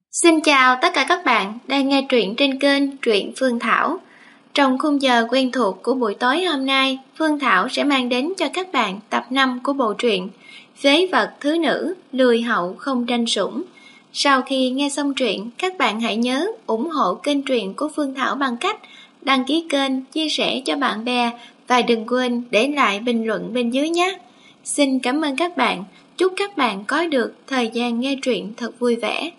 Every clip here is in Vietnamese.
Xin chào tất cả các bạn đang nghe truyện trên kênh Truyện Phương Thảo. Trong khung giờ quen thuộc của buổi tối hôm nay, Phương Thảo sẽ mang đến cho các bạn tập 5 của bộ truyện Phế vật thứ nữ, lười hậu không tranh sủng. Sau khi nghe xong truyện, các bạn hãy nhớ ủng hộ kênh truyện của Phương Thảo bằng cách đăng ký kênh, chia sẻ cho bạn bè và đừng quên để lại bình luận bên dưới nhé. Xin cảm ơn các bạn, chúc các bạn có được thời gian nghe truyện thật vui vẻ.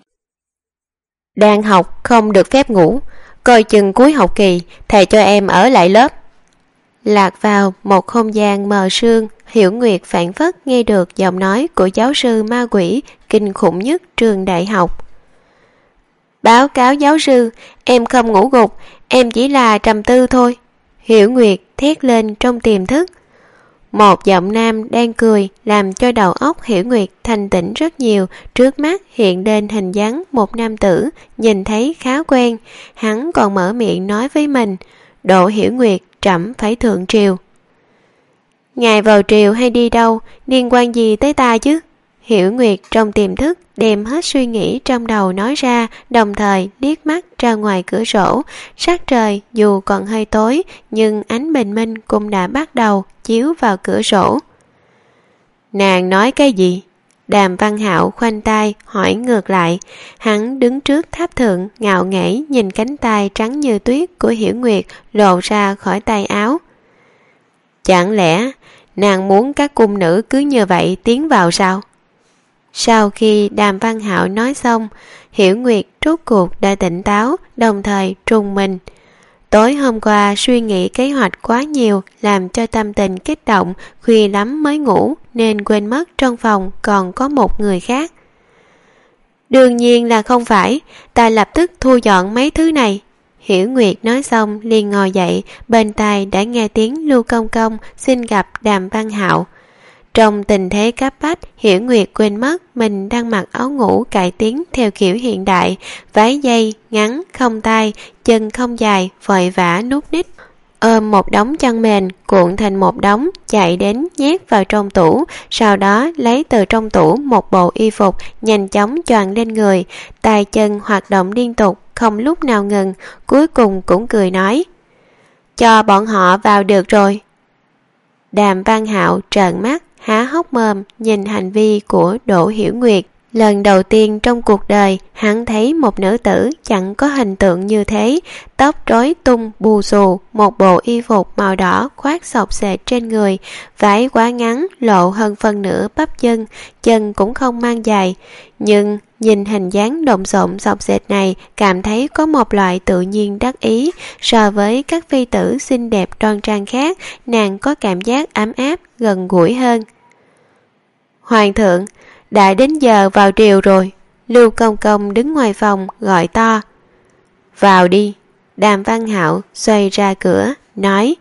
Đang học không được phép ngủ, coi chừng cuối học kỳ thầy cho em ở lại lớp. Lạc vào một không gian mờ sương, Hiểu Nguyệt phảng phất nghe được giọng nói của giáo sư ma quỷ kinh khủng nhất trường đại học. Báo cáo giáo sư, em không ngủ gục, em chỉ là trầm tư thôi. Hiểu Nguyệt thét lên trong tiềm thức. Một giọng nam đang cười làm cho đầu óc Hiểu Nguyệt thanh tĩnh rất nhiều. Trước mắt hiện lên hình dáng một nam tử, nhìn thấy khá quen. Hắn còn mở miệng nói với mình: Độ Hiểu Nguyệt, trẫm phải thượng triều. Ngài vào triều hay đi đâu, liên quan gì tới ta chứ? Hiểu Nguyệt trong tiềm thức đem hết suy nghĩ trong đầu nói ra, đồng thời liếc mắt ra ngoài cửa sổ. Sắc trời dù còn hơi tối, nhưng ánh bình minh cũng đã bắt đầu chiếu vào cửa sổ. Nàng nói cái gì? Đàm Văn Hạo khoanh tay hỏi ngược lại. Hắn đứng trước tháp thượng, ngạo nghễ nhìn cánh tay trắng như tuyết của Hiểu Nguyệt lộ ra khỏi tay áo. Chẳng lẽ nàng muốn các cung nữ cứ như vậy tiến vào sao? Sau khi Đàm Văn Hạo nói xong, Hiểu Nguyệt rốt cuộc đã tỉnh táo, đồng thời trùng mình. Tối hôm qua suy nghĩ kế hoạch quá nhiều làm cho tâm tình kích động, khuya lắm mới ngủ nên quên mất trong phòng còn có một người khác. Đương nhiên là không phải, ta lập tức thu dọn mấy thứ này. Hiểu Nguyệt nói xong liền ngồi dậy, bên tai đã nghe tiếng Lưu Công Công xin gặp Đàm Văn Hạo. Trong tình thế cấp bách, Hiểu Nguyệt quên mất mình đang mặc áo ngủ cải tiến theo kiểu hiện đại, váy dây ngắn không tay, chân không dài, vội vã nút nít, ôm một đống chăn mền cuộn thành một đống, chạy đến nhét vào trong tủ, sau đó lấy từ trong tủ một bộ y phục nhanh chóng choàng lên người, tay chân hoạt động liên tục không lúc nào ngừng, cuối cùng cũng cười nói: Cho bọn họ vào được rồi. Đàm Văn Hạo trợn mắt há hốc mồm nhìn hành vi của Đỗ Hiểu Nguyệt. Lần đầu tiên trong cuộc đời hắn thấy một nữ tử chẳng có hình tượng như thế, tóc rối tung bù xù, một bộ y phục màu đỏ khoác xộc xệch trên người, váy quá ngắn lộ hơn phân nửa bắp chân, chân cũng không mang dài, nhưng nhìn hình dáng lộn xộn xộc xệch này cảm thấy có một loại tự nhiên đắc ý. So với các phi tử xinh đẹp đoan trang khác, nàng có cảm giác ấm áp gần gũi hơn. Hoàng thượng, đã đến giờ vào triều rồi. Lưu Công Công đứng ngoài phòng gọi to. Vào đi. Đàm Văn Hạo xoay ra cửa nói.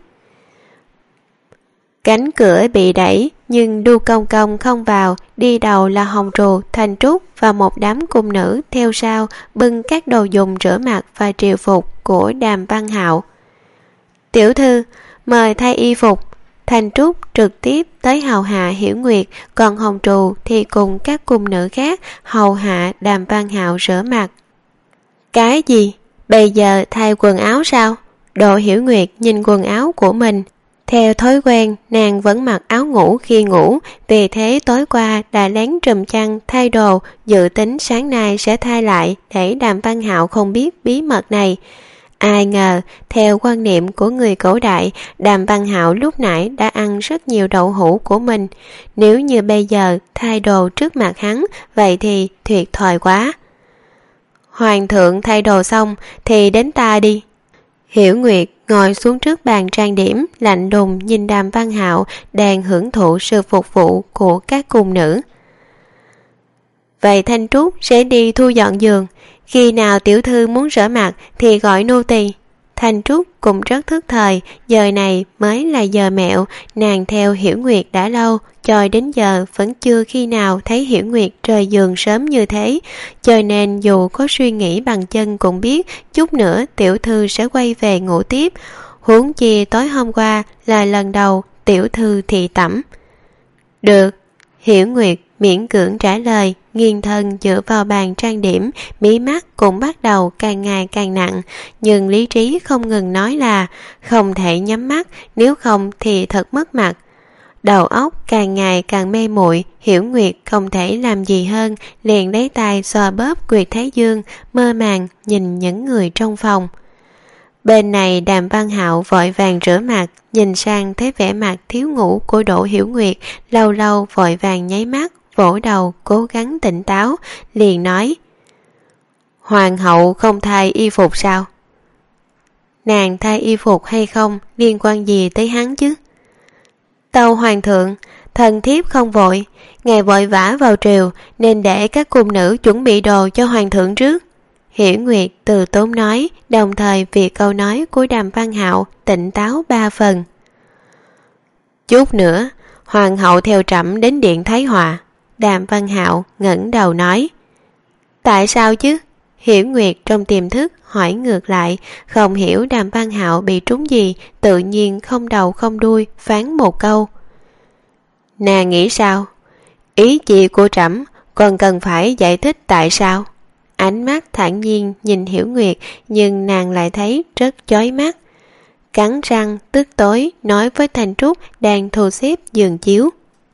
Cánh cửa bị đẩy nhưng Lưu Công Công không vào, đi đầu là Hồng Trù, Thanh Trúc và một đám cung nữ theo sau bưng các đồ dùng rửa mặt và triều phục của Đàm Văn Hạo. Tiểu thư, mời thay y phục. Thanh Trúc trực tiếp tới hầu hạ Hiểu Nguyệt, còn Hồng Trù thì cùng các cung nữ khác hầu hạ Đàm Văn Hạo rửa mặt. Cái gì? Bây giờ thay quần áo sao? Đỗ Hiểu Nguyệt nhìn quần áo của mình. Theo thói quen, nàng vẫn mặc áo ngủ khi ngủ, vì thế tối qua đã lén trùm chăn thay đồ, dự tính sáng nay sẽ thay lại để Đàm Văn Hạo không biết bí mật này. Ai ngờ, theo quan niệm của người cổ đại, Đàm Văn Hạo lúc nãy đã ăn rất nhiều đậu hũ của mình. Nếu như bây giờ thay đồ trước mặt hắn, vậy thì tuyệt thòi quá. Hoàng thượng thay đồ xong thì đến ta đi. Hiểu Nguyệt ngồi xuống trước bàn trang điểm, lạnh lùng nhìn Đàm Văn Hạo đang hưởng thụ sự phục vụ của các cung nữ. Vậy Thanh Trúc sẽ đi thu dọn giường. Khi nào tiểu thư muốn rửa mặt thì gọi nô tỳ. Thanh Trúc cũng rất thức thời, giờ này mới là giờ mẹo, nàng theo Hiểu Nguyệt đã lâu, cho đến giờ vẫn chưa khi nào thấy Hiểu Nguyệt rời giường sớm như thế, cho nên dù có suy nghĩ bằng chân cũng biết chút nữa tiểu thư sẽ quay về ngủ tiếp. Huống chi tối hôm qua là lần đầu tiểu thư thị tẩm. Được. Hiểu Nguyệt miễn cưỡng trả lời, nghiêng thân dựa vào bàn trang điểm, mí mắt cũng bắt đầu càng ngày càng nặng, nhưng lý trí không ngừng nói là không thể nhắm mắt, nếu không thì thật mất mặt. Đầu óc càng ngày càng mê muội, Hiểu Nguyệt không thể làm gì hơn, liền lấy tay xoa bóp quyệt thái dương, mơ màng nhìn những người trong phòng. Bên này Đàm Văn Hạo vội vàng rửa mặt, nhìn sang thấy vẻ mặt thiếu ngủ của Đỗ Hiểu Nguyệt, lâu lâu vội vàng nháy mắt, vỗ đầu cố gắng tỉnh táo, liền nói: Hoàng hậu không thay y phục sao? Nàng thay y phục hay không liên quan gì tới hắn chứ? Tâu hoàng thượng, thần thiếp không vội, ngài vội vã vào triều nên để các cung nữ chuẩn bị đồ cho hoàng thượng trước. Hiểu Nguyệt từ tốn nói, đồng thời vì câu nói của Đàm Văn Hạo tỉnh táo 3 phần. Chút nữa, hoàng hậu theo trẫm đến điện Thái Hòa. Đàm Văn Hạo ngẩng đầu nói. Tại sao chứ? Hiểu Nguyệt trong tiềm thức hỏi ngược lại, không hiểu Đàm Văn Hạo bị trúng gì, tự nhiên không đầu không đuôi phán một câu. Nàng nghĩ sao? Ý chị của trẫm còn cần phải giải thích tại sao? Ánh mắt thản nhiên nhìn Hiểu Nguyệt, nhưng nàng lại thấy rất chói mắt. Cắn răng tức tối nói với Thanh Trúc đang thu xếp giường chiếu.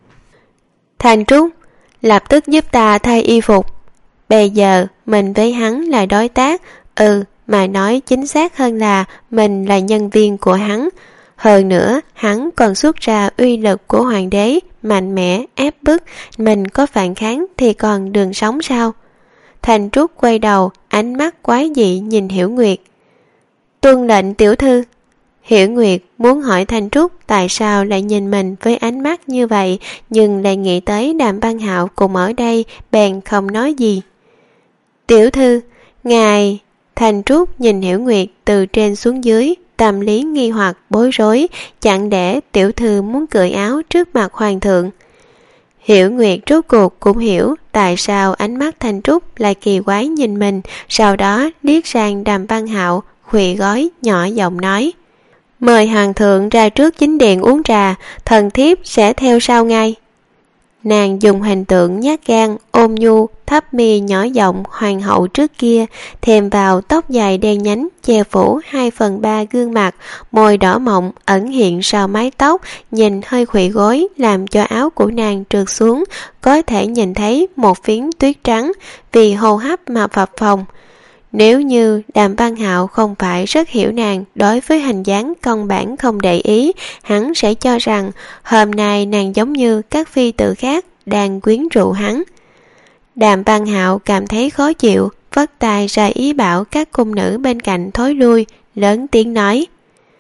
Thanh Trúc, lập tức giúp ta thay y phục. Bây giờ mình với hắn là đối tác, mà nói chính xác hơn là mình là nhân viên của hắn. Hơn nữa, hắn còn xuất ra uy lực của hoàng đế, mạnh mẽ, ép bức, mình có phản kháng thì còn đường sống sao? Thanh Trúc quay đầu, ánh mắt quái dị nhìn Hiểu Nguyệt. Tuân lệnh tiểu thư. Hiểu Nguyệt muốn hỏi Thanh Trúc tại sao lại nhìn mình với ánh mắt như vậy, nhưng lại nghĩ tới Đàm Văn Hạo cùng ở đây, bèn không nói gì. Tiểu thư, ngài... Thanh Trúc nhìn Hiểu Nguyệt từ trên xuống dưới, tâm lý nghi hoặc bối rối, chẳng để tiểu thư muốn cởi áo trước mặt hoàng thượng. Hiểu Nguyệt rốt cuộc cũng hiểu tại sao ánh mắt Thanh Trúc lại kỳ quái nhìn mình, sau đó liếc sang Đàm Văn Hạo, khuỵu gói nhỏ giọng nói. Mời hoàng thượng ra trước chính điện uống trà, thần thiếp sẽ theo sau ngay. Nàng dùng hình tượng nhát gan, ôm nhu, thấp mi nhỏ giọng hoàng hậu trước kia, thêm vào tóc dài đen nhánh che phủ 2/3 gương mặt, môi đỏ mọng ẩn hiện sau mái tóc, nhìn hơi khuỵu gối làm cho áo của nàng trượt xuống, có thể nhìn thấy một phiến tuyết trắng vì hô hấp mà phập phồng. Nếu như Đàm Văn Hạo không phải rất hiểu nàng đối với hình dáng căn bản không để ý, hắn sẽ cho rằng hôm nay nàng giống như các phi tử khác đang quyến rũ hắn. Đàm Văn Hạo cảm thấy khó chịu, vất tay ra ý bảo các cung nữ bên cạnh thối lui, lớn tiếng nói.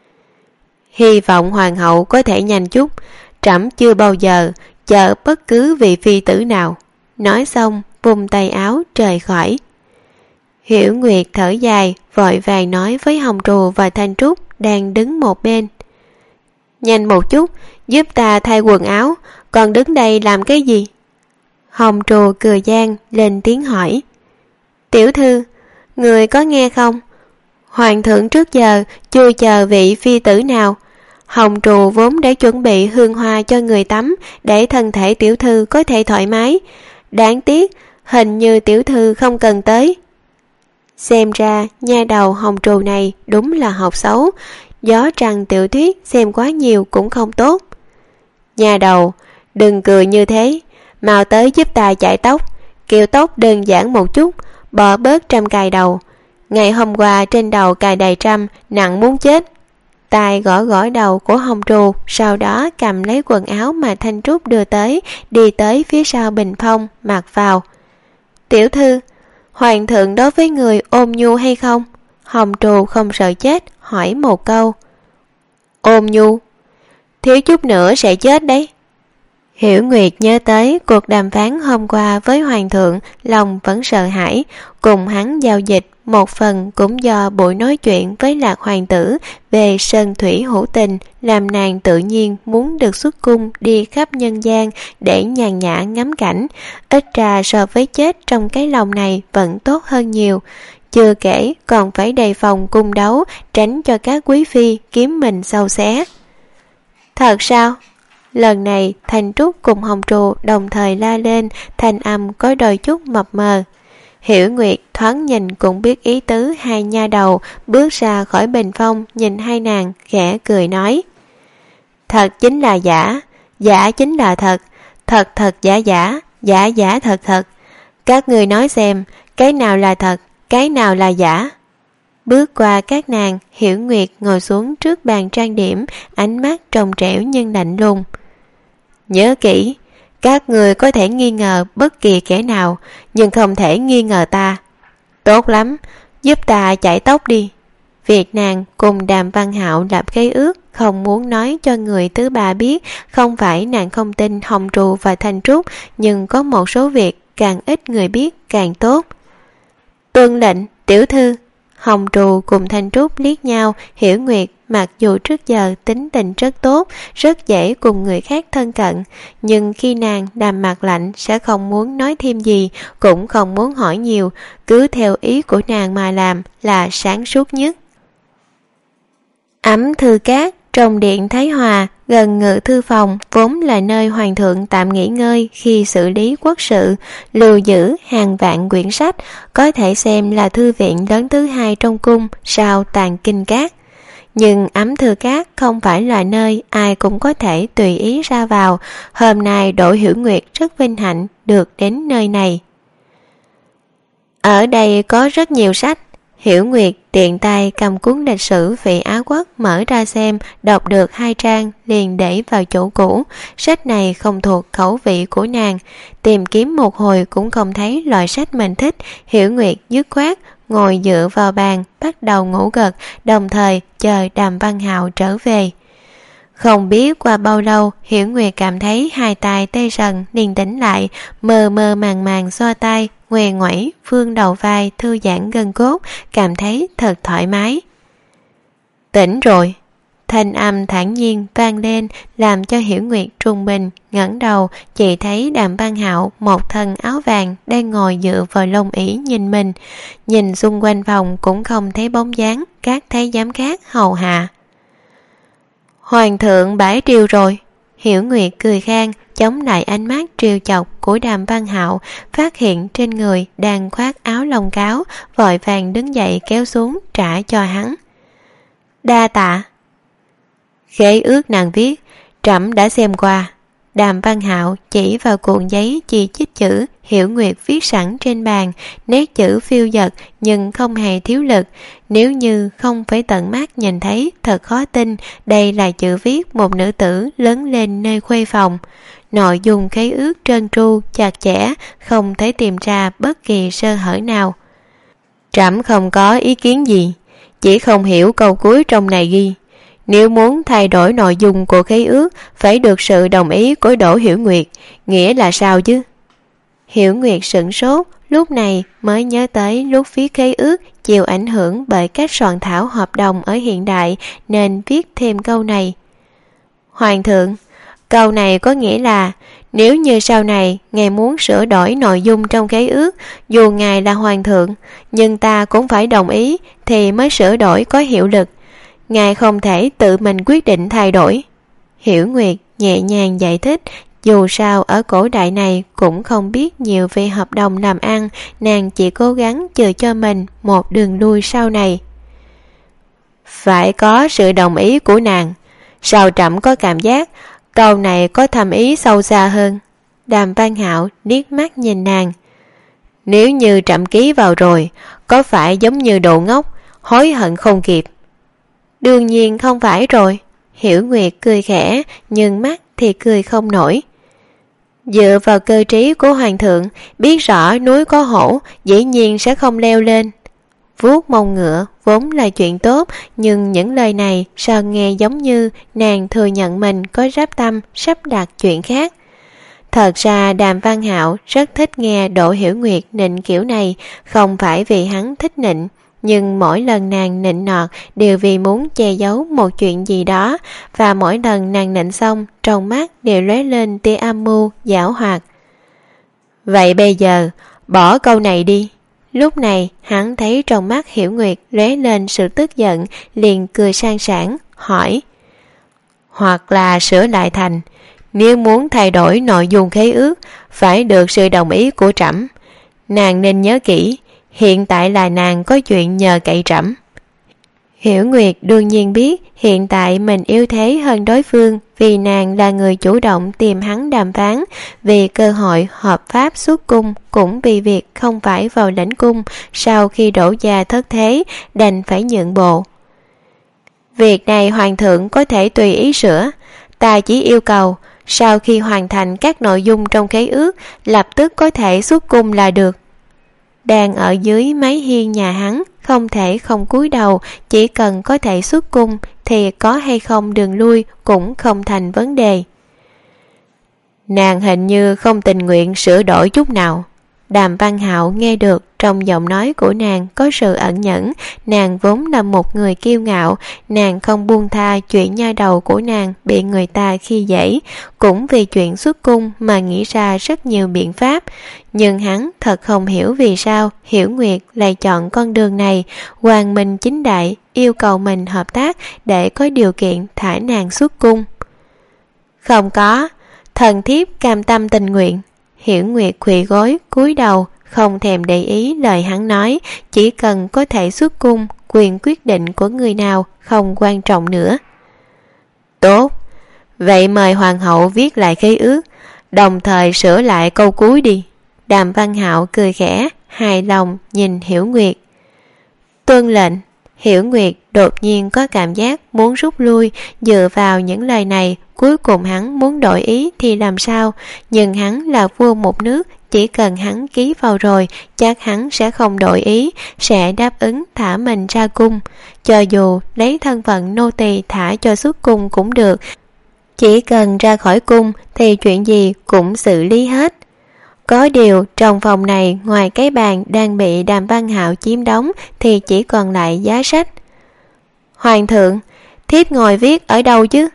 Hy vọng hoàng hậu có thể nhanh chút, trẫm chưa bao giờ chờ bất cứ vị phi tử nào. Nói xong, vùng tay áo rời khỏi. Hiểu Nguyệt thở dài, vội vàng nói với Hồng Trù và Thanh Trúc đang đứng một bên. Nhanh một chút, giúp ta thay quần áo, còn đứng đây làm cái gì? Hồng Trù cười gian, lên tiếng hỏi. Tiểu thư, người có nghe không? Hoàng thượng trước giờ chưa chờ vị phi tử nào. Hồng Trù vốn đã chuẩn bị hương hoa cho người tắm để thân thể tiểu thư có thể thoải mái. Đáng tiếc, hình như tiểu thư không cần tới. Xem ra nha đầu Hồng Trù này đúng là học xấu, gió trăng tiểu thuyết xem quá nhiều cũng không tốt. Nha đầu, đừng cười như thế, mau tới giúp ta chải tóc, kiểu tóc đơn giản một chút, bỏ bớt trăm cài đầu. Ngày hôm qua trên đầu cài đầy trăm, nặng muốn chết. Tài gõ gõ đầu của Hồng Trù, sau đó cầm lấy quần áo mà Thanh Trúc đưa tới, đi tới phía sau bình phong, mặc vào. Tiểu thư, hoàng thượng đối với người ôn nhu hay không? Hồng Trù không sợ chết, hỏi một câu. Ôn nhu? Thiếu chút nữa sẽ chết đấy. Hiểu Nguyệt nhớ tới cuộc đàm phán hôm qua với hoàng thượng, lòng vẫn sợ hãi. Cùng hắn giao dịch, một phần cũng do buổi nói chuyện với Lạc hoàng tử về sơn thủy hữu tình, làm nàng tự nhiên muốn được xuất cung đi khắp nhân gian để nhàn nhã ngắm cảnh. Ít ra so với chết trong cái lòng này vẫn tốt hơn nhiều. Chưa kể còn phải đề phòng cung đấu, tránh cho các quý phi kiếm mình sâu xé. Thật sao? Lần này Thanh Trúc cùng Hồng Trù đồng thời la lên, thanh âm có đôi chút mập mờ. Hiểu Nguyệt thoáng nhìn cũng biết ý tứ hai nha đầu, bước ra khỏi bình phong nhìn hai nàng, khẽ cười nói: thật chính là giả, giả chính là thật, thật thật giả giả, giả giả thật thật. Các người nói xem, cái nào là thật, cái nào là giả? Bước qua các nàng, Hiểu Nguyệt ngồi xuống trước bàn trang điểm, ánh mắt trong trẻo nhưng lạnh lùng. Nhớ kỹ, các người có thể nghi ngờ bất kỳ kẻ nào, nhưng không thể nghi ngờ ta. Tốt lắm, giúp ta chải tóc đi. Việc nàng cùng Đàm Văn Hạo lập khế ước, không muốn nói cho người thứ ba biết. Không phải nàng không tin Hồng Trù và Thanh Trúc, nhưng có một số việc càng ít người biết càng tốt. Tuân lệnh, tiểu thư. Hồng Trù cùng Thanh Trúc liếc nhau. Hiểu Nguyệt mặc dù trước giờ tính tình rất tốt, rất dễ cùng người khác thân cận, nhưng khi nàng làm mặt lạnh sẽ không muốn nói thêm gì, cũng không muốn hỏi nhiều, cứ theo ý của nàng mà làm là sáng suốt nhất. Ấm thư cát trong điện Thái Hòa, gần ngự thư phòng, vốn là nơi hoàng thượng tạm nghỉ ngơi khi xử lý quốc sự, lưu giữ hàng vạn quyển sách, có thể xem là thư viện lớn thứ hai trong cung sau Tàng Kinh Các. Nhưng ấm thư cát không phải là nơi ai cũng có thể tùy ý ra vào. Hôm nay Đỗ Hiểu Nguyệt rất vinh hạnh được đến nơi này. Ở đây có rất nhiều sách. Hiểu Nguyệt tiện tay cầm cuốn lịch sử vị Á Quốc mở ra xem, đọc được 2 trang liền để vào chỗ cũ. Sách này không thuộc khẩu vị của nàng, tìm kiếm một hồi cũng không thấy loại sách mình thích. Hiểu Nguyệt dứt khoát ngồi dựa vào bàn, bắt đầu ngủ gật, đồng thời chờ Đàm Văn Hạo trở về. Không biết qua bao lâu, Hiểu Nguyệt cảm thấy hai tay tê rần, liền tỉnh lại, mơ mơ màng màng xoa tay, ngoe ngoẩy, vươn đầu vai, thư giãn gân cốt, cảm thấy thật thoải mái. Tỉnh rồi. Thanh âm thản nhiên vang lên, làm cho Hiểu Nguyệt trùng mình, ngẩng đầu, chỉ thấy Đàm Văn Hạo một thân áo vàng đang ngồi dựa vào lông ỷ nhìn mình. Nhìn xung quanh phòng cũng không thấy bóng dáng các thái giám khác hầu hạ. Hoàng thượng bãi triều rồi. Hiểu Nguyệt cười khan, chống lại ánh mắt trêu chọc của Đàm Văn Hạo, phát hiện trên người đang khoác áo lông cáo, vội vàng đứng dậy kéo xuống trả cho hắn. Đa tạ. Khế ước nàng viết, trẫm đã xem qua. Đàm Văn Hạo chỉ vào cuộn giấy chi chít chữ Hiểu Nguyệt viết sẵn trên bàn, nét chữ phiêu dật nhưng không hề thiếu lực. Nếu như không phải tận mắt nhìn thấy, thật khó tin đây là chữ viết một nữ tử lớn lên nơi khuê phòng. Nội dung khế ước trơn tru, chặt chẽ, không thể tìm ra bất kỳ sơ hở nào. Trẫm không có ý kiến gì, chỉ không hiểu câu cuối trong này ghi: nếu muốn thay đổi nội dung của khế ước, phải được sự đồng ý của Đỗ Hiểu Nguyệt. Nghĩa là sao chứ? Hiểu Nguyệt sửng sốt, lúc này mới nhớ tới lúc viết khế ước chịu ảnh hưởng bởi cách soạn thảo hợp đồng ở hiện đại, nên viết thêm câu này. Hoàng thượng, câu này có nghĩa là nếu như sau này ngài muốn sửa đổi nội dung trong khế ước, dù ngài là hoàng thượng, nhưng ta cũng phải đồng ý thì mới sửa đổi có hiệu lực. Ngài không thể tự mình quyết định thay đổi. Hiểu Nguyệt nhẹ nhàng giải thích, dù sao ở cổ đại này cũng không biết nhiều về hợp đồng làm ăn, nàng chỉ cố gắng chừa cho mình một đường lui sau này. Phải có sự đồng ý của nàng. Sao trẫm có cảm giác câu này có thâm ý sâu xa hơn. Đàm Văn Hạo liếc mắt nhìn nàng. Nếu như trẫm ký vào rồi, có phải giống như đồ ngốc, hối hận không kịp? Đương nhiên không phải rồi. Hiểu Nguyệt cười khẽ, nhưng mắt thì cười không nổi. Dựa vào cơ trí của hoàng thượng, biết rõ núi có hổ, dĩ nhiên sẽ không leo lên. Vuốt mông ngựa vốn là chuyện tốt, nhưng những lời này sao nghe giống như nàng thừa nhận mình có ráp tâm sắp đặt chuyện khác. Thật ra Đàm Văn Hạo rất thích nghe Đỗ Hiểu Nguyệt nịnh kiểu này, không phải vì hắn thích nịnh, nhưng mỗi lần nàng nịnh nọt đều vì muốn che giấu một chuyện gì đó, và mỗi lần nàng nịnh xong, trong mắt đều lóe lên tia âm mưu giảo hoạt. Vậy bây giờ bỏ câu này đi. Lúc này hắn thấy trong mắt Hiểu Nguyệt lóe lên sự tức giận, liền cười sang sảng hỏi: hoặc là sửa lại thành nếu muốn thay đổi nội dung khế ước phải được sự đồng ý của trẫm. Nàng nên nhớ kỹ, hiện tại là nàng có chuyện nhờ cậy trẫm. Hiểu Nguyệt đương nhiên biết hiện tại mình yếu thế hơn đối phương, vì nàng là người chủ động tìm hắn đàm phán, vì cơ hội hợp pháp xuất cung, cũng vì việc không phải vào lãnh cung sau khi đổ gia thất thế đành phải nhượng bộ. Việc này hoàng thượng có thể tùy ý sửa, ta chỉ yêu cầu sau khi hoàn thành các nội dung trong khế ước lập tức có thể xuất cung là được. Đang ở dưới mái hiên nhà hắn không thể không cúi đầu, chỉ cần có thể xuất cung thì có hay không đường lui cũng không thành vấn đề. Nàng hình như không tình nguyện sửa đổi chút nào. Đàm Văn Hạo nghe được trong giọng nói của nàng có sự ẩn nhẫn. Nàng vốn là một người kiêu ngạo, nàng không buông tha chuyện nha đầu của nàng bị người ta khi dễ, cũng vì chuyện xuất cung mà nghĩ ra rất nhiều biện pháp. Nhưng hắn thật không hiểu vì sao Hiểu Nguyệt lại chọn con đường này, quang minh chính đại yêu cầu mình hợp tác để có điều kiện thả nàng xuất cung. Không có, thần thiếp cam tâm tình nguyện. Hiểu Nguyệt khuỵu gối cúi đầu, không thèm để ý lời hắn nói, chỉ cần có thể xuất cung, quyền quyết định của người nào không quan trọng nữa. Tốt, vậy mời hoàng hậu viết lại khế ước, đồng thời sửa lại câu cuối đi. Đàm Văn Hạo cười khẽ, hài lòng nhìn Hiểu Nguyệt. Tuân lệnh. Hiểu Nguyệt đột nhiên có cảm giác muốn rút lui, dựa vào những lời này cuối cùng hắn muốn đổi ý thì làm sao, nhưng hắn là vua một nước, chỉ cần hắn ký vào rồi chắc hắn sẽ không đổi ý, sẽ đáp ứng thả mình ra cung, cho dù lấy thân phận nô tỳ thả cho xuất cung cũng được, chỉ cần ra khỏi cung thì chuyện gì cũng xử lý hết. Có điều trong phòng này ngoài cái bàn đang bị Đàm Văn Hạo chiếm đóng thì chỉ còn lại giá sách. Hoàng thượng, thiếp ngồi viết ở đâu chứ?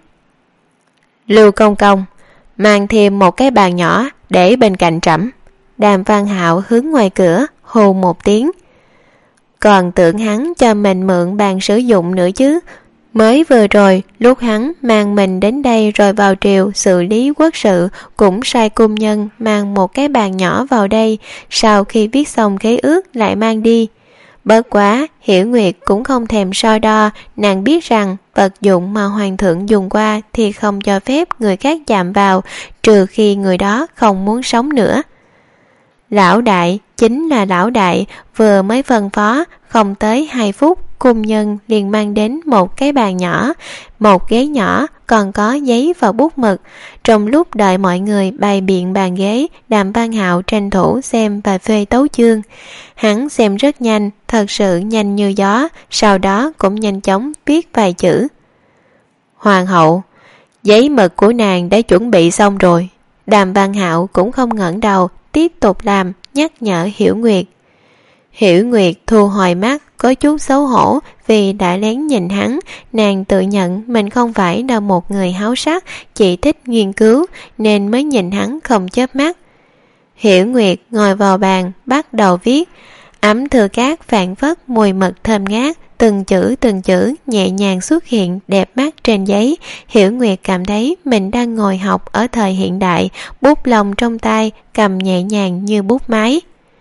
Lưu Công Công, mang thêm một cái bàn nhỏ để bên cạnh trẫm. Đàm Văn Hạo hướng ngoài cửa hô một tiếng. Còn tưởng hắn cho mình mượn bàn sử dụng nữa chứ. Mới vừa rồi lúc hắn mang mình đến đây rồi vào triều xử lý quốc sự cũng sai cung nhân mang một cái bàn nhỏ vào đây, sau khi viết xong khế ước lại mang đi. Bất quá Hiểu Nguyệt cũng không thèm so đo, nàng biết rằng vật dụng mà hoàng thượng dùng qua thì không cho phép người khác chạm vào, trừ khi người đó không muốn sống nữa. Lão đại chính là lão đại, vừa mới phân phó không tới 2 phút cung nhân liền mang đến một cái bàn nhỏ, một ghế nhỏ, còn có giấy và bút mực. Trong lúc đợi mọi người bày biện bàn ghế, Đàm Văn Hạo tranh thủ xem và phê tấu chương. Hắn xem rất nhanh, thật sự nhanh như gió, sau đó cũng nhanh chóng viết vài chữ. Hoàng hậu, giấy mực của nàng đã chuẩn bị xong rồi. Đàm Văn Hạo cũng không ngẩng đầu, tiếp tục làm, nhắc nhở Hiểu Nguyệt. Hiểu Nguyệt thu hồi mắt, có chút xấu hổ vì đã lén nhìn hắn. Nàng tự nhận mình không phải là một người háo sắc, chỉ thích nghiên cứu nên mới nhìn hắn không chớp mắt. Hiểu Nguyệt ngồi vào bàn bắt đầu viết. Ấm thư cát phảng phất mùi mực thơm ngát, từng chữ nhẹ nhàng xuất hiện đẹp mắt trên giấy. Hiểu Nguyệt cảm thấy mình đang ngồi học ở thời hiện đại, bút lông trong tay cầm nhẹ nhàng như bút máy.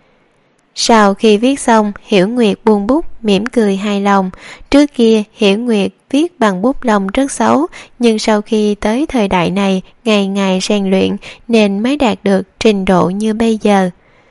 Sau khi viết xong, Hiểu Nguyệt buông bút, mỉm cười hài lòng. Trước kia Hiểu Nguyệt viết bằng bút lông rất xấu, nhưng sau khi tới thời đại này ngày ngày rèn luyện nên mới đạt được trình độ như bây giờ.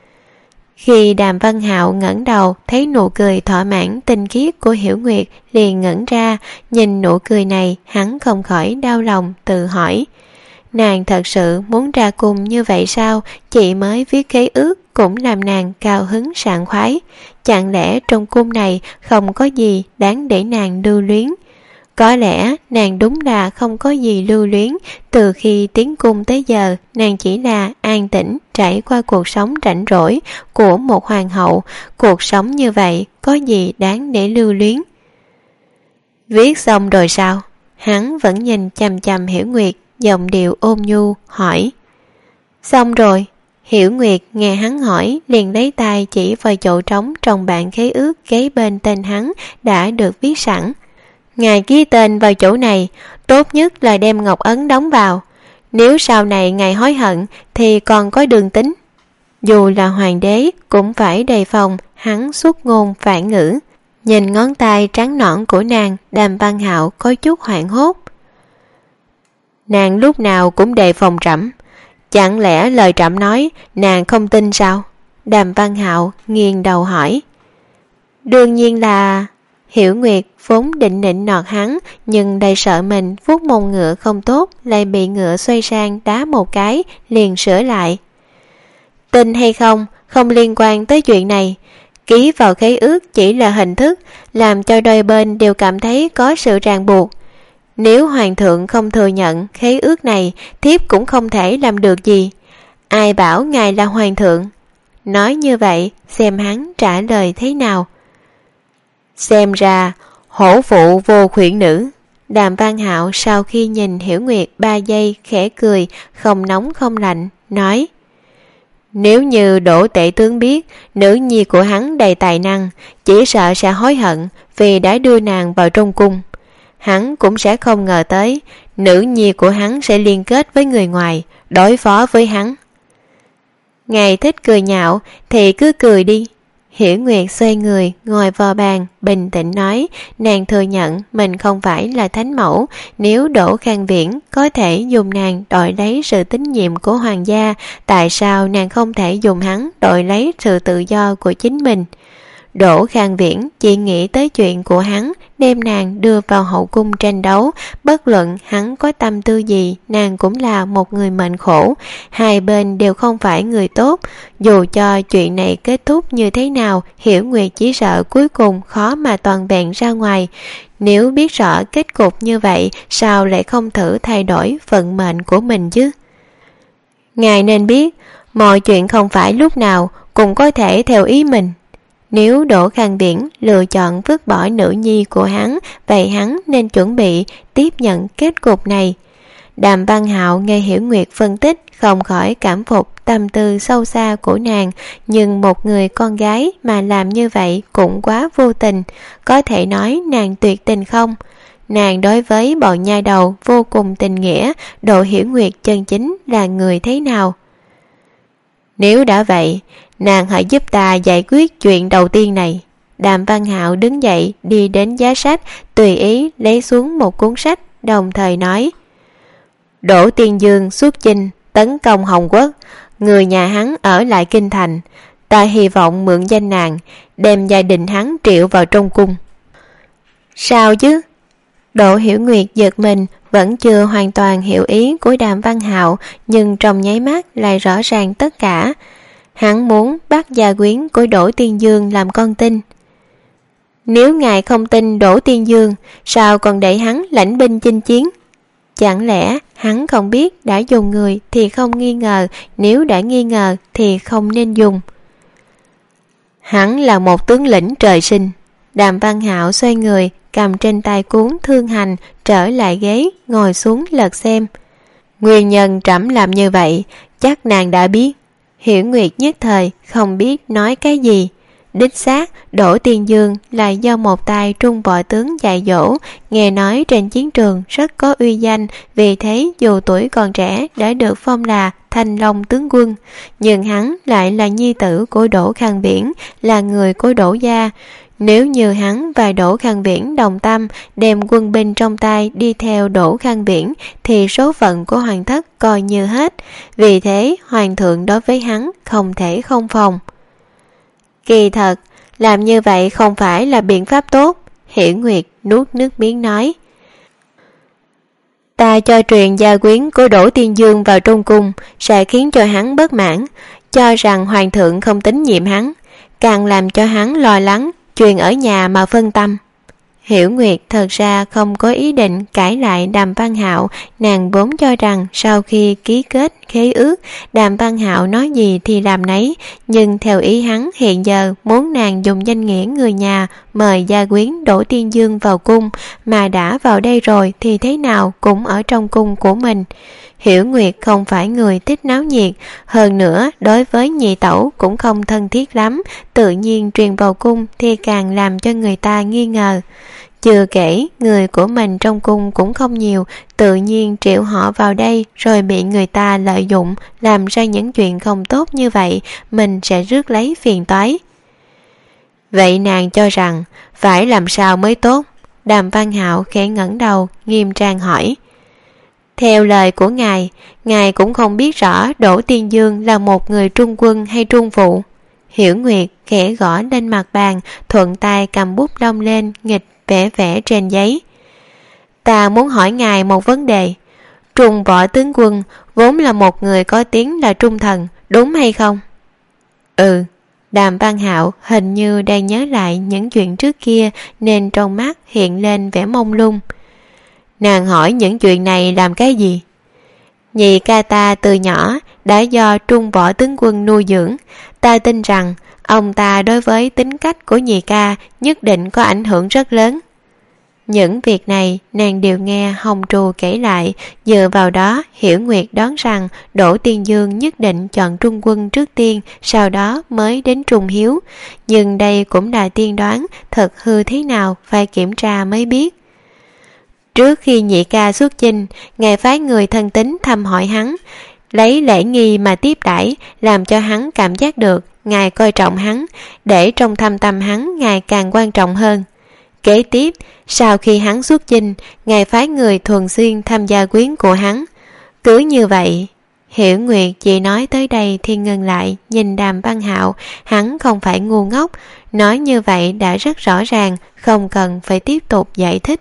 Khi Đàm Văn Hạo ngẩng đầu thấy nụ cười thỏa mãn tinh khiết của Hiểu Nguyệt, liền ngẩn ra, nhìn nụ cười này hắn không khỏi đau lòng tự hỏi. Nàng thật sự muốn ra cung như vậy sao? Chị mới viết khế ước cũng làm nàng cao hứng sảng khoái. Chẳng lẽ trong cung này không có gì đáng để nàng lưu luyến? Có lẽ nàng đúng là không có gì lưu luyến. Từ khi tiến cung tới giờ, nàng chỉ là an tĩnh trải qua cuộc sống rảnh rỗi của một hoàng hậu. Cuộc sống như vậy có gì đáng để lưu luyến? Viết xong rồi sao? Hắn vẫn nhìn chằm chằm Hiểu Nguyệt, giọng điệu ôn nhu hỏi. Xong rồi. Hiểu Nguyệt nghe hắn hỏi liền lấy tay chỉ vào chỗ trống trong bản khế ước kế bên tên hắn đã được viết sẵn. Ngài ký tên vào chỗ này, tốt nhất là đem ngọc ấn đóng vào. Nếu sau này ngài hối hận thì còn có đường tính. Dù là hoàng đế cũng phải đề phòng hắn xuất ngôn phản ngữ. Nhìn ngón tay trắng nõn của nàng, Đàm Văn Hạo có chút hoảng hốt. Nàng lúc nào cũng đề phòng trẫm, chẳng lẽ lời trẫm nói nàng không tin sao? Đàm Văn Hạo nghiêng đầu hỏi. Đương nhiên là... Hiểu Nguyệt vốn định nịnh nọt hắn, nhưng đầy sợ mình vuốt mông ngựa không tốt, lại bị ngựa xoay sang đá một cái, liền sửa lại. Tin hay không, không liên quan tới chuyện này. Ký vào khế ước chỉ là hình thức, làm cho đôi bên đều cảm thấy có sự ràng buộc. Nếu hoàng thượng không thừa nhận khế ước này, thiếp cũng không thể làm được gì. Ai bảo ngài là hoàng thượng? Nói như vậy, xem hắn trả lời thế nào. Xem ra hổ phụ vô khuyển nữ. Đàm Văn Hạo sau khi nhìn Hiểu Nguyệt 3 giây khẽ cười, không nóng không lạnh, nói: Nếu như Đỗ Tể tướng biết nữ nhi của hắn đầy tài năng, chỉ sợ sẽ hối hận vì đã đưa nàng vào trong cung. Hắn cũng sẽ không ngờ tới nữ nhi của hắn sẽ liên kết với người ngoài, đối phó với hắn. Ngài thích cười nhạo thì cứ cười đi. Hiểu Nguyệt xoay người ngồi vào bàn, bình tĩnh nói, nàng thừa nhận mình không phải là thánh mẫu. Nếu Đỗ Khang Viễn có thể dùng nàng đổi lấy sự tín nhiệm của hoàng gia, tại sao nàng không thể dùng hắn đổi lấy sự tự do của chính mình? Đỗ Khang Viễn chỉ nghĩ tới chuyện của hắn, đem nàng đưa vào hậu cung tranh đấu. Bất luận hắn có tâm tư gì, nàng cũng là một người mệnh khổ. Hai bên đều không phải người tốt. Dù cho chuyện này kết thúc như thế nào, Hiểu Nguyệt chỉ sợ cuối cùng khó mà toàn vẹn ra ngoài. Nếu biết rõ kết cục như vậy, sao lại không thử thay đổi vận mệnh của mình chứ? Ngài nên biết, mọi chuyện không phải lúc nào cũng có thể theo ý mình. Nếu Đỗ Khang Viễn lựa chọn vứt bỏ nữ nhi của hắn, vậy hắn nên chuẩn bị tiếp nhận kết cục này. Đàm Văn Hạo nghe Hiểu Nguyệt phân tích, không khỏi cảm phục tâm tư sâu xa của nàng. Nhưng một người con gái mà làm như vậy cũng quá vô tình. Có thể nói nàng tuyệt tình không? Nàng đối với bọn nha đầu vô cùng tình nghĩa. Độ Hiểu Nguyệt chân chính là người thế nào? Nếu đã vậy, nàng hãy giúp ta giải quyết chuyện đầu tiên này. Đàm Văn Hạo đứng dậy đi đến giá sách, tùy ý lấy xuống một cuốn sách, đồng thời nói: Đỗ Tiên Dương xuất chinh tấn công Hồng Quốc, người nhà hắn ở lại kinh thành. Ta hy vọng mượn danh nàng đem gia đình hắn triệu vào trong cung. Sao chứ? Đỗ Hiểu Nguyệt giật mình, vẫn chưa hoàn toàn hiểu ý của Đàm Văn Hạo, nhưng trong nháy mắt lại rõ ràng tất cả. Hắn muốn bắt gia quyến của Đỗ Tiên Dương làm con tin. Nếu ngài không tin Đỗ Tiên Dương, sao còn để hắn lãnh binh chinh chiến? Chẳng lẽ hắn không biết đã dùng người thì không nghi ngờ, nếu đã nghi ngờ thì không nên dùng? Hắn là một tướng lĩnh trời sinh. Đàm Văn Hạo xoay người, cầm trên tay cuốn Thương Hành, trở lại ghế, ngồi xuống lật xem. Nguyên nhân trẫm làm như vậy, chắc nàng đã biết. Hiểu Nguyệt nhất thời không biết nói cái gì. Đích xác, Đỗ Tiên Dương là do một tay trung võ tướng dạy dỗ, nghe nói trên chiến trường rất có uy danh, vì thế dù tuổi còn trẻ đã được phong là Thanh Long tướng quân. Nhưng hắn lại là nhi tử của Đỗ Khang Viễn, là người của Đỗ gia. Nếu như hắn và Đỗ Khang Viễn đồng tâm, đem quân binh trong tay đi theo Đỗ Khang Viễn, thì số phận của hoàng thất coi như hết. Vì thế hoàng thượng đối với hắn không thể không phòng. Kỳ thật, làm như vậy không phải là biện pháp tốt. Hiểu Nguyệt nuốt nước miếng nói: Ta cho truyền gia quyến của Đỗ Tiên Dương vào trong cung sẽ khiến cho hắn bất mãn, cho rằng hoàng thượng không tín nhiệm hắn, càng làm cho hắn lo lắng, truyền ở nhà mà phân tâm. Hiểu Nguyệt thật ra không có ý định cãi lại Đàm Văn Hạo, nàng vốn cho rằng sau khi ký kết khế ước, Đàm Văn Hạo nói gì thì làm nấy, nhưng theo ý hắn hiện giờ muốn nàng dùng danh nghĩa người nhà mời gia quyến Đỗ Tiên Dương vào cung, mà đã vào đây rồi thì thế nào cũng ở trong cung của mình. Hiểu Nguyệt không phải người thích náo nhiệt, hơn nữa đối với nhị tẩu cũng không thân thiết lắm, tự nhiên truyền vào cung thì càng làm cho người ta nghi ngờ. Chưa kể người của mình trong cung cũng không nhiều, tự nhiên triệu họ vào đây rồi bị người ta lợi dụng làm ra những chuyện không tốt như vậy, mình sẽ rước lấy phiền toái. Vậy nàng cho rằng phải làm sao mới tốt? Đàm Văn Hạo khẽ ngẩng đầu nghiêm trang hỏi. Theo lời của ngài cũng không biết rõ Đỗ Tiên Dương là một người trung quân hay trung phụ. Hiểu Nguyệt khẽ gõ lên mặt bàn, thuận tay cầm bút lông lên nghịch vẽ trên giấy. Ta muốn hỏi ngài một vấn đề. Trung Võ tướng quân vốn là một người có tiếng là trung thần, đúng hay không? Ừ. Đàm Văn Hạo hình như đang nhớ lại những chuyện trước kia nên trong mắt hiện lên vẻ mông lung. Nàng hỏi những chuyện này làm cái gì? Nhị ca ta từ nhỏ đã do Trung Võ tướng quân nuôi dưỡng, ta tin rằng ông ta đối với tính cách của nhị ca nhất định có ảnh hưởng rất lớn. Những việc này nàng đều nghe Hồng Trù kể lại, dựa vào đó Hiểu Nguyệt đoán rằng Đỗ Tiên Dương nhất định chọn Trung quân trước tiên, sau đó mới đến Trung Hiếu. Nhưng đây cũng là tiên đoán, thật hư thế nào phải kiểm tra mới biết. Trước khi nhị ca xuất chinh, ngài phái người thân tín thăm hỏi hắn, lấy lễ nghi mà tiếp đãi, làm cho hắn cảm giác được ngài coi trọng hắn, để trong thâm tâm hắn ngày càng quan trọng hơn. Kế tiếp, sau khi hắn xuất chinh, ngài phái người thường xuyên tham gia quyến của hắn. Cứ như vậy, Hiểu Nguyệt chỉ nói tới đây thì ngừng lại, nhìn Đàm Văn Hạo, hắn không phải ngu ngốc, nói như vậy đã rất rõ ràng, không cần phải tiếp tục giải thích.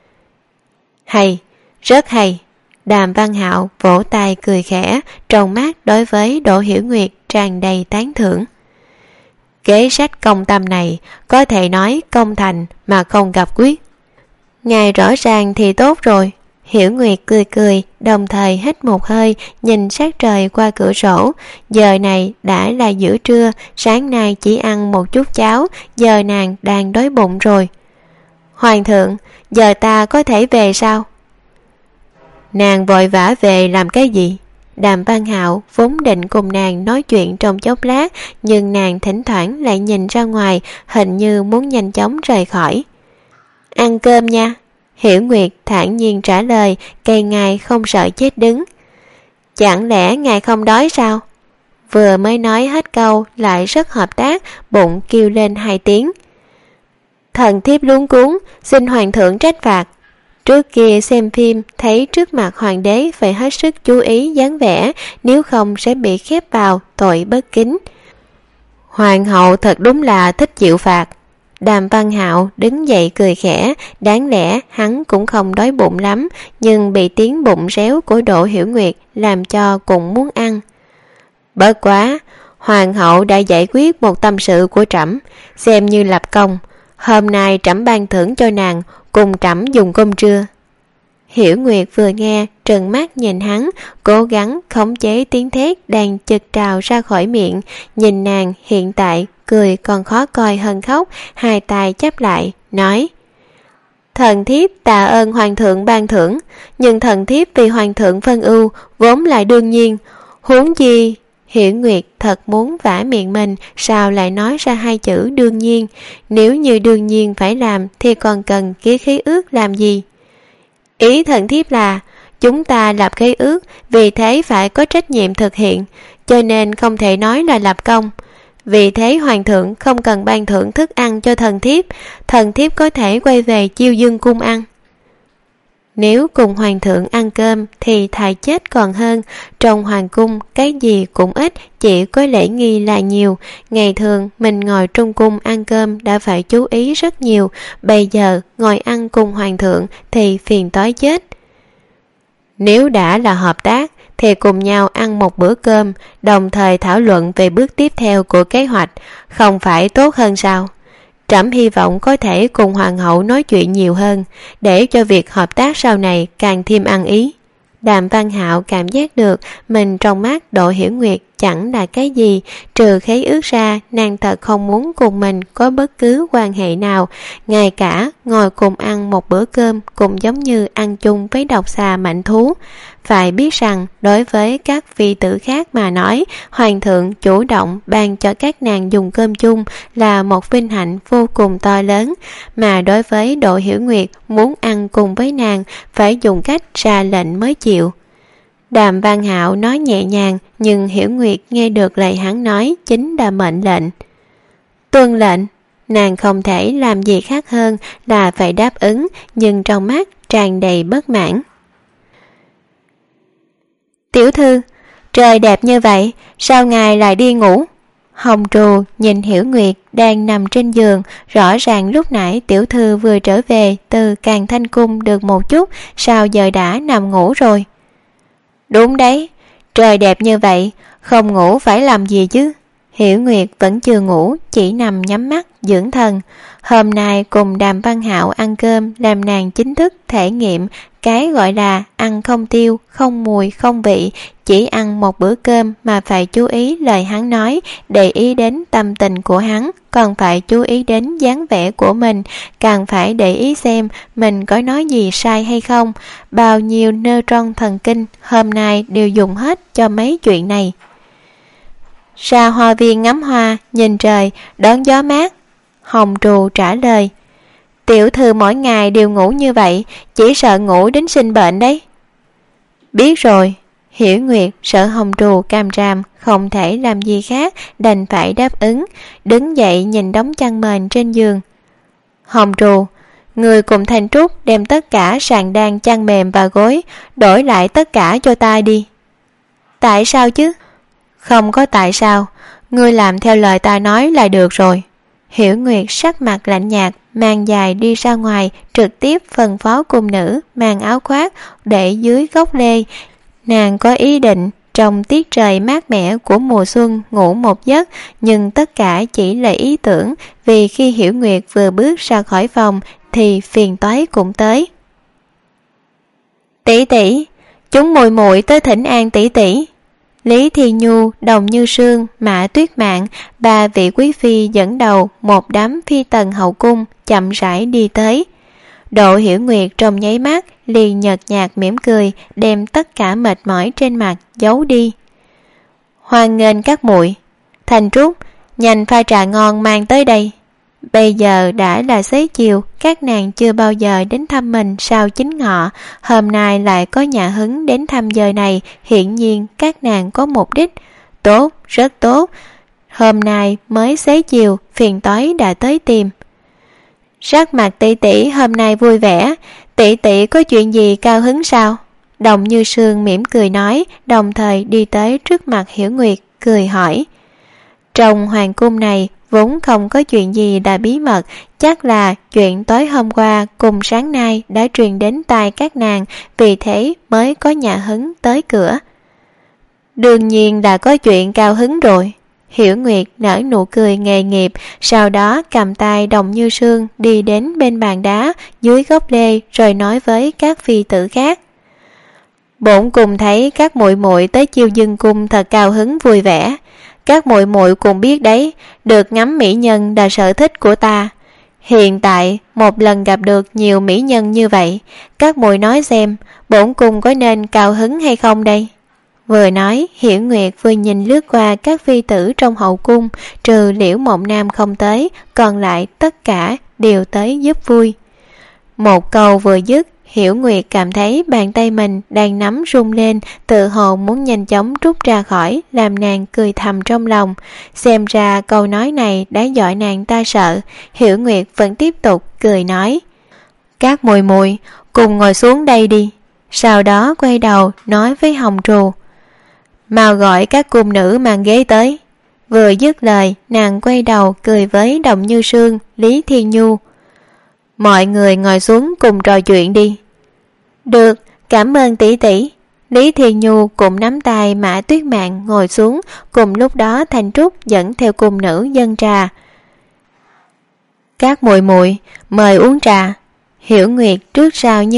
Hay, rất hay. Đàm Văn Hạo vỗ tay cười khẽ, trong mắt đối với Đỗ Hiểu Nguyệt tràn đầy tán thưởng. Kế sách công tâm này có thể nói công thành mà không gặp quyết. Ngài rõ ràng thì tốt rồi. Hiểu Nguyệt cười cười, đồng thời hít một hơi, nhìn sát trời qua cửa sổ. Giờ này đã là giữa trưa, sáng nay chỉ ăn một chút cháo, giờ nàng đang đói bụng rồi. Hoàng thượng, giờ ta có thể về sao? Nàng vội vã về làm cái gì? Đàm Văn Hạo vốn định cùng nàng nói chuyện trong chốc lát, nhưng nàng thỉnh thoảng lại nhìn ra ngoài, hình như muốn nhanh chóng rời khỏi. Ăn cơm nha. Hiểu Nguyệt thản nhiên trả lời, cây ngài không sợ chết đứng. Chẳng lẽ ngài không đói sao? Vừa mới nói hết câu lại rất hợp tác, bụng kêu lên 2 tiếng. Thần thiếp luống cuống, xin hoàng thượng trách phạt. Trước kia xem phim thấy trước mặt hoàng đế phải hết sức chú ý dáng vẻ, nếu không sẽ bị khép vào tội bất kính. Hoàng hậu thật đúng là thích chịu phạt. Đàm Văn Hạo đứng dậy cười khẽ, đáng lẽ hắn cũng không đói bụng lắm, nhưng bị tiếng bụng réo của Đỗ Hiểu Nguyệt làm cho cũng muốn ăn. Bất quá, hoàng hậu đã giải quyết một tâm sự của trẫm, xem như lập công. Hôm nay trẫm ban thưởng cho nàng, cùng trẫm dùng cơm trưa. Hiểu Nguyệt vừa nghe, trừng mắt nhìn hắn, cố gắng khống chế tiếng thét đang chực trào ra khỏi miệng. Nhìn nàng hiện tại cười còn khó coi hơn khóc, 2 tay chắp lại, nói: Thần thiếp tạ ơn hoàng thượng ban thưởng, nhưng thần thiếp vì hoàng thượng phân ưu vốn lại đương nhiên, huống chi. Hiểu Nguyệt thật muốn vả miệng mình, sao lại nói ra 2 chữ đương nhiên? Nếu như đương nhiên phải làm thì còn cần ký khế ước làm gì? Ý thần thiếp là chúng ta lập khế ước, vì thế phải có trách nhiệm thực hiện, cho nên không thể nói là lập công. Vì thế hoàng thượng không cần ban thưởng thức ăn cho thần thiếp có thể quay về Chiêu Dương cung ăn. Nếu cùng hoàng thượng ăn cơm thì thà chết còn hơn. Trong hoàng cung cái gì cũng ít, chỉ có lễ nghi là nhiều. Ngày thường mình ngồi trong cung ăn cơm đã phải chú ý rất nhiều, bây giờ ngồi ăn cùng hoàng thượng thì phiền toái chết. Nếu đã là hợp tác thì cùng nhau ăn một bữa cơm, đồng thời thảo luận về bước tiếp theo của kế hoạch, không phải tốt hơn sao? Trẫm hy vọng có thể cùng hoàng hậu nói chuyện nhiều hơn, để cho việc hợp tác sau này càng thêm ăn ý. Đàm Văn Hạo cảm giác được mình trong mắt Đỗ Hiểu Nguyệt chẳng là cái gì, trừ khế ước ra nàng thật không muốn cùng mình có bất cứ quan hệ nào, ngay cả ngồi cùng ăn một bữa cơm cũng giống như ăn chung với độc xà mạnh thú. Phải biết rằng đối với các vị tử khác mà nói, hoàng thượng chủ động ban cho các nàng dùng cơm chung là một vinh hạnh vô cùng to lớn, mà đối với Đỗ Hiểu Nguyệt muốn ăn cùng với nàng phải dùng cách ra lệnh mới chịu. Đàm Văn Hạo nói nhẹ nhàng, nhưng Hiểu Nguyệt nghe được lời hắn nói chính là mệnh lệnh. Tuân lệnh. Nàng không thể làm gì khác hơn là phải đáp ứng, nhưng trong mắt tràn đầy bất mãn. Tiểu thư, trời đẹp như vậy, sao ngài lại đi ngủ? Hồng Trù nhìn Hiểu Nguyệt đang nằm trên giường, rõ ràng lúc nãy tiểu thư vừa trở về từ Càn Thanh Cung được một chút, sao giờ đã nằm ngủ rồi? Đúng đấy, trời đẹp như vậy, không ngủ phải làm gì chứ? Hiểu Nguyệt vẫn chưa ngủ, chỉ nằm nhắm mắt dưỡng thần. Hôm nay cùng Đàm Văn Hạo ăn cơm làm nàng chính thức thể nghiệm cái gọi là ăn không tiêu, không mùi, không vị, chỉ ăn một bữa cơm mà phải chú ý lời hắn nói, để ý đến tâm tình của hắn, còn phải chú ý đến dáng vẻ của mình, càng phải để ý xem mình có nói gì sai hay không. Bao nhiêu neutron thần kinh hôm nay đều dùng hết cho mấy chuyện này. Ra hoa viên ngắm hoa, nhìn trời, đón gió mát. Hồng Trù trả lời. Tiểu thư mỗi ngày đều ngủ như vậy, chỉ sợ ngủ đến sinh bệnh đấy. Biết rồi. Hiểu Nguyệt sợ Hồng Trù càm ràm, không thể làm gì khác, đành phải đáp ứng, đứng dậy nhìn đống chăn mền trên giường. Hồng Trù, người cùng Thanh Trúc đem tất cả sàn đan, chăn mềm và gối, đổi lại tất cả cho ta đi. Tại sao chứ? Không có tại sao, ngươi làm theo lời ta nói là được rồi. Hiểu Nguyệt sắc mặt lạnh nhạt, mang dài đi ra ngoài, trực tiếp phân phó cung nữ mang áo khoác để dưới gốc lê. Nàng có ý định trong tiết trời mát mẻ của mùa xuân ngủ một giấc, nhưng tất cả chỉ là ý tưởng, vì khi Hiểu Nguyệt vừa bước ra khỏi phòng thì phiền toái cũng tới. Tỷ tỷ, chúng muội muội tới thỉnh an tỷ tỷ. Lý Thi Nhu, Đồng Như Sương, Mã Tuyết Mạn, ba vị quý phi dẫn đầu một đám phi tần hậu cung chậm rãi đi tới. Đỗ Hiểu Nguyệt trong nháy mắt liền nhợt nhạt mỉm cười, đem tất cả mệt mỏi trên mặt giấu đi. Hoan nghênh các muội. Thanh Trúc, nhanh pha trà ngon mang tới đây. Bây giờ đã là xế chiều, các nàng chưa bao giờ đến thăm mình sau chính ngọ, hôm nay lại có nhà hứng đến thăm giờ này, hiển nhiên các nàng có mục đích. Tốt, rất tốt. Hôm nay mới xế chiều, phiền toái đã tới tìm. Sắc mặt tỷ tỷ hôm nay vui vẻ, tỷ tỷ có chuyện gì cao hứng sao? Đồng Như Sương mỉm cười nói, đồng thời đi tới trước mặt Hiểu Nguyệt, cười hỏi. Trong hoàng cung này vốn không có chuyện gì là bí mật, chắc là chuyện tối hôm qua cùng sáng nay đã truyền đến tai các nàng, vì thế mới có nhà hứng tới cửa. Đương nhiên là có chuyện cao hứng rồi. Hiểu Nguyệt nở nụ cười nghề nghiệp, sau đó cầm tay Đồng Như Sương đi đến bên bàn đá dưới gốc lê, rồi nói với các phi tử khác. Bổn cùng thấy các muội muội tới Chiêu Dương cung thật cao hứng vui vẻ. Các muội muội cùng biết đấy, được ngắm mỹ nhân là sở thích của ta. Hiện tại một lần gặp được nhiều mỹ nhân như vậy, các muội nói xem, bổn cung có nên cao hứng hay không đây? Vừa nói, Hiểu Nguyệt vừa nhìn lướt qua các phi tử trong hậu cung, trừ Liễu Mộng Nam không tới, còn lại tất cả đều tới giúp vui. Một câu vừa dứt, Hiểu Nguyệt cảm thấy bàn tay mình đang nắm rung lên, tự hồ muốn nhanh chóng rút ra khỏi, làm nàng cười thầm trong lòng. Xem ra câu nói này đã dọa nàng ta sợ. Hiểu Nguyệt vẫn tiếp tục cười nói. Các muội muội cùng ngồi xuống đây đi. Sau đó quay đầu nói với Hồng Trù. Mau gọi các cung nữ mang ghế tới. Vừa dứt lời, nàng quay đầu cười với Đồng Như Sương, Lý Thiên Nhu. Mọi người ngồi xuống cùng trò chuyện đi. Được, cảm ơn tỷ tỷ. Lý Thiên Nhu cũng nắm tay Mã Tuyết Mạn ngồi xuống, cùng lúc đó Thanh Trúc dẫn theo cung nữ dâng trà. Các muội muội mời uống trà. Hiểu Nguyệt trước sau như một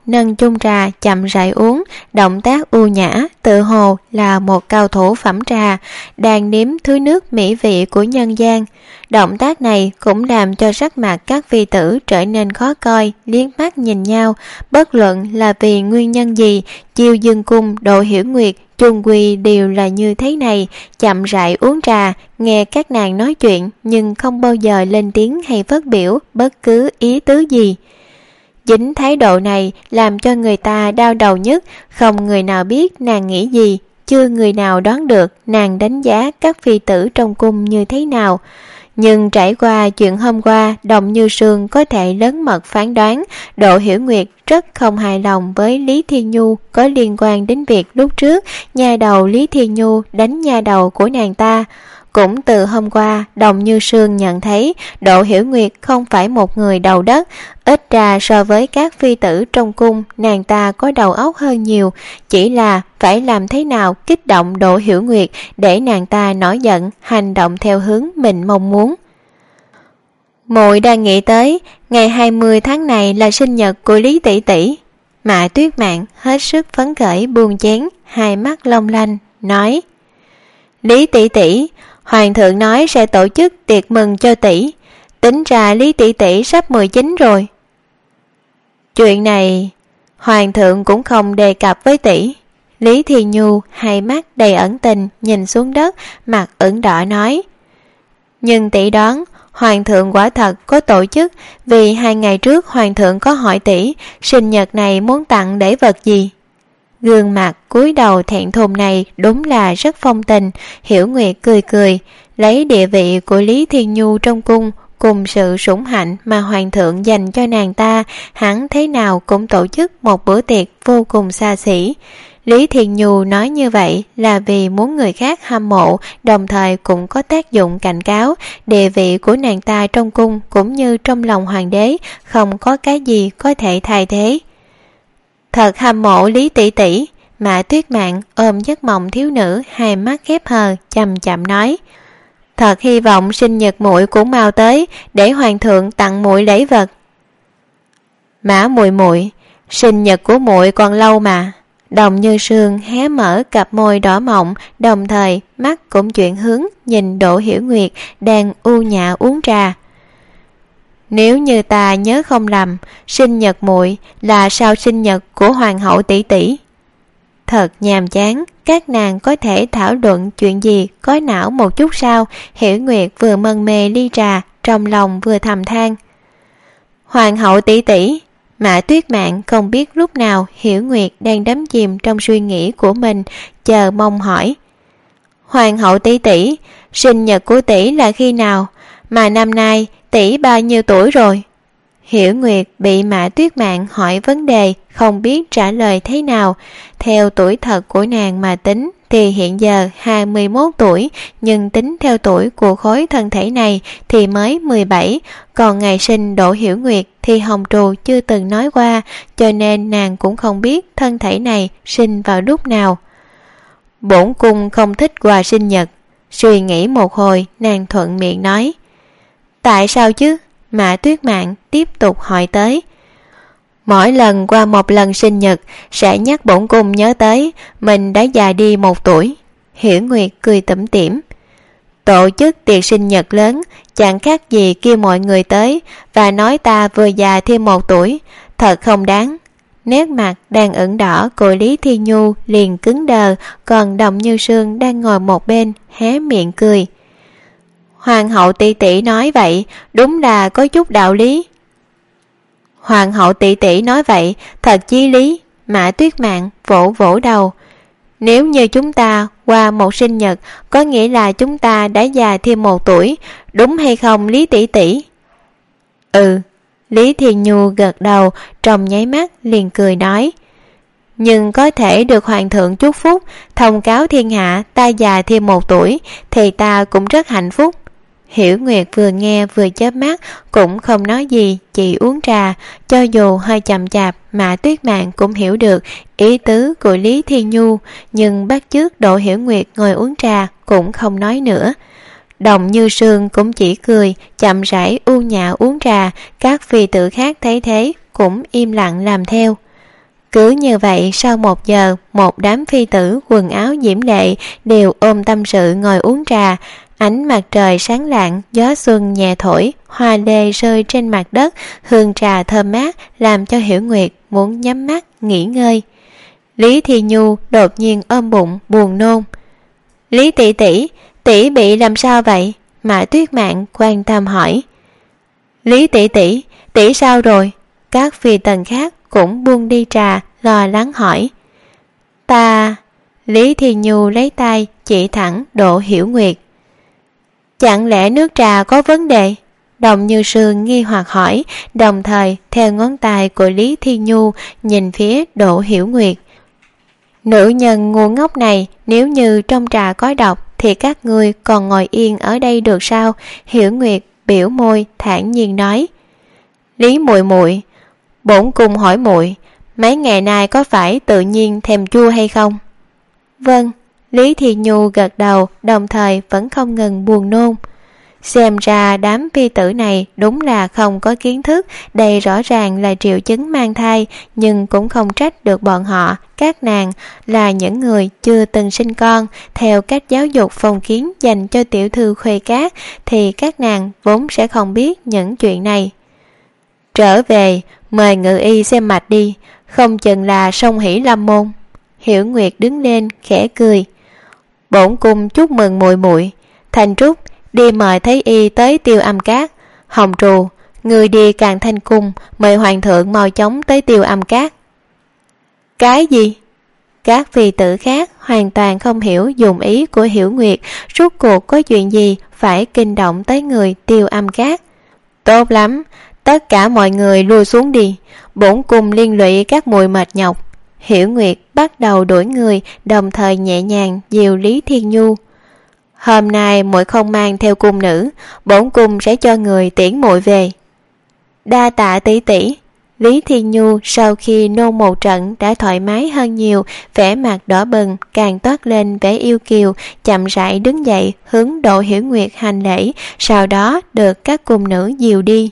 nâng chung trà chậm rãi uống, động tác ưu nhã, tự hồ là một cao thủ phẩm trà, đang nếm thứ nước mỹ vị của nhân gian. Động tác này cũng làm cho sắc mặt các phi tử trở nên khó coi, liếc mắt nhìn nhau, bất luận là vì nguyên nhân gì, Chiêu Dương Cung, Độ Hiểu Nguyệt chung quy đều là như thế này, chậm rãi uống trà, nghe các nàng nói chuyện nhưng không bao giờ lên tiếng hay phát biểu bất cứ ý tứ gì. Chính thái độ này làm cho người ta đau đầu nhất, không người nào biết nàng nghĩ gì, chưa người nào đoán được nàng đánh giá các phi tử trong cung như thế nào. Nhưng trải qua chuyện hôm qua, Đồng Như Sương có thể lớn mật phán đoán Độ Hiểu Nguyệt rất không hài lòng với Lý Thiên Nhu có liên quan đến việc lúc trước nha đầu Lý Thiên Nhu đánh nha đầu của nàng ta. Cũng từ hôm qua, Đồng Như Sương nhận thấy Độ Hiểu Nguyệt không phải một người đầu đất, ít ra so với các phi tử trong cung, nàng ta có đầu óc hơn nhiều, chỉ là phải làm thế nào kích động Độ Hiểu Nguyệt để nàng ta nổi giận, hành động theo hướng mình mong muốn. Muội đang nghĩ tới ngày 20 tháng này là sinh nhật của Lý tỷ tỷ. Mã Tuyết Mạn hết sức phấn khởi buông chén, hai mắt long lanh nói: Lý tỷ tỷ, hoàng thượng nói sẽ tổ chức tiệc mừng cho tỷ, tính ra Lý tỷ tỷ sắp 19 rồi. Chuyện này hoàng thượng cũng không đề cập với tỷ. Lý Thiên Nhu hai mắt đầy ẩn tình nhìn xuống đất, mặt ửng đỏ nói: Nhưng tỷ đoán hoàng thượng quả thật có tổ chức, vì 2 ngày trước hoàng thượng có hỏi tỷ sinh nhật này muốn tặng lễ vật gì. Gương mặt cúi đầu thẹn thùng này đúng là rất phong tình. Hiểu Nguyệt cười cười, lấy địa vị của Lý Thiên Nhu trong cung cùng sự sủng hạnh mà hoàng thượng dành cho nàng ta, hắn thế nào cũng tổ chức một bữa tiệc vô cùng xa xỉ. Lý Thiên Nhu nói như vậy là vì muốn người khác hâm mộ, đồng thời cũng có tác dụng cảnh cáo địa vị của nàng ta trong cung cũng như trong lòng hoàng đế, không có cái gì có thể thay thế. Thật hâm mộ Lý tỷ tỷ. Mã Tuyết Mạn ôm giấc mộng thiếu nữ, hai mắt khép hờ, chậm chậm nói: Thật hy vọng sinh nhật muội cũng mau tới để hoàng thượng tặng muội lễ vật. Mã muội muội, sinh nhật của muội còn lâu mà. Đồng Như Sương hé mở cặp môi đỏ mọng, đồng thời mắt cũng chuyển hướng nhìn Độ Hiểu Nguyệt đang u nhã uống trà. Nếu như ta nhớ không lầm, sinh nhật muội là sau sinh nhật của hoàng hậu tỷ tỷ. Thật nhàm chán, các nàng có thể thảo luận chuyện gì có não một chút sao? Hiểu Nguyệt vừa mân mê ly trà, trong lòng vừa thầm than: Hoàng hậu tỷ tỷ. Mã Tuyết Mạn không biết lúc nào Hiểu Nguyệt đang đắm chìm trong suy nghĩ của mình, chờ mong hỏi: Hoàng hậu tỷ tỷ, sinh nhật của tỷ là khi nào? Mà năm nay tỷ bao nhiêu tuổi rồi? Hiểu Nguyệt bị Mã Tuyết Mạn hỏi vấn đề không biết trả lời thế nào. Theo tuổi thật của nàng mà tính thì hiện giờ 21 tuổi, nhưng tính theo tuổi của khối thân thể này thì mới 17, còn ngày sinh Đỗ Hiểu Nguyệt thì Hồng Trù chưa từng nói qua, cho nên nàng cũng không biết thân thể này sinh vào lúc nào. Bổn cung không thích quà sinh nhật. Suy nghĩ một hồi, nàng thuận miệng nói: Tại sao chứ? Mã Tuyết Mạn tiếp tục hỏi tới. Mỗi lần qua một lần sinh nhật sẽ nhắc bổn cung nhớ tới mình đã già đi 1 tuổi. Hiểu Nguyệt cười tủm tỉm. Tổ chức tiệc sinh nhật lớn chẳng khác gì kêu mọi người tới và nói ta vừa già thêm 1 tuổi, thật không đáng. Nét mặt đang ửng đỏ của Lý Thiên Nhu liền cứng đờ, còn Đồng Như Sương đang ngồi một bên hé miệng cười. Hoàng hậu tỷ tỷ nói vậy đúng là có chút đạo lý. Hoàng hậu tỷ tỷ nói vậy thật chí lý. Mã Tuyết Mạn vỗ vỗ đầu. Nếu như chúng ta qua một sinh nhật có nghĩa là chúng ta đã già thêm 1 tuổi, đúng hay không Lý tỷ tỷ? Ừ. Lý Thiên Nhu gật đầu, trong nháy mắt liền cười nói: Nhưng có thể được hoàng thượng chúc phúc, thông cáo thiên hạ ta già thêm 1 tuổi thì ta cũng rất hạnh phúc. Hiểu Nguyệt vừa nghe vừa chớp mắt, cũng không nói gì, chỉ uống trà. Cho dù hơi chậm chạp, Mã Tuyết Mạn cũng hiểu được ý tứ của Lý Thiên Nhu, nhưng bắt chước Đỗ Hiểu Nguyệt ngồi uống trà cũng không nói nữa. Đồng Như Sương cũng chỉ cười, chậm rãi u nhã uống trà. Các phi tử khác thấy thế cũng im lặng làm theo. Cứ như vậy sau 1 giờ, một đám phi tử quần áo diễm lệ đều ôm tâm sự ngồi uống trà. Ánh mặt trời sáng lạng, gió xuân nhẹ thổi, hoa lê rơi trên mặt đất, hương trà thơm mát làm cho Hiểu Nguyệt muốn nhắm mắt nghỉ ngơi. Lý Thi Nhu đột nhiên ôm bụng buồn nôn. Lý tỷ tỷ, tỷ bị làm sao vậy? Mã Tuyết Mạn quan tâm hỏi. Lý tỷ tỷ, tỷ sao rồi? Các phi tần khác cũng buông đi trà, lo lắng hỏi. Ta... Lý Thi Nhu lấy tay chỉ thẳng Đỗ Hiểu Nguyệt. Chẳng lẽ nước trà có vấn đề? Đồng Như Sương nghi hoặc hỏi, đồng thời theo ngón tay của Lý Thi Nhu nhìn phía Đỗ Hiểu Nguyệt. Nữ nhân ngu ngốc này, nếu như trong trà có độc thì các ngươi còn ngồi yên ở đây được sao? Hiểu Nguyệt biểu môi thản nhiên nói. Lý muội muội, bổn cung hỏi muội, mấy ngày nay có phải tự nhiên thèm chua hay không? Vâng. Lý Thi Nhu gật đầu, đồng thời vẫn không ngừng buồn nôn. Xem ra đám phi tử này đúng là không có kiến thức, đây rõ ràng là triệu chứng mang thai, nhưng cũng không trách được bọn họ. Các nàng là những người chưa từng sinh con, theo cách giáo dục phong kiến dành cho tiểu thư Khuê Cát thì các nàng vốn sẽ không biết những chuyện này. Trở về, mời ngự y xem mạch đi, không chừng là song hỷ lâm môn. Hiểu Nguyệt đứng lên khẽ cười. Bổn cung chúc mừng muội muội. Thành Trúc, đi mời thấy y tới Tiêu Âm Cát. Hồng Trù, người đi Càn Thanh Cung mời hoàng thượng mau chóng tới Tiêu Âm Cát. Cái gì? Các phi tử khác hoàn toàn không hiểu dụng ý của Hiểu Nguyệt, rốt cuộc có chuyện gì phải kinh động tới người Tiêu Âm Cát. Tốt lắm, tất cả mọi người lui xuống đi, bổn cung liên lụy các muội mệt nhọc. Hiểu Nguyệt bắt đầu đuổi người, đồng thời nhẹ nhàng dìu Lý Thiên Nhu. Hôm nay muội không mang theo cung nữ, bổn cung sẽ cho người tiễn muội về. Đa tạ tỷ tỷ. Lý Thiên Nhu sau khi nôn một trận đã thoải mái hơn nhiều, vẻ mặt đỏ bừng càng toát lên vẻ yêu kiều, chậm rãi đứng dậy hướng Đỗ Hiểu Nguyệt hành lễ, sau đó được các cung nữ dìu đi.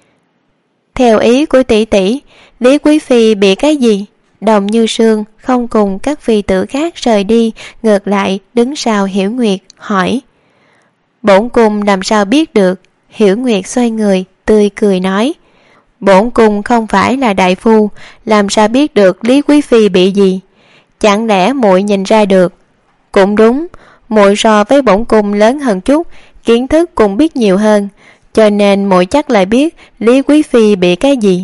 Theo ý của tỷ tỷ, Lý Quý Phi bị cái gì? Đồng Như Sương không cùng các phi tử khác rời đi, ngược lại đứng sau Hiểu Nguyệt hỏi. Bổn cung làm sao biết được? Hiểu Nguyệt xoay người tươi cười nói. Bổn cung không phải là đại phu, làm sao biết được Lý Quý Phi bị gì? Chẳng lẽ muội nhìn ra được? Cũng đúng, muội so với bổn cung lớn hơn chút, kiến thức cũng biết nhiều hơn, cho nên muội chắc lại biết Lý Quý Phi bị cái gì.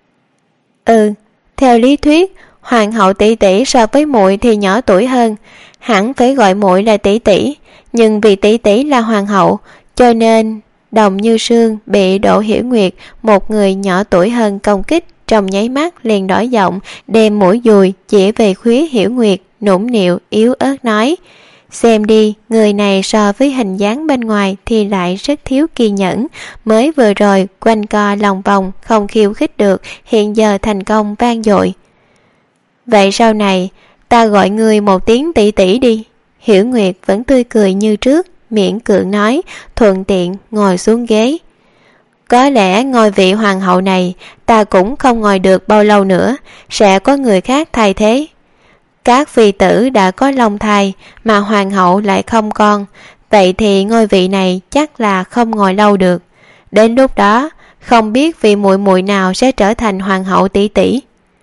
Theo lý thuyết, hoàng hậu tỷ tỷ so với muội thì nhỏ tuổi hơn, hẳn phải gọi muội là tỷ tỷ, nhưng vì tỷ tỷ là hoàng hậu, cho nên Đồng Như Sương bị Đỗ Hiểu Nguyệt, một người nhỏ tuổi hơn công kích, trong nháy mắt liền đổi giọng, đem mũi dùi chỉ về khóe Hiểu Nguyệt, nũng nịu yếu ớt nói. Xem đi, người này so với hình dáng bên ngoài thì lại rất thiếu kiên nhẫn, mới vừa rồi quanh co lòng vòng không khiêu khích được, hiện giờ thành công vang dội. Vậy sau này ta gọi người một tiếng tỷ tỷ đi. Hiểu Nguyệt vẫn tươi cười như trước, miễn cưỡng nói, thuận tiện ngồi xuống ghế. Có lẽ ngôi vị hoàng hậu này ta cũng không ngồi được bao lâu nữa, sẽ có người khác thay thế. Các phi tử đã có long thai mà hoàng hậu lại không con, vậy thì ngôi vị này chắc là không ngồi lâu được. Đến lúc đó không biết vị muội muội nào sẽ trở thành hoàng hậu tỷ tỷ.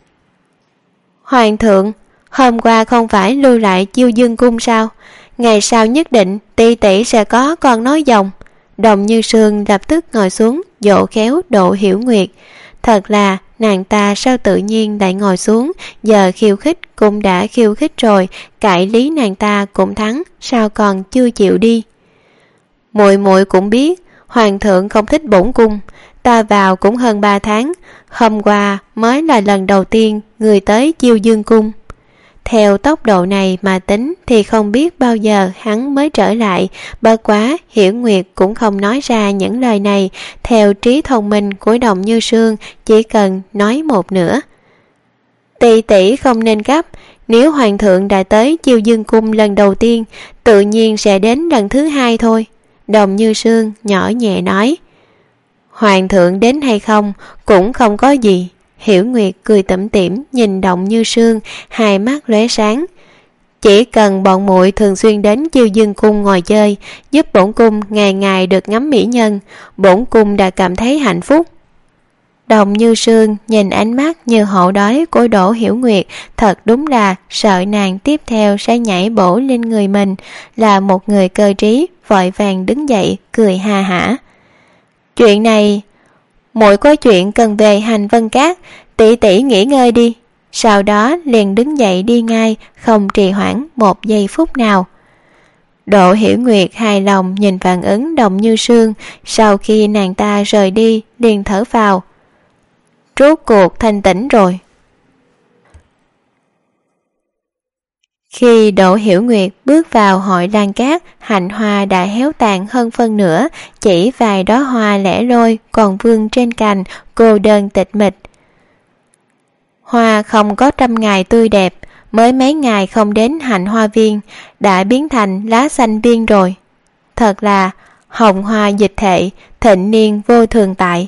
Hoàng thượng, hôm qua không phải lưu lại Chiêu Dương cung sao? Ngày sau nhất định tỷ tỷ sẽ có con nói dòng. Đồng Như Sương lập tức ngồi xuống dỗ khéo Đỗ Hiểu Nguyệt. Thật là nàng ta sao tự nhiên lại ngồi xuống, giờ khiêu khích cũng đã khiêu khích rồi, cãi lý nàng ta cũng thắng, sao còn chưa chịu đi. Muội muội cũng biết hoàng thượng không thích bổn cung, ta vào cũng hơn 3 tháng, hôm qua mới là lần đầu tiên người tới Chiêu Dương cung. Theo tốc độ này mà tính thì không biết bao giờ hắn mới trở lại, bất quá Hiểu Nguyệt cũng không nói ra những lời này, theo trí thông minh của Đồng Như Sương chỉ cần nói một nửa. Tỷ tỷ không nên gấp, nếu hoàng thượng đã tới Chiêu Dương cung lần đầu tiên, tự nhiên sẽ đến lần thứ hai thôi. Đồng Như Sương nhỏ nhẹ nói. Hoàng thượng đến hay không cũng không có gì. Hiểu Nguyệt cười tủm tỉm nhìn Động Như Sương, hai mắt lóe sáng. Chỉ cần bọn muội thường xuyên đến Chiêu Dương cung ngồi chơi, giúp bổn cung ngày ngày được ngắm mỹ nhân, bổn cung đã cảm thấy hạnh phúc. Động Như Sương nhìn ánh mắt như hổ đói của Đỗ Hiểu Nguyệt, thật đúng là sợ nàng tiếp theo sẽ nhảy bổ lên người mình. Là một người cơ trí, vội vàng đứng dậy cười ha hả. Chuyện này, muội có chuyện cần về Hành Vân Cát, tỷ tỷ nghỉ ngơi đi. Sau đó liền đứng dậy đi ngay, không trì hoãn một giây phút nào. Đỗ Hiểu Nguyệt hài lòng nhìn phản ứng Động Như Sương, sau khi nàng ta rời đi liền thở phào. Rốt cuộc thanh tĩnh rồi. Khi Đỗ Hiểu Nguyệt bước vào hội Lan Cát, hạnh hoa đã héo tàn hơn phân nửa, chỉ vài đóa hoa lẻ loi còn vương trên cành, cô đơn tịch mịch. Hoa không có trăm ngày tươi đẹp, mới mấy ngày không đến hạnh hoa viên, đã biến thành lá xanh viên rồi. Thật là hồng hoa dịch thệ, thịnh niên vô thường tại.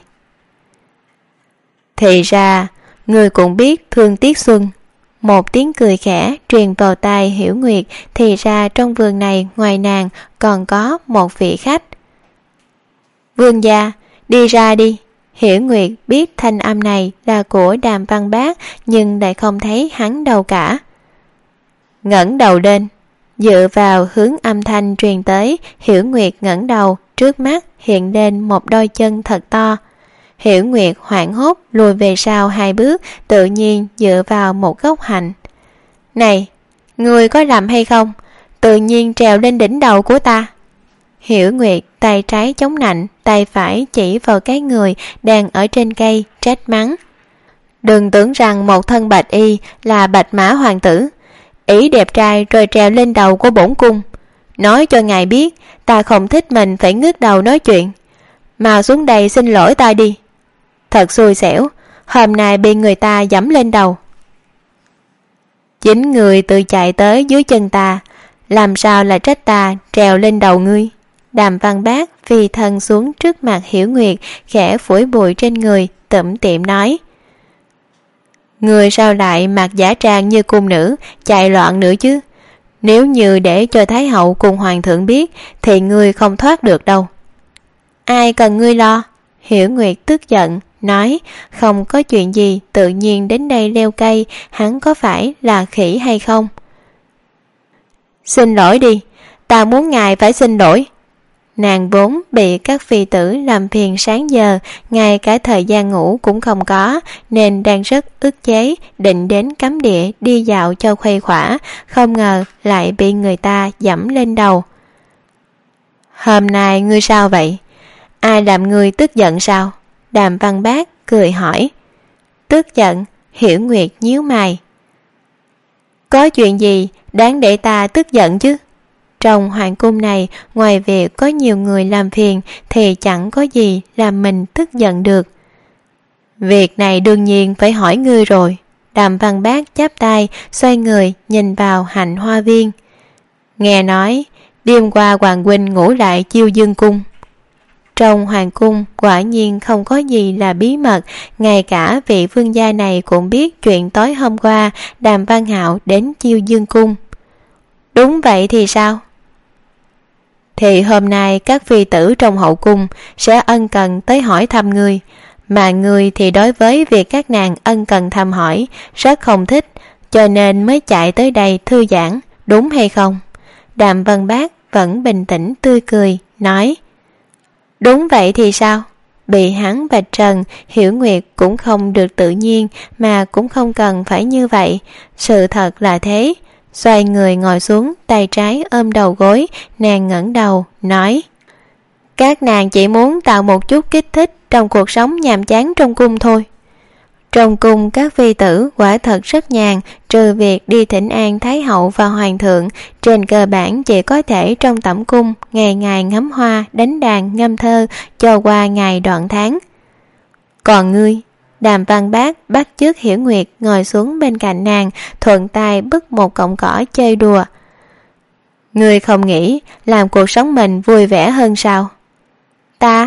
Thì ra, người cũng biết thương tiếc xuân. Một tiếng cười khẽ truyền vào tai Hiểu Nguyệt, thì ra trong vườn này ngoài nàng còn có một vị khách. Vương gia, đi ra đi. Hiểu Nguyệt biết thanh âm này là của Đàm Văn Bác, nhưng lại không thấy hắn đâu cả. Ngẩng đầu lên, dựa vào hướng âm thanh truyền tới, Hiểu Nguyệt ngẩng đầu, trước mắt hiện lên một đôi chân thật to. Hiểu Nguyệt hoảng hốt lùi về sau 2 bước, tự nhiên dựa vào một gốc hạnh. Này, người có lầm hay không? Tự nhiên trèo lên đỉnh đầu của ta. Hiểu Nguyệt tay trái chống nạnh, tay phải chỉ vào cái người đang ở trên cây, trách mắng. Đừng tưởng rằng một thân bạch y là Bạch Mã hoàng tử, ý đẹp trai rồi trèo lên đầu của bổn cung. Nói cho ngài biết, ta không thích mình phải ngước đầu nói chuyện. Mau xuống đây xin lỗi ta đi. Thật xui xẻo, hôm nay bị người ta giẫm lên đầu. Chính người tự chạy tới dưới chân ta, làm sao là trách ta trèo lên đầu ngươi. Đàm Văn Bác phi thân xuống trước mặt Hiểu Nguyệt, khẽ phủi bụi trên người, tủm tỉm nói. Người sao lại mặc giả trang như cung nữ, chạy loạn nữa chứ? Nếu như để cho Thái hậu cùng hoàng thượng biết, thì ngươi không thoát được đâu. Ai cần ngươi lo? Hiểu Nguyệt tức giận, nói, không có chuyện gì tự nhiên đến đây leo cây, hắn có phải là khỉ hay không? Xin lỗi đi, ta muốn ngài phải xin lỗi. Nàng vốn bị các phi tử làm phiền sáng giờ, ngay cả thời gian ngủ cũng không có, nên đang rất ức chế, định đến cấm địa đi dạo cho khuây khỏa, không ngờ lại bị người ta giẫm lên đầu. Hôm nay ngươi sao vậy? Ai làm ngươi tức giận sao? Đàm Văn Bác cười hỏi. Tức giận? Hiểu Nguyệt nhíu mày. Có chuyện gì đáng để ta tức giận chứ? Trong hoàng cung này, ngoài việc có nhiều người làm phiền thì chẳng có gì làm mình tức giận được. Việc này đương nhiên phải hỏi ngươi rồi. Đàm Văn Bác chắp tay, xoay người nhìn vào hạnh hoa viên. Nghe nói, đêm qua hoàng huynh ngủ lại Chiêu Dương cung. Trong hoàng cung quả nhiên không có gì là bí mật, ngay cả vị vương gia này cũng biết chuyện tối hôm qua Đàm Văn Hạo đến Chiêu Dương cung. Đúng vậy thì sao? Thì hôm nay các phi tử trong hậu cung sẽ ân cần tới hỏi thăm ngươi, mà ngươi thì đối với việc các nàng ân cần thăm hỏi rất không thích, cho nên mới chạy tới đây thư giãn, đúng hay không? Đàm Văn Bác vẫn bình tĩnh tươi cười, nói. Đúng vậy thì sao? Bị hắn vạch trần, Hiểu Nguyệt cũng không được tự nhiên, mà cũng không cần phải như vậy. Sự thật là thế. Xoay người ngồi xuống, tay trái ôm đầu gối, nàng ngẩng đầu, nói. Các nàng chỉ muốn tạo một chút kích thích trong cuộc sống nhàm chán trong cung thôi. Trong cung các phi tử quả thật rất nhàn, trừ việc đi thỉnh an Thái hậu và hoàng thượng, trên cơ bản chỉ có thể trong tẩm cung ngày ngày ngắm hoa, đánh đàn, ngâm thơ, cho qua ngày đoạn tháng. Còn ngươi? Đàm Văn Bác bắt chước Hiểu Nguyệt ngồi xuống bên cạnh nàng, thuận tay bứt một cọng cỏ chơi đùa. Ngươi không nghĩ làm cuộc sống mình vui vẻ hơn sao? Ta?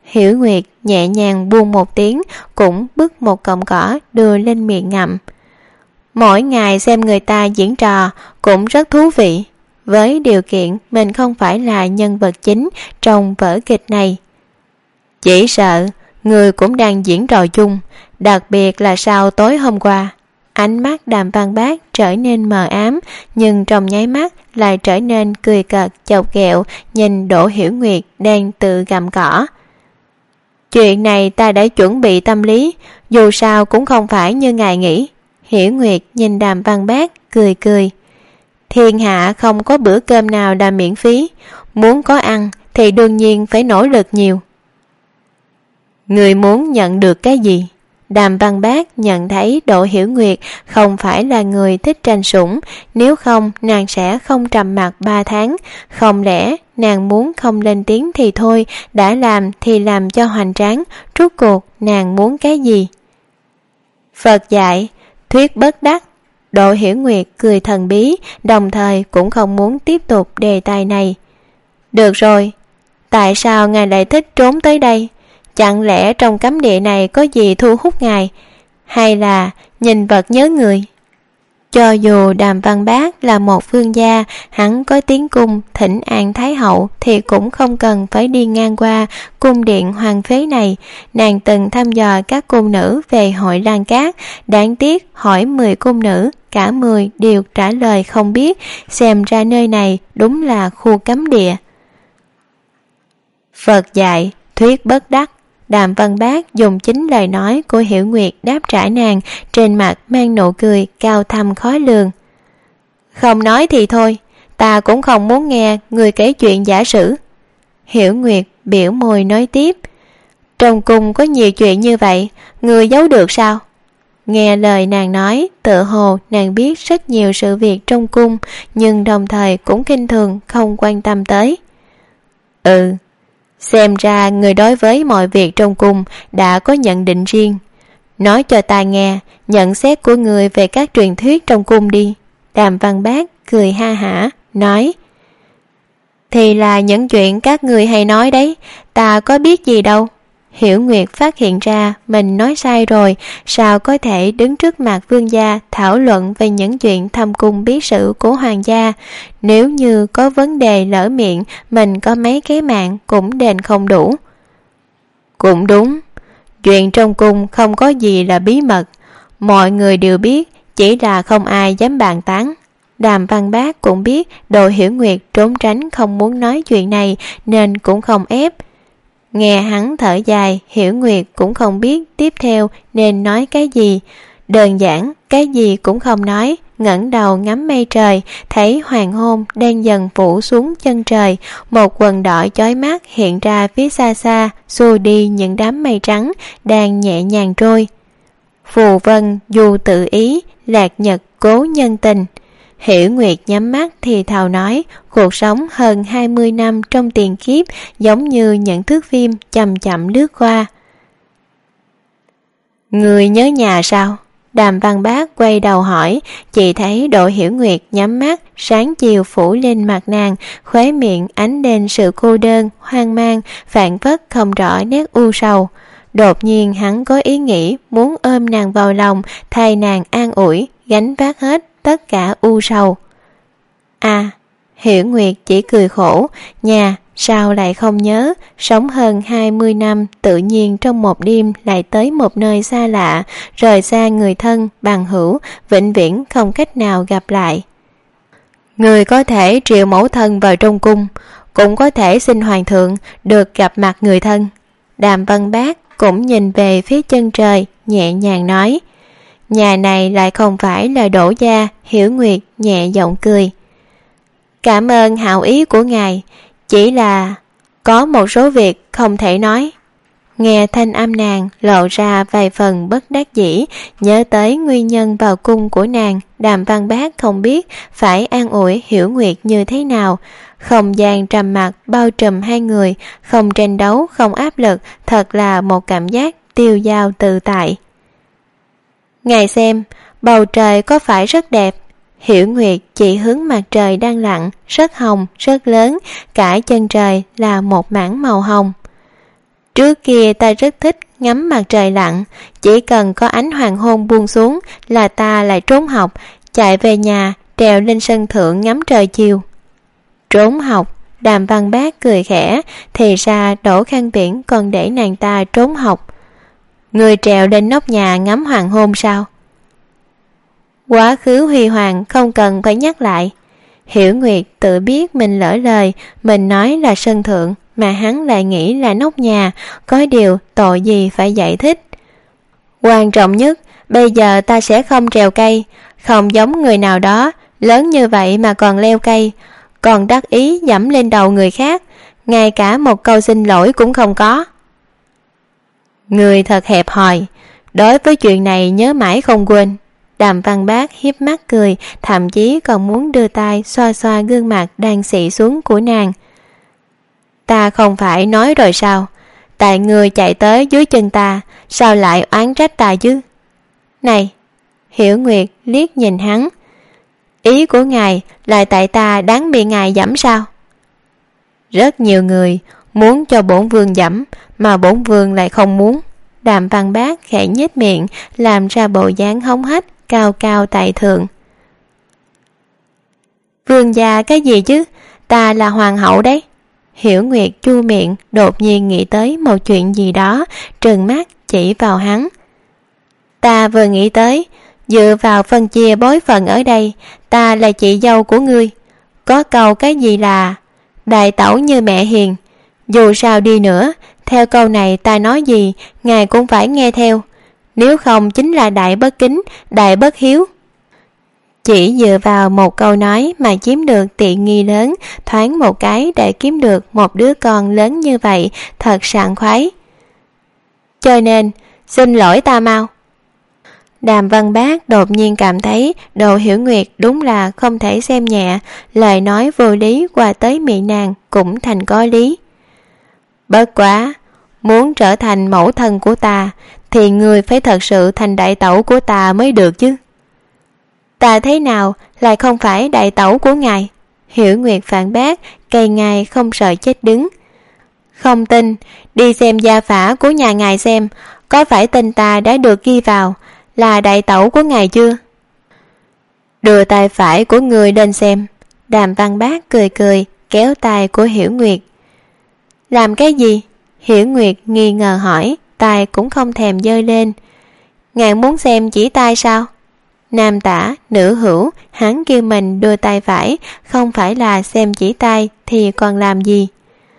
Hiểu Nguyệt nhẹ nhàng buông một tiếng, cũng bứt một cọng cỏ đưa lên miệng ngậm. Mỗi ngày xem người ta diễn trò cũng rất thú vị, với điều kiện mình không phải là nhân vật chính trong vở kịch này. Chỉ sợ người cũng đang diễn trò chung, đặc biệt là sau tối hôm qua. Ánh mắt Đàm Văn Bác trở nên mờ ám, nhưng trong nháy mắt lại trở nên cười cợt chọc ghẹo nhìn Đỗ Hiểu Nguyệt đang tự gặm cỏ. Chuyện này ta đã chuẩn bị tâm lý, dù sao cũng không phải như ngài nghĩ. Hiểu Nguyệt nhìn Đàm Văn Bác cười cười. Thiên hạ không có bữa cơm nào là miễn phí, muốn có ăn thì đương nhiên phải nỗ lực nhiều. Người muốn nhận được cái gì? Đàm Văn Bác nhận thấy Đỗ Hiểu Nguyệt không phải là người thích tranh sủng, nếu không nàng sẽ không trầm mặc 3 tháng. Không lẽ nàng muốn không lên tiếng thì thôi, đã làm thì làm cho hoành tráng, rốt cuộc nàng muốn cái gì? Phật dạy, thuyết bất đắc. Đỗ Hiểu Nguyệt cười thần bí, đồng thời cũng không muốn tiếp tục đề tài này. Được rồi, tại sao ngài lại thích trốn tới đây? Chẳng lẽ trong cấm địa này có gì thu hút ngài, hay là nhìn vật nhớ người? Cho dù Đàm Văn Bác là một vương gia, hắn có tiến cung thỉnh an Thái hậu thì cũng không cần phải đi ngang qua cung điện hoàng phế này. Nàng từng thăm dò các cung nữ về hội Lan Cát, đáng tiếc hỏi 10 cung nữ, cả 10 đều trả lời không biết, xem ra nơi này đúng là khu cấm địa. Phật dạy, thuyết bất đắc. Đàm Văn Bác dùng chính lời nói của Hiểu Nguyệt đáp trả nàng, trên mặt mang nụ cười cao thâm khó lường. Không nói thì thôi, ta cũng không muốn nghe người kể chuyện giả sử. Hiểu Nguyệt biểu môi nói tiếp. Trong cung có nhiều chuyện như vậy, người giấu được sao? Nghe lời nàng nói, tựa hồ nàng biết rất nhiều sự việc trong cung, nhưng đồng thời cũng khinh thường không quan tâm tới. Xem ra người đối với mọi việc trong cung đã có nhận định riêng. Nói cho ta nghe nhận xét của người về các truyền thuyết trong cung đi. Đàm Văn Bác cười ha hả, nói. Thì là những chuyện các người hay nói đấy, ta có biết gì đâu. Hiểu Nguyệt phát hiện ra mình nói sai rồi, sao có thể đứng trước mặt vương gia thảo luận về những chuyện thâm cung bí sử của hoàng gia. Nếu như có vấn đề lỡ miệng, mình có mấy cái mạng cũng đền không đủ. Cũng đúng, chuyện trong cung không có gì là bí mật, mọi người đều biết, chỉ là không ai dám bàn tán. Đàm Văn Bác cũng biết Đỗ Hiểu Nguyệt trốn tránh không muốn nói chuyện này nên cũng không ép. Nghe hắn thở dài, Hiểu Nguyệt cũng không biết tiếp theo nên nói cái gì. Đơn giản, cái gì cũng không nói, ngẩng đầu ngắm mây trời, thấy hoàng hôn đang dần phủ xuống chân trời, một quần đỏ chói mắt hiện ra phía xa xa, xua đi những đám mây trắng đang nhẹ nhàng trôi. Phù vân dù tự ý, lạc nhật cố nhân tình. Hiểu Nguyệt nhắm mắt thì thào nói, cuộc sống hơn 20 năm trong tiền kiếp giống như những thước phim chậm chậm lướt qua. Người nhớ nhà sao? Đàm Văn Bác quay đầu hỏi, chỉ thấy Đỗ Hiểu Nguyệt nhắm mắt, sáng chiều phủ lên mặt nàng, khóe miệng ánh lên sự cô đơn, hoang mang, phảng phất không rõ nét u sầu. Đột nhiên hắn có ý nghĩ muốn ôm nàng vào lòng, thay nàng an ủi, gánh vác hết tất cả u sầu. Hiểu Nguyệt chỉ cười khổ, nhà sao lại không nhớ, sống hơn 20 năm tự nhiên trong một đêm lại tới một nơi xa lạ, rời xa người thân, bằng hữu, vĩnh viễn không cách nào gặp lại. Người có thể triệu mẫu thân vào trong cung, cũng có thể xin hoàng thượng được gặp mặt người thân. Đàm Văn Bác cũng nhìn về phía chân trời, nhẹ nhàng nói. Nhà này lại không phải là Đỗ gia. Hiểu Nguyệt nhẹ giọng cười. Cảm ơn hảo ý của ngài, chỉ là có một số việc không thể nói. Nghe thanh âm nàng lộ ra vài phần bất đắc dĩ, nhớ tới nguyên nhân vào cung của nàng, Đàm Văn Bác không biết phải an ủi Hiểu Nguyệt như thế nào. Không gian trầm mặc bao trùm hai người, không tranh đấu, không áp lực, thật là một cảm giác tiêu dao tự tại. Ngài xem, bầu trời có phải rất đẹp? Hiểu Nguyệt chỉ hướng mặt trời đang lặn, rất hồng, rất lớn, cả chân trời là một mảng màu hồng. Trước kia ta rất thích ngắm mặt trời lặn, chỉ cần có ánh hoàng hôn buông xuống là ta lại trốn học, chạy về nhà, trèo lên sân thượng ngắm trời chiều. Trốn học? Đàm Văn Bác cười khẽ, thì ra Đỗ Khang Viễn còn để nàng ta trốn học. Người trèo lên nóc nhà ngắm hoàng hôn sao? Quá khứ huy hoàng không cần phải nhắc lại. Hiểu Nguyệt tự biết mình lỡ lời, mình nói là sân thượng mà hắn lại nghĩ là nóc nhà, có điều tội gì phải giải thích. Quan trọng nhất, bây giờ ta sẽ không trèo cây, không giống người nào đó, lớn như vậy mà còn leo cây, còn đắc ý dẫm lên đầu người khác, ngay cả một câu xin lỗi cũng không có. Người thật hẹp hòi, đối với chuyện này nhớ mãi không quên. Đàm Văn Bác hiếp mắt cười, thậm chí còn muốn đưa tay xoa xoa gương mặt đang xị xuống của nàng. Ta không phải nói rồi sao? Tại người chạy tới dưới chân ta, sao lại oán trách ta chứ? Này, Hiểu Nguyệt liếc nhìn hắn. Ý của ngài là tại ta đáng bị ngài giẫm sao? Rất nhiều người muốn cho bổn vương giẫm, mà bổn vương lại không muốn. Đàm Văn Bác khẽ nhếch miệng, làm ra bộ dáng hống hách, cao cao tại thượng. Vương gia cái gì chứ? Ta là hoàng hậu đấy. Hiểu Nguyệt chu miệng, đột nhiên nghĩ tới một chuyện gì đó, trừng mắt chỉ vào hắn. Ta vừa nghĩ tới, dựa vào phân chia bối phận ở đây, ta là chị dâu của ngươi. Có câu cái gì là đại tẩu như mẹ hiền. Dù sao đi nữa, theo câu này ta nói gì, ngài cũng phải nghe theo. Nếu không chính là đại bất kính, đại bất hiếu. Chỉ dựa vào một câu nói mà chiếm được tiện nghi lớn, thoáng một cái để kiếm được một đứa con lớn như vậy, thật sảng khoái. Cho nên, xin lỗi ta mau. Đàm Văn Bác đột nhiên cảm thấy Đỗ Hiểu Nguyệt đúng là không thể xem nhẹ, lời nói vô lý qua tới miệng nàng cũng thành có lý. Bất quá, muốn trở thành mẫu thân của ta thì người phải thật sự thành đại tẩu của ta mới được chứ. Ta thế nào lại không phải đại tẩu của ngài? Hiểu Nguyệt phản bác, cây ngài không sợ chết đứng. Không tin, đi xem gia phả của nhà ngài xem, có phải tên ta đã được ghi vào là đại tẩu của ngài chưa? Đưa tay phải của người lên xem. Đàm Văn Bác cười cười, kéo tay của Hiểu Nguyệt. Làm cái gì? Hiểu Nguyệt nghi ngờ hỏi, tay cũng không thèm giơ lên. Ngài muốn xem chỉ tay sao? Nam tả, nữ hữu, hắn kêu mình đưa tay phải, không phải là xem chỉ tay thì còn làm gì?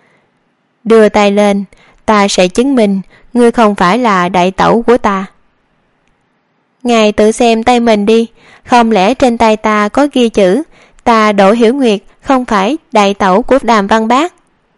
Đưa tay lên, ta sẽ chứng minh ngươi không phải là đại tẩu của ta. Ngài tự xem tay mình đi, không lẽ trên tay ta có ghi chữ ta Đỗ Hiểu Nguyệt không phải đại tẩu của Đàm Văn Bác?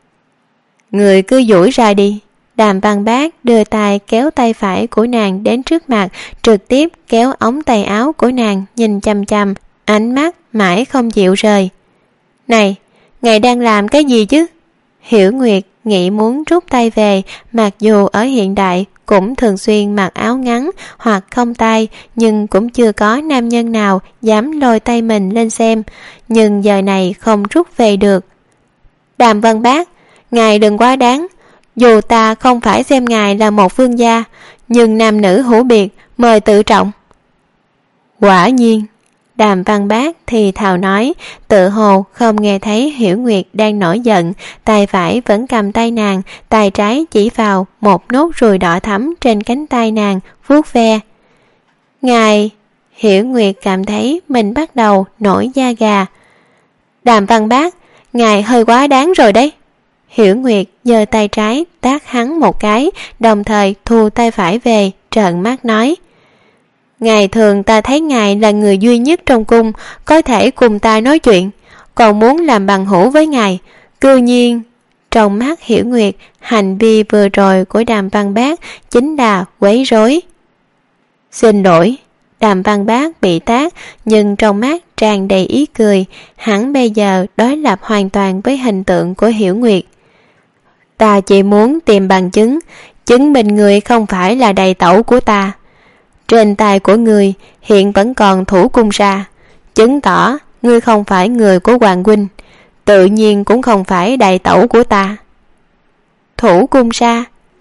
Người cứ duỗi ra đi. Đàm Văn Bác đưa tay kéo tay phải của nàng đến trước mặt, trực tiếp kéo ống tay áo của nàng nhìn chăm chăm, ánh mắt mãi không chịu rời. Này, ngài đang làm cái gì chứ? Hiểu Nguyệt nghĩ muốn rút tay về, mặc dù ở hiện đại cũng thường xuyên mặc áo ngắn hoặc không tay, nhưng cũng chưa có nam nhân nào dám lôi tay mình lên xem, nhưng giờ này không rút về được. Đàm Văn Bác, ngài đừng quá đáng. Dù ta không phải xem ngài là một vương gia, nhưng nam nữ hữu biệt, mời tự trọng. Quả nhiên. Đàm Văn Bác thì thào nói, tự hồ không nghe thấy Hiểu Nguyệt đang nổi giận, tay phải vẫn cầm tay nàng, tay trái chỉ vào một nốt ruồi đỏ thắm trên cánh tay nàng, vuốt ve. Ngài... Hiểu Nguyệt cảm thấy mình bắt đầu nổi da gà. Đàm Văn Bác, ngài hơi quá đáng rồi đấy. Hiểu Nguyệt giơ tay trái tát hắn một cái, đồng thời thu tay phải về, trợn mắt nói. Ngày thường ta thấy ngài là người duy nhất trong cung có thể cùng ta nói chuyện, còn muốn làm bằng hữu với ngài, cư nhiên... Trong mắt Hiểu Nguyệt, hành vi vừa rồi của Đàm Văn Bác chính là quấy rối. Xin lỗi. Đàm Văn Bác bị tát, nhưng trong mắt tràn đầy ý cười, hắn bây giờ đối lập hoàn toàn với hình tượng của Hiểu Nguyệt. Ta chỉ muốn tìm bằng chứng, chứng minh người không phải là đầy tẩu của ta. Trên tay của người hiện vẫn còn thủ cung ra, chứng tỏ ngươi không phải người của hoàng huynh, tự nhiên cũng không phải đầy tẩu của ta. Thủ cung sa?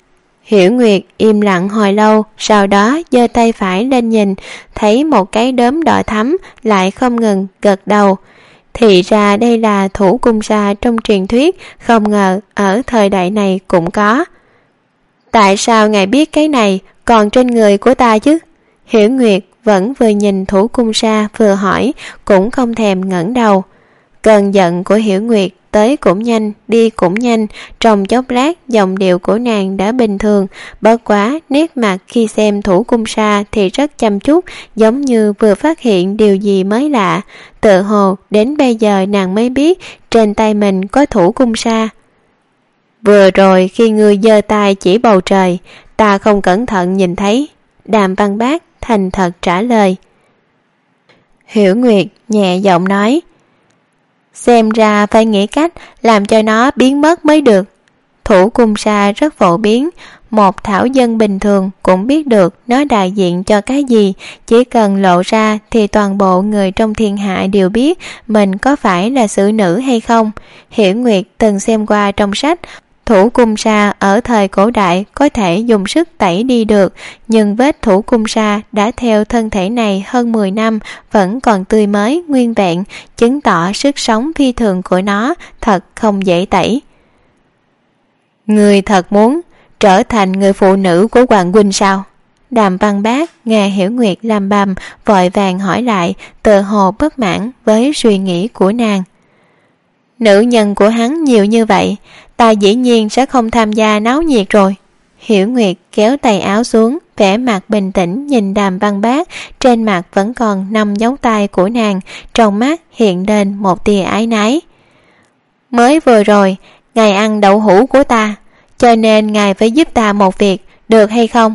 Hiểu Nguyệt im lặng hồi lâu, sau đó giơ tay phải lên nhìn, thấy một cái đốm đỏ thắm, lại không ngừng gật đầu. Thì ra đây là thủ cung sa trong truyền thuyết, không ngờ ở thời đại này cũng có. Tại sao ngài biết cái này còn trên người của ta chứ? Hiểu Nguyệt vẫn vừa nhìn thủ cung sa vừa hỏi, cũng không thèm ngẩng đầu. Cơn giận của Hiểu Nguyệt tới cũng nhanh, đi cũng nhanh, trong chốc lát giọng điệu của nàng đã bình thường, bất quá nét mặt khi xem thủ cung sa thì rất chăm chút, giống như vừa phát hiện điều gì mới lạ. Tự hồ đến bây giờ nàng mới biết trên tay mình có thủ cung sa. Vừa rồi khi ngươi giơ tay chỉ bầu trời, ta không cẩn thận nhìn thấy. Đàm Văn Bác thành thật trả lời. Hiểu Nguyệt nhẹ giọng nói, xem ra phải nghĩ cách làm cho nó biến mất mới được. Thủ cung sa rất phổ biến, một thảo dân bình thường cũng biết được nó đại diện cho cái gì, chỉ cần lộ ra thì toàn bộ người trong thiên hạ đều biết mình có phải là xử nữ hay không. Hiểu Nguyệt từng xem qua trong sách, thủ cung sa ở thời cổ đại có thể dùng sức tẩy đi được, nhưng vết thủ cung sa đã theo thân thể này hơn 10 năm vẫn còn tươi mới nguyên vẹn, chứng tỏ sức sống phi thường của nó thật không dễ tẩy. Người thật muốn trở thành người phụ nữ của Hoàng huynh sao? Đàm Văn Bác nghe Hiểu Nguyệt làm bầm, vội vàng hỏi lại, tự hồ bất mãn với suy nghĩ của nàng. Nữ nhân của hắn nhiều như vậy, ta dĩ nhiên sẽ không tham gia náo nhiệt rồi. Hiểu Nguyệt kéo tay áo xuống, vẻ mặt bình tĩnh nhìn Đàm Văn Bác, trên mặt vẫn còn 5 dấu tay của nàng, trong mắt hiện lên một tia ái náy. Mới vừa rồi, ngài ăn đậu hũ của ta, cho nên ngài phải giúp ta một việc, được hay không?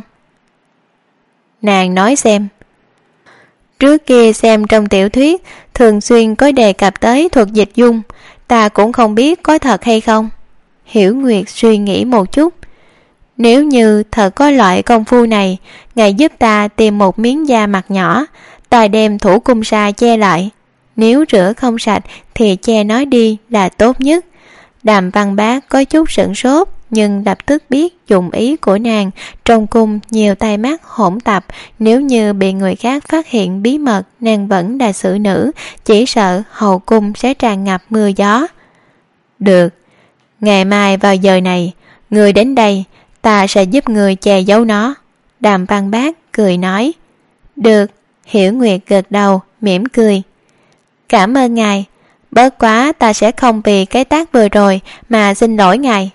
Nàng nói xem. Trước kia xem trong tiểu thuyết, thường xuyên có đề cập tới thuật dịch dung, ta cũng không biết có thật hay không. Hiểu Nguyệt suy nghĩ một chút. Nếu như thật có loại công phu này, ngài giúp ta tìm một miếng da mặt nhỏ, ta đem thủ cung sa che lại. Nếu rửa không sạch thì che nó đi là tốt nhất. Đàm Văn Bác có chút sửng sốt, nhưng lập tức biết dụng ý của nàng. Trong cung nhiều tai mắt hỗn tạp, nếu như bị người khác phát hiện bí mật nàng vẫn là xử nữ, chỉ sợ hậu cung sẽ tràn ngập mưa gió. Được, ngày mai vào giờ này, người đến đây, ta sẽ giúp người che giấu nó. Đàm Văn Bác cười nói. Được. Hiểu Nguyệt gật đầu mỉm cười. Cảm ơn ngài, bất quá ta sẽ không vì cái tác vừa rồi mà xin lỗi ngài.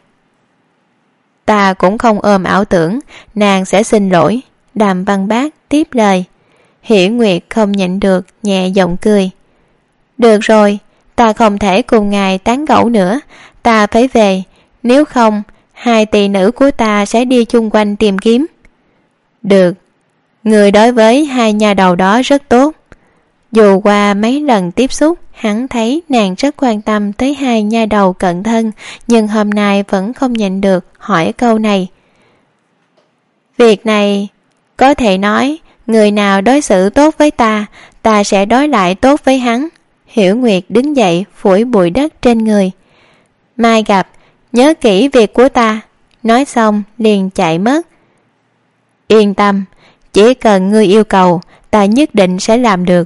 Ta cũng không ôm ảo tưởng nàng sẽ xin lỗi. Đàm Văn Bác tiếp lời. Hiểu Nguyệt không nhịn được nhẹ giọng cười. Được rồi, ta không thể cùng ngài tán gẫu nữa, ta phải về, nếu không 2 tỳ nữ của ta sẽ đi chung quanh tìm kiếm. Được, người đối với 2 nhà đầu đó rất tốt. Dù qua mấy lần tiếp xúc, hắn thấy nàng rất quan tâm tới 2 nha đầu cận thân, nhưng hôm nay vẫn không nhịn được hỏi câu này. Việc này có thể nói, người nào đối xử tốt với ta, ta sẽ đối lại tốt với hắn. Hiểu Nguyệt đứng dậy phủi bụi đất trên người. Mai gặp, nhớ kỹ việc của ta. Nói xong liền chạy mất. Yên tâm, chỉ cần ngươi yêu cầu, ta nhất định sẽ làm được.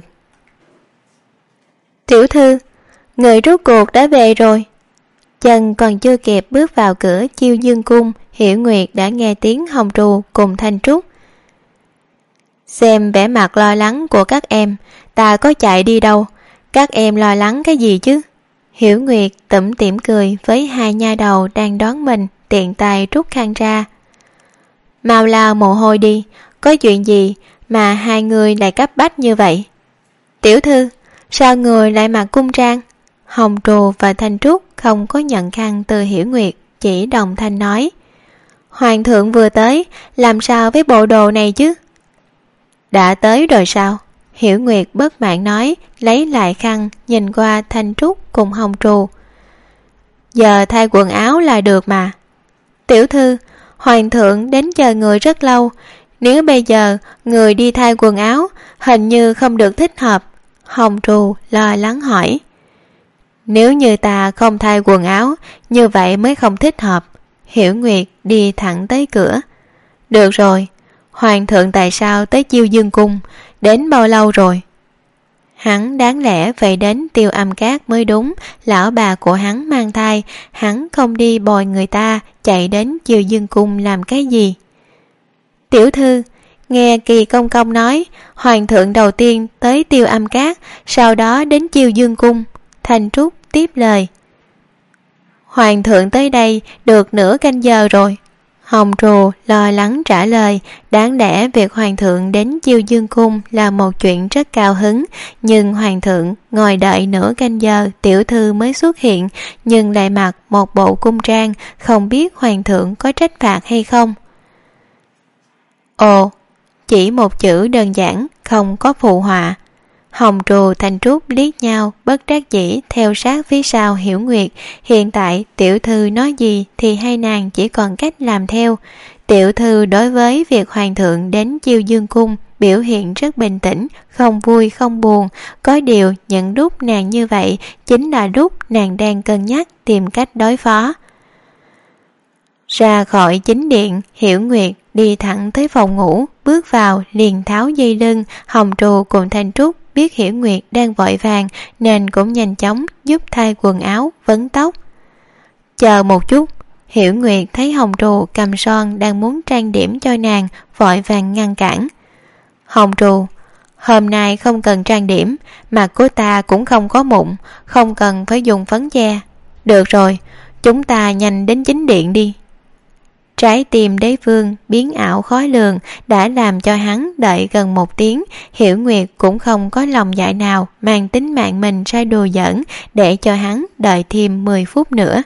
Tiểu thư, người rốt cuộc đã về rồi. Chân còn chưa kịp bước vào cửa Chiêu Dương cung, Hiểu Nguyệt đã nghe tiếng Hồng Trù cùng Thanh Trúc. Xem vẻ mặt lo lắng của các em, ta có chạy đi đâu, các em lo lắng cái gì chứ? Hiểu Nguyệt tủm tỉm cười với 2 nha đầu đang đón mình, tiện tay rút khăn ra. Mau lau mồ hôi đi, có chuyện gì mà 2 người lại cấp bách như vậy? Tiểu thư, sao người lại mặc cung trang? Hồng Trù và Thanh Trúc không có nhận khăn từ Hiểu Nguyệt, chỉ đồng thanh nói. Hoàng thượng vừa tới, làm sao với bộ đồ này chứ? Đã tới rồi sao? Hiểu Nguyệt bất mãn nói, lấy lại khăn, nhìn qua Thanh Trúc cùng Hồng Trù. Giờ thay quần áo là được mà. Tiểu thư, hoàng thượng đến chờ người rất lâu, nếu bây giờ người đi thay quần áo, hình như không được thích hợp. Hồng Trù lo lắng hỏi. Nếu như ta không thay quần áo, như vậy mới không thích hợp. Hiểu Nguyệt đi thẳng tới cửa. Được rồi, hoàng thượng tại sao tới Chiêu Dương cung, đến bao lâu rồi? Hắn đáng lẽ phải đến Tiêu Âm Các mới đúng, lão bà của hắn mang thai, hắn không đi bồi người ta, chạy đến Chiêu Dương cung làm cái gì? Tiểu thư, nghe Kỳ công công nói, hoàng thượng đầu tiên tới Tiêu Âm Các, sau đó đến Chiêu Dương cung. Thanh Trúc tiếp lời. Hoàng thượng tới đây được nửa canh giờ rồi. Hồng Trù lo lắng trả lời, đáng lẽ việc hoàng thượng đến Chiêu Dương cung là một chuyện rất cao hứng, nhưng hoàng thượng ngồi đợi nửa canh giờ tiểu thư mới xuất hiện, nhưng lại mặc một bộ cung trang, không biết hoàng thượng có trách phạt hay không. Ồ, chỉ một chữ đơn giản, không có phụ họa. Hồng Trù Thanh Trúc liếc nhau, bất đắc dĩ theo sát phía sau Hiểu Nguyệt. Hiện tại tiểu thư nói gì thì hai nàng chỉ còn cách làm theo. Tiểu thư đối với việc hoàng thượng đến Chiêu Dương cung biểu hiện rất bình tĩnh, không vui không buồn. Có điều những lúc nàng như vậy chính là lúc nàng đang cân nhắc tìm cách đối phó. Ra khỏi chính điện, Hiểu Nguyệt đi thẳng tới phòng ngủ, bước vào liền tháo dây lưng. Hồng Trù cùng Thanh Trúc biết Hiểu Nguyệt đang vội vàng nên cũng nhanh chóng giúp thay quần áo, vấn tóc. Chờ một chút. Hiểu Nguyệt thấy Hồng Trù cầm son đang muốn trang điểm cho nàng, vội vàng ngăn cản. Hồng Trù, hôm nay không cần trang điểm, mặt của ta cũng không có mụn, không cần phải dùng phấn che. Được rồi, chúng ta nhanh đến chính điện đi. Trái tim đế vương biến ảo khó lường đã làm cho hắn đợi gần 1 tiếng. Hiểu Nguyệt cũng không có lòng dạ nào mang tính mạng mình ra đùa giỡn để cho hắn đợi thêm 10 phút nữa.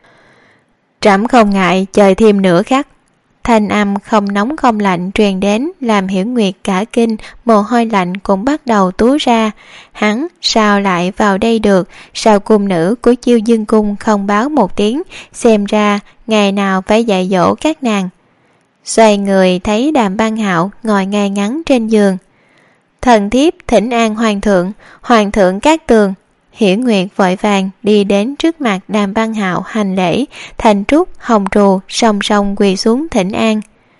Trẫm không ngại chờ thêm nửa khắc. Thanh âm không nóng không lạnh truyền đến làm Hiểu Nguyệt cả kinh, mồ hôi lạnh cũng bắt đầu túa ra. Hắn sao lại vào đây được? Sao cung nữ của Chiêu Dương cung không báo một tiếng? Xem ra ngày nào phải dạy dỗ các nàng. Xoay người thấy Đàm Băng Hạo ngồi ngay ngắn trên giường. Thần thiếp thỉnh an hoàng thượng Cát Tường. Hiểu Nguyệt vội vàng đi đến trước mặt Đàm Băng Hạo hành lễ. Thanh Trúc, Hồng Trù song song quỳ xuống thỉnh an.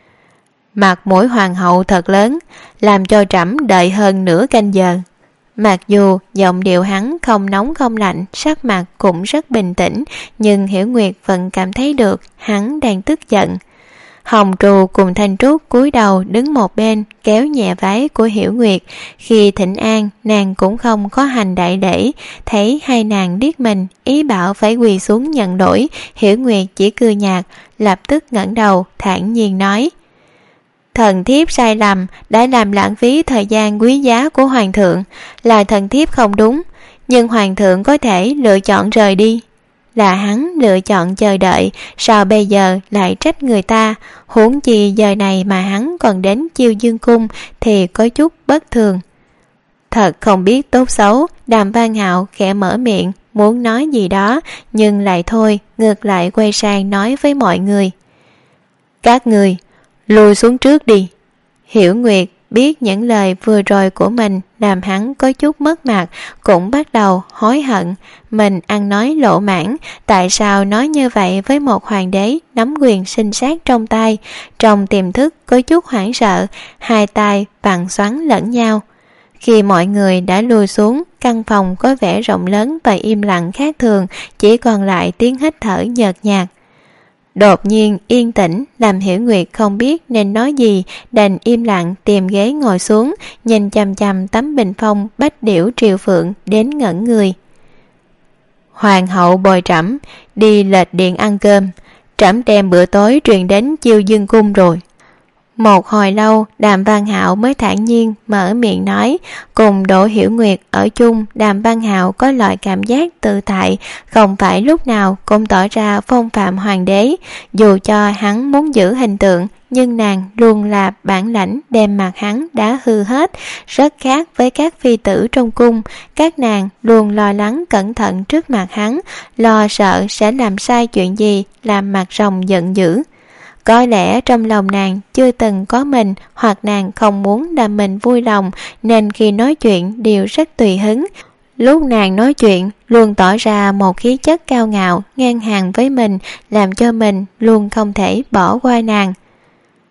Mặt mũi hoàng hậu thật lớn, làm cho trẫm đợi hơn nửa canh giờ. Mặc dù giọng điệu hắn không nóng không lạnh, sắc mặt cũng rất bình tĩnh, nhưng Hiểu Nguyệt vẫn cảm thấy được hắn đang tức giận. Hồng Trù cùng Thanh Trúc cúi đầu đứng một bên kéo nhẹ váy của Hiểu Nguyệt. Khi thỉnh an, nàng cũng không có hành đại lễ. Thấy hai nàng liếc mình, ý bảo phải quỳ xuống nhận lỗi. Hiểu Nguyệt chỉ cười nhạt, lập tức ngẩng đầu thản nhiên nói: Thần thiếp sai lầm, đã làm lãng phí thời gian quý giá của hoàng thượng, là thần thiếp không đúng, nhưng hoàng thượng có thể lựa chọn rời đi. Là hắn lựa chọn chờ đợi, sao bây giờ lại trách người ta? Huống chi giờ này mà hắn còn đến Chiêu Dương cung thì có chút bất thường. Thật không biết tốt xấu. Đàm Văn Hạo khẽ mở miệng muốn nói gì đó, nhưng lại thôi, ngược lại quay sang nói với mọi người: Các người lùi xuống trước đi. Hiểu Nguyệt biết những lời vừa rồi của mình làm hắn có chút mất mặt, cũng bắt đầu hối hận mình ăn nói lỗ mãng. Tại sao nói như vậy với một hoàng đế nắm quyền sinh sát trong tay? Trong tiềm thức có chút hoảng sợ, hai tay vặn xoắn lẫn nhau. Khi mọi người đã lùi xuống, căn phòng có vẻ rộng lớn và im lặng khác thường, chỉ còn lại tiếng hít thở nhợt nhạt. Đột nhiên yên tĩnh làm Hiểu Nguyệt không biết nên nói gì, đành im lặng tìm ghế ngồi xuống, nhìn chằm chằm tấm bình phong bách điểu triều phượng đến ngẩn người. Hoàng hậu bồi trẫm đi lệch điện ăn cơm, trẫm đem bữa tối truyền đến Chiêu Dương cung rồi. Một hồi lâu Đàm Văn Hạo mới thản nhiên mở miệng nói. Cùng Đỗ Hiểu Nguyệt ở chung, Đàm Văn Hạo có loại cảm giác tự tại, không phải lúc nào cũng tỏ ra phong phạm hoàng đế. Dù cho hắn muốn giữ hình tượng, nhưng nàng luôn là bản lãnh đem mặt hắn đã hư hết. Rất khác với các phi tử trong cung, các nàng luôn lo lắng cẩn thận trước mặt hắn, lo sợ sẽ làm sai chuyện gì làm mặt rồng giận dữ. Có lẽ trong lòng nàng chưa từng có mình, hoặc nàng không muốn làm mình vui lòng, nên khi nói chuyện đều rất tùy hứng. Lúc nàng nói chuyện luôn tỏ ra một khí chất cao ngạo ngang hàng với mình, làm cho mình luôn không thể bỏ qua nàng.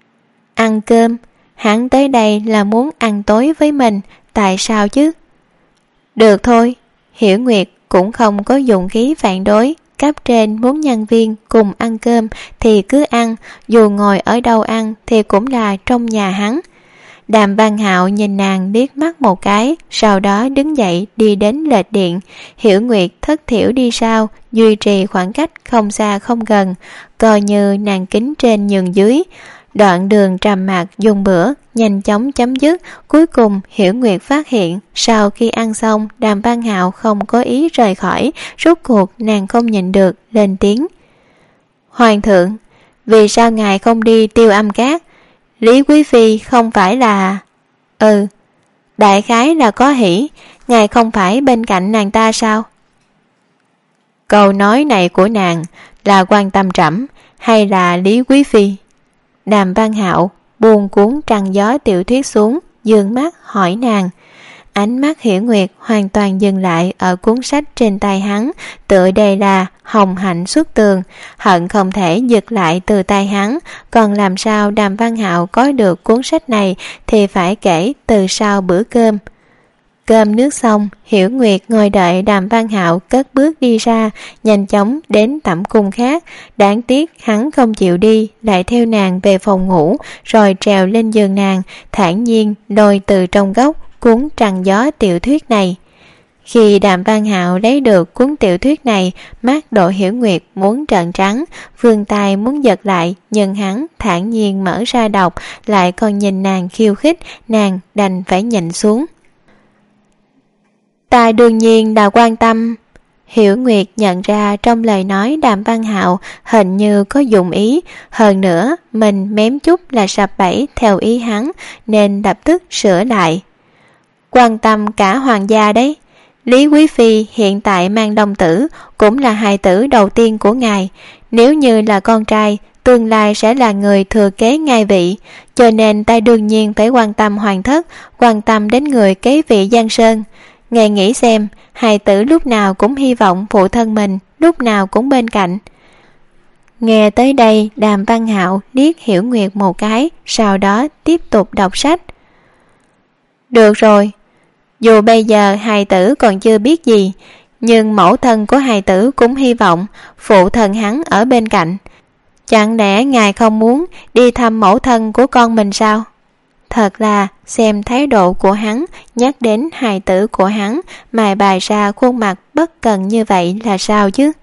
Ăn cơm? Hắn tới đây là muốn ăn tối với mình, tại sao chứ? Được thôi. Hiểu Nguyệt cũng không có dụng khí phản đối. Cấp trên muốn nhân viên cùng ăn cơm thì cứ ăn, dù ngồi ở đâu ăn thì cũng là trong nhà hắn. Đàm Văn Hạo nhìn nàng liếc mắt một cái, sau đó đứng dậy đi đến lệch điện. Hiểu Nguyệt thất thiểu đi sau, duy trì khoảng cách không xa không gần, coi như nàng kính trên nhường dưới. Đoạn đường trầm mặc dùng bữa nhanh chóng chấm dứt. Cuối cùng Hiểu Nguyệt phát hiện sau khi ăn xong Đàm Văn Hạo không có ý rời khỏi. Rốt cuộc nàng không nhịn được lên tiếng. Hoàng thượng, vì sao ngài không đi Tiêu Âm Các? Lý Quý Phi không phải là... đại khái là có hỉ. Ngài không phải bên cạnh nàng ta sao? Câu nói này của nàng là quan tâm trẫm hay là Lý Quý Phi? Đàm Văn Hạo buông cuốn Trăng Gió tiểu thuyết xuống, dương mắt hỏi nàng. Ánh mắt Hiểu Nguyệt hoàn toàn dừng lại ở cuốn sách trên tay hắn, tựa đây là hồng hạnh xuất tường, hận không thể giật lại từ tay hắn. Còn làm sao Đàm Văn Hạo có được cuốn sách này thì phải kể từ sau bữa cơm. Cơm nước xong, Hiểu Nguyệt ngồi đợi Đàm Văn Hạo cất bước đi ra, nhanh chóng đến tẩm cung khác. Đáng tiếc hắn không chịu đi, lại theo nàng về phòng ngủ, rồi trèo lên giường nàng, thản nhiên lôi từ trong góc cuốn Trăng Gió tiểu thuyết này. Khi Đàm Văn Hạo lấy được cuốn tiểu thuyết này, mắt Đỗ Hiểu Nguyệt muốn trợn trắng, vươn tay muốn giật lại, nhưng hắn thản nhiên mở ra đọc, lại còn nhìn nàng khiêu khích, nàng đành phải nhịn xuống. Ta đương nhiên là quan tâm. Hiểu Nguyệt nhận ra trong lời nói Đàm Văn Hạo hình như có dụng ý, hơn nữa mình mém chút là sập bẫy theo ý hắn, nên lập tức sửa lại. Quan tâm cả hoàng gia đấy. Lý Quý Phi hiện tại mang đồng tử, cũng là hài tử đầu tiên của ngài. Nếu như là con trai, tương lai sẽ là người thừa kế ngai vị, cho nên ta đương nhiên phải quan tâm hoàng thất, quan tâm đến người kế vị Giang Sơn. Ngài nghĩ xem, hài tử lúc nào cũng hy vọng phụ thân mình lúc nào cũng bên cạnh. Nghe tới đây, Đàm Văn Hạo liếc Hiểu Nguyệt một cái, sau đó tiếp tục đọc sách. Được rồi, dù bây giờ hài tử còn chưa biết gì, nhưng mẫu thân của hài tử cũng hy vọng phụ thân hắn ở bên cạnh. Chẳng lẽ ngài không muốn đi thăm mẫu thân của con mình sao? Thật là xem thái độ của hắn, nhắc đến hài tử của hắn mà bày ra khuôn mặt bất cần như vậy là sao chứ?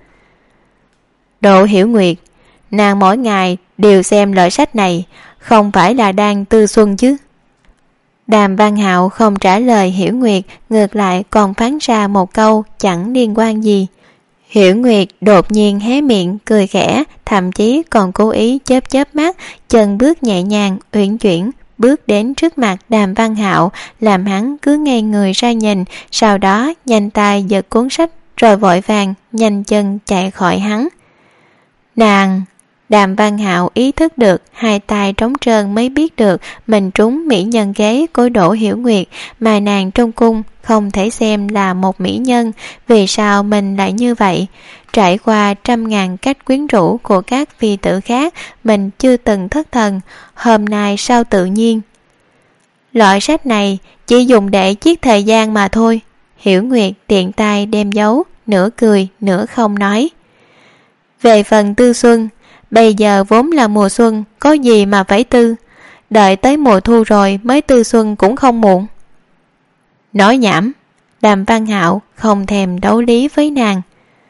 Đỗ Hiểu Nguyệt, nàng mỗi ngày đều xem loại sách này, không phải là đang tư xuân chứ? Đàm Văn Hạo không trả lời Hiểu Nguyệt, ngược lại còn phán ra một câu chẳng liên quan gì. Hiểu Nguyệt đột nhiên hé miệng cười khẽ, thậm chí còn cố ý chớp chớp mắt, chân bước nhẹ nhàng uyển chuyển bước đến trước mặt Đàm Văn Hạo, làm hắn cứ ngây người ra nhìn, sau đó nhanh tay giật cuốn sách rồi vội vàng nhanh chân chạy khỏi hắn. Nàng! Đàm Văn Hạo ý thức được, hai tay trống trơn mới biết được mình trúng mỹ nhân kế của Đỗ Hiểu Nguyệt, mà nàng trong cung không thể xem là một mỹ nhân. Vì sao mình lại như vậy? Trải qua trăm ngàn cách quyến rũ của các phi tử khác, mình chưa từng thất thần, hôm nay sao tự nhiên? Loại sách này chỉ dùng để giết thời gian mà thôi. Hiểu Nguyệt tiện tay đem giấu, nửa cười nửa không nói. Về phần tư xuân, bây giờ vốn là mùa xuân, có gì mà phải tư, đợi tới mùa thu rồi mới tư xuân cũng không muộn. Nói nhảm. Đàm Văn Hạo không thèm đấu lý với nàng.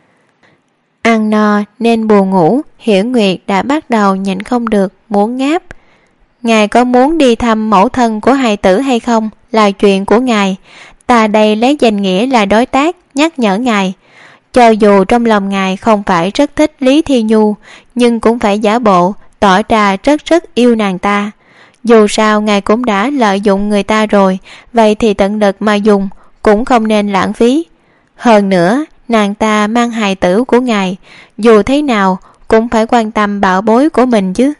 Ăn no nên buồn ngủ, Hiểu Nguyệt đã bắt đầu nhịn không được muốn ngáp. Ngài có muốn đi thăm mẫu thân của hài tử hay không là chuyện của ngài, ta đây lấy danh nghĩa là đối tác nhắc nhở ngài. Cho dù trong lòng ngài không phải rất thích Lý Thi Nhu, nhưng cũng phải giả bộ tỏ ra rất yêu nàng ta. Dù sao ngài cũng đã lợi dụng người ta rồi, vậy thì tận lực mà dùng, cũng không nên lãng phí. Hơn nữa, nàng ta mang hài tử của ngài, dù thế nào cũng phải quan tâm bảo bối của mình chứ.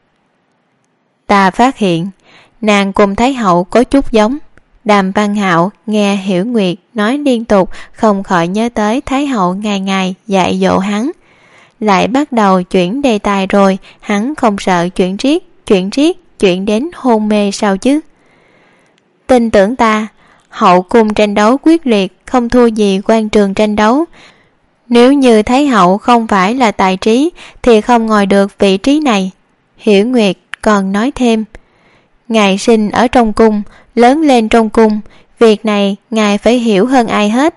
Ta phát hiện nàng cùng Thái hậu có chút giống. Đàm Văn Hạo nghe Hiểu Nguyệt nói liên tục, không khỏi nhớ tới Thái hậu ngày ngày dạy dỗ hắn. Lại bắt đầu chuyển đề tài rồi, hắn không sợ chuyện riết chuyện đến hôn mê sao chứ? Tin tưởng ta, hậu cung tranh đấu quyết liệt, không thua gì quan trường tranh đấu. Nếu như Thái hậu không phải là tài trí thì không ngồi được vị trí này. Hiểu Nguyệt còn nói thêm, ngài sinh ở trong cung, lớn lên trong cung, việc này ngài phải hiểu hơn ai hết.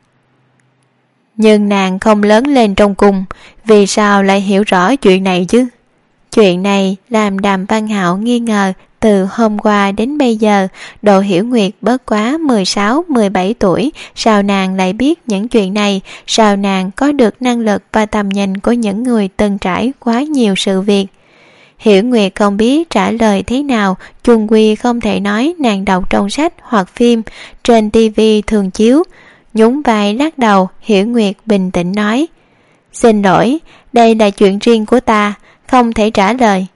Nhưng nàng không lớn lên trong cung, vì sao lại hiểu rõ chuyện này chứ? Chuyện này làm Đàm Văn Hạo nghi ngờ từ hôm qua đến bây giờ. Độ Hiểu Nguyệt bất quá 16-17 tuổi, sao nàng lại biết những chuyện này? Sao nàng có được năng lực và tầm nhìn của những người từng trải quá nhiều sự việc? Hiểu Nguyệt không biết trả lời thế nào, chung quy không thể nói nàng đọc trong sách hoặc phim, trên tivi thường chiếu. Nhún vai lắc đầu, Hiểu Nguyệt bình tĩnh nói, xin lỗi, đây là chuyện riêng của ta, không thể trả lời.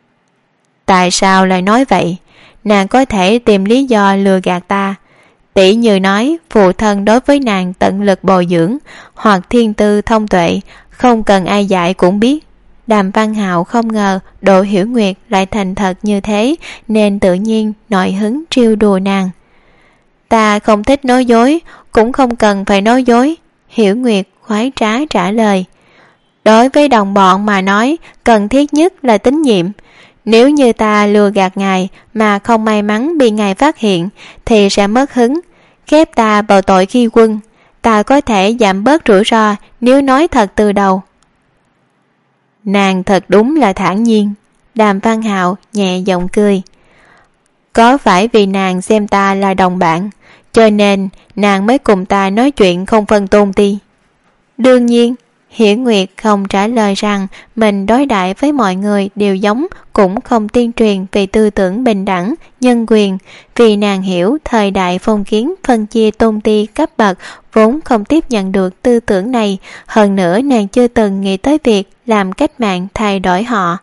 Tại sao lại nói vậy? Nàng có thể tìm lý do lừa gạt ta. Tỷ như nói phụ thân đối với nàng tận lực bồi dưỡng, hoặc thiên tư thông tuệ, không cần ai dạy cũng biết. Đàm Văn Hạo không ngờ Độ Hiểu Nguyệt lại thành thật như thế, nên tự nhiên nổi hứng trêu đùa nàng. Ta không thích nói dối, cũng không cần phải nói dối. Hiểu Nguyệt khoái trá trả lời. Đối với đồng bọn mà nói, cần thiết nhất là tín nhiệm. Nếu như ta lừa gạt ngài mà không may mắn bị ngài phát hiện thì sẽ mất hứng, khép ta vào tội khi quân. Ta có thể giảm bớt rủi ro nếu nói thật từ đầu. Nàng thật đúng là thản nhiên. Đàm Văn Hạo nhẹ giọng cười. Có phải vì nàng xem ta là đồng bạn, cho nên nàng mới cùng ta nói chuyện không phân tôn ti? Đương nhiên. Hiểu Nguyệt không trả lời rằng mình đối đãi với mọi người đều giống, cũng không tuyên truyền về tư tưởng bình đẳng, nhân quyền, vì nàng hiểu thời đại phong kiến phân chia tôn ti cấp bậc vốn không tiếp nhận được tư tưởng này. Hơn nữa nàng chưa từng nghĩ tới việc làm cách mạng thay đổi họ.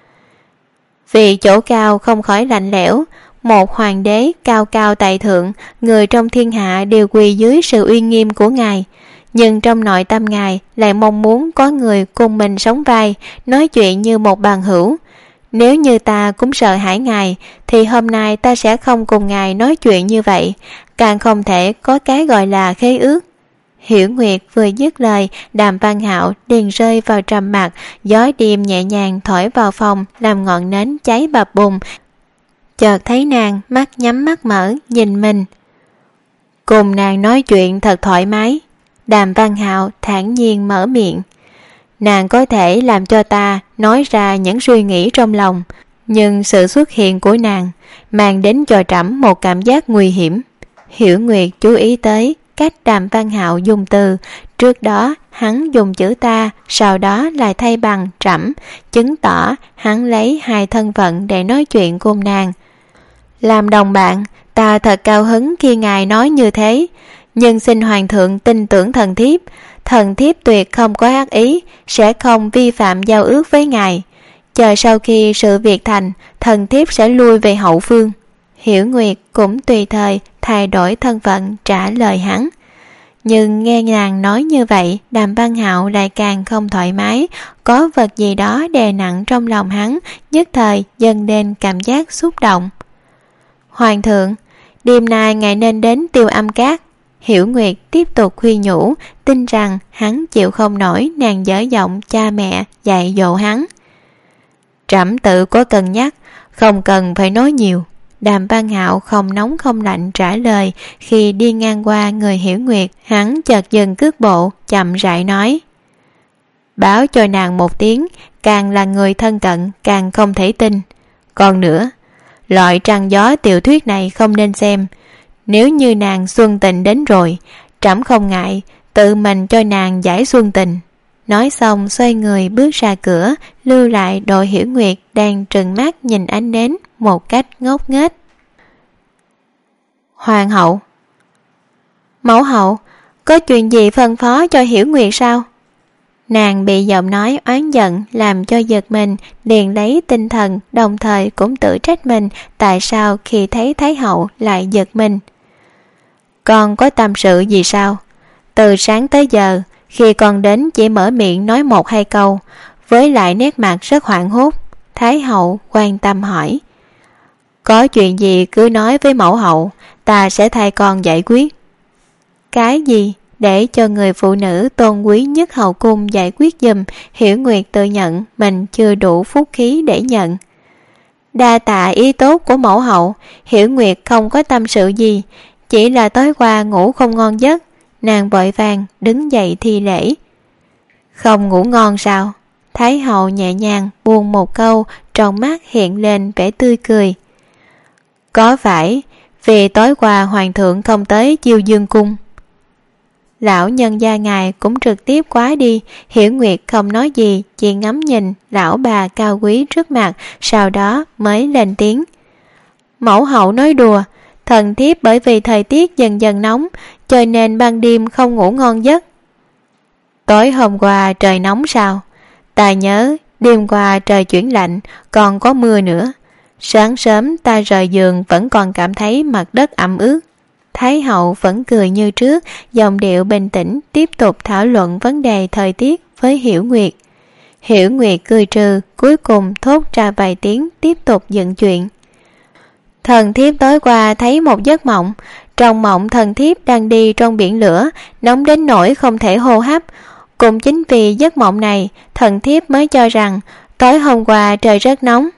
Vì chỗ cao không khỏi lạnh lẽo, một hoàng đế cao cao tại thượng, người trong thiên hạ đều quỳ dưới sự uy nghiêm của ngài. Nhưng trong nội tâm ngài lại mong muốn có người cùng mình sống vai, nói chuyện như một bằng hữu. Nếu như ta cũng sợ hãi ngài, thì hôm nay ta sẽ không cùng ngài nói chuyện như vậy, càng không thể có cái gọi là khế ước. Hiểu Nguyệt vừa dứt lời, Đàm Văn Hạo liền rơi vào trầm mặc. Gió đêm nhẹ nhàng thổi vào phòng, làm ngọn nến cháy bập bùng. Chợt thấy nàng mắt nhắm mắt mở nhìn mình. Cùng nàng nói chuyện thật thoải mái. Đàm Văn Hạo thản nhiên mở miệng. Nàng có thể làm cho ta nói ra những suy nghĩ trong lòng, nhưng sự xuất hiện của nàng mang đến cho trẫm một cảm giác nguy hiểm. Hiểu Nguyệt chú ý tới cách Đàm Văn Hạo dùng từ. Trước đó hắn dùng chữ ta, sau đó lại thay bằng trẫm, chứng tỏ hắn lấy hai thân phận để nói chuyện cùng nàng. Làm đồng bạn, ta thật cao hứng khi ngài nói như thế, nhưng xin hoàng thượng tin tưởng thần thiếp tuyệt không có ác ý, sẽ không vi phạm giao ước với ngài. Chờ sau khi sự việc thành, thần thiếp sẽ lui về hậu phương. Hiểu Nguyệt cũng tùy thời thay đổi thân phận trả lời hắn. Nhưng nghe nàng nói như vậy, Đàm Văn Hạo lại càng không thoải mái, có vật gì đó đè nặng trong lòng hắn, nhất thời dâng lên cảm giác xúc động. Hoàng thượng, đêm nay ngài nên đến Tiêu Âm Các. Hiểu Nguyệt tiếp tục khuyên nhủ, tin rằng hắn chịu không nổi nàng dở giọng cha mẹ dạy dỗ hắn. Trẫm tự có cân nhắc, không cần phải nói nhiều. Đàm Văn Hạo không nóng không lạnh trả lời. Khi đi ngang qua người Hiểu Nguyệt, hắn chợt dừng cước bộ, chậm rãi nói. Báo cho nàng một tiếng, càng là người thân cận càng không thể tin. Còn nữa, loại trăng gió tiểu thuyết này không nên xem. Nếu như nàng xuân tình đến rồi, trẫm không ngại tự mình cho nàng giải xuân tình. Nói xong xoay người bước ra cửa, lưu lại Đội Hiểu Nguyệt đang trừng mắt nhìn ánh nến một cách ngốc nghếch. Hoàng hậu, mẫu hậu, có chuyện gì phân phó cho Hiểu Nguyệt sao? Nàng bị giọng nói oán giận làm cho giật mình, liền lấy tinh thần, đồng thời cũng tự trách mình tại sao khi thấy Thái hậu lại giật mình. Con có tâm sự gì sao? Từ sáng tới giờ, khi con đến chỉ mở miệng nói 1-2 câu, với lại nét mặt rất hoảng hốt. Thái hậu quan tâm hỏi. Có chuyện gì cứ nói với mẫu hậu, ta sẽ thay con giải quyết. Cái gì? Để cho người phụ nữ tôn quý nhất hậu cung giải quyết giùm. Hiểu Nguyệt tự nhận mình chưa đủ phúc khí để nhận. Đa tạ ý tốt của mẫu hậu. Hiểu Nguyệt không có tâm sự gì, chỉ là tối qua ngủ không ngon giấc. Nàng vội vàng đứng dậy thi lễ. Không ngủ ngon sao? Thái hậu nhẹ nhàng buông một câu, trong mắt hiện lên vẻ tươi cười. Có phải vì tối qua hoàng thượng không tới Chiêu Dương cung? Lão nhân gia ngài cũng trực tiếp quá đi. Hiểu Nguyệt không nói gì, chỉ ngắm nhìn lão bà cao quý trước mặt, sau đó mới lên tiếng. Mẫu hậu nói đùa, thần thiếp bởi vì thời tiết dần dần nóng, cho nên ban đêm không ngủ ngon giấc. Tối hôm qua trời nóng sao? Ta nhớ đêm qua trời chuyển lạnh, còn có mưa nữa. Sáng sớm ta rời giường vẫn còn cảm thấy mặt đất ẩm ướt. Thái hậu vẫn cười như trước, giọng điệu bình tĩnh tiếp tục thảo luận vấn đề thời tiết với Hiểu Nguyệt. Hiểu Nguyệt cười trừ, cuối cùng thốt ra vài tiếng tiếp tục dựng chuyện. Thần thiếp tối qua thấy một giấc mộng. Trong mộng thần thiếp đang đi trong biển lửa, nóng đến nỗi không thể hô hấp. Cũng chính vì giấc mộng này, thần thiếp mới cho rằng tối hôm qua trời rất nóng.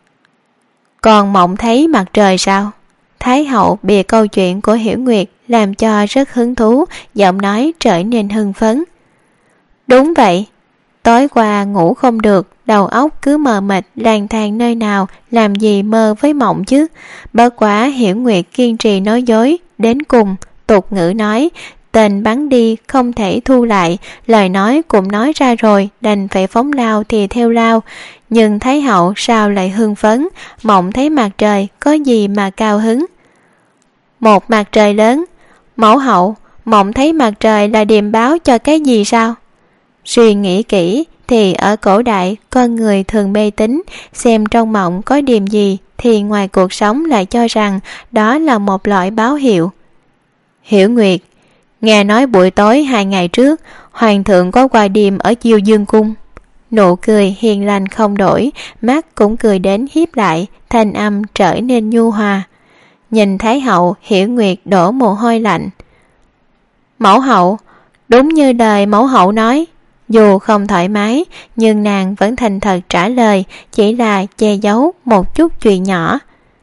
Còn mộng thấy mặt trời sao? Thái hậu bìa câu chuyện của Hiểu Nguyệt làm cho rất hứng thú, giọng nói trở nên hưng phấn. Đúng vậy, tối qua ngủ không được, đầu óc cứ mờ mịt lang thang nơi nào, làm gì mơ với mộng chứ. Bất quá Hiểu Nguyệt kiên trì nói dối đến cùng. Tục ngữ nói tên bắn đi không thể thu lại, lời nói cũng nói ra rồi, đành phải phóng lao thì theo lao. Nhưng Thái hậu sao lại hưng phấn? Mộng thấy mặt trời có gì mà cao hứng? Một mặt trời lớn. Mẫu hậu, mộng thấy mặt trời là điềm báo cho cái gì sao? Suy nghĩ kỹ thì ở cổ đại con người thường mê tín, xem trong mộng có điềm gì thì ngoài cuộc sống lại cho rằng đó là một loại báo hiệu. Hiểu Nguyệt, nghe nói buổi tối 2 ngày trước hoàng thượng có qua đêm ở Chiêu Dương cung. Nụ cười hiền lành không đổi, mắt cũng cười đến hiếp lại, thanh âm trở nên nhu hòa. Nhìn Thái hậu, Hiểu Nguyệt đổ mồ hôi lạnh. Mẫu hậu, đúng như lời mẫu hậu nói. Dù không thoải mái, nhưng nàng vẫn thành thật trả lời, chỉ là che giấu một chút chuyện nhỏ.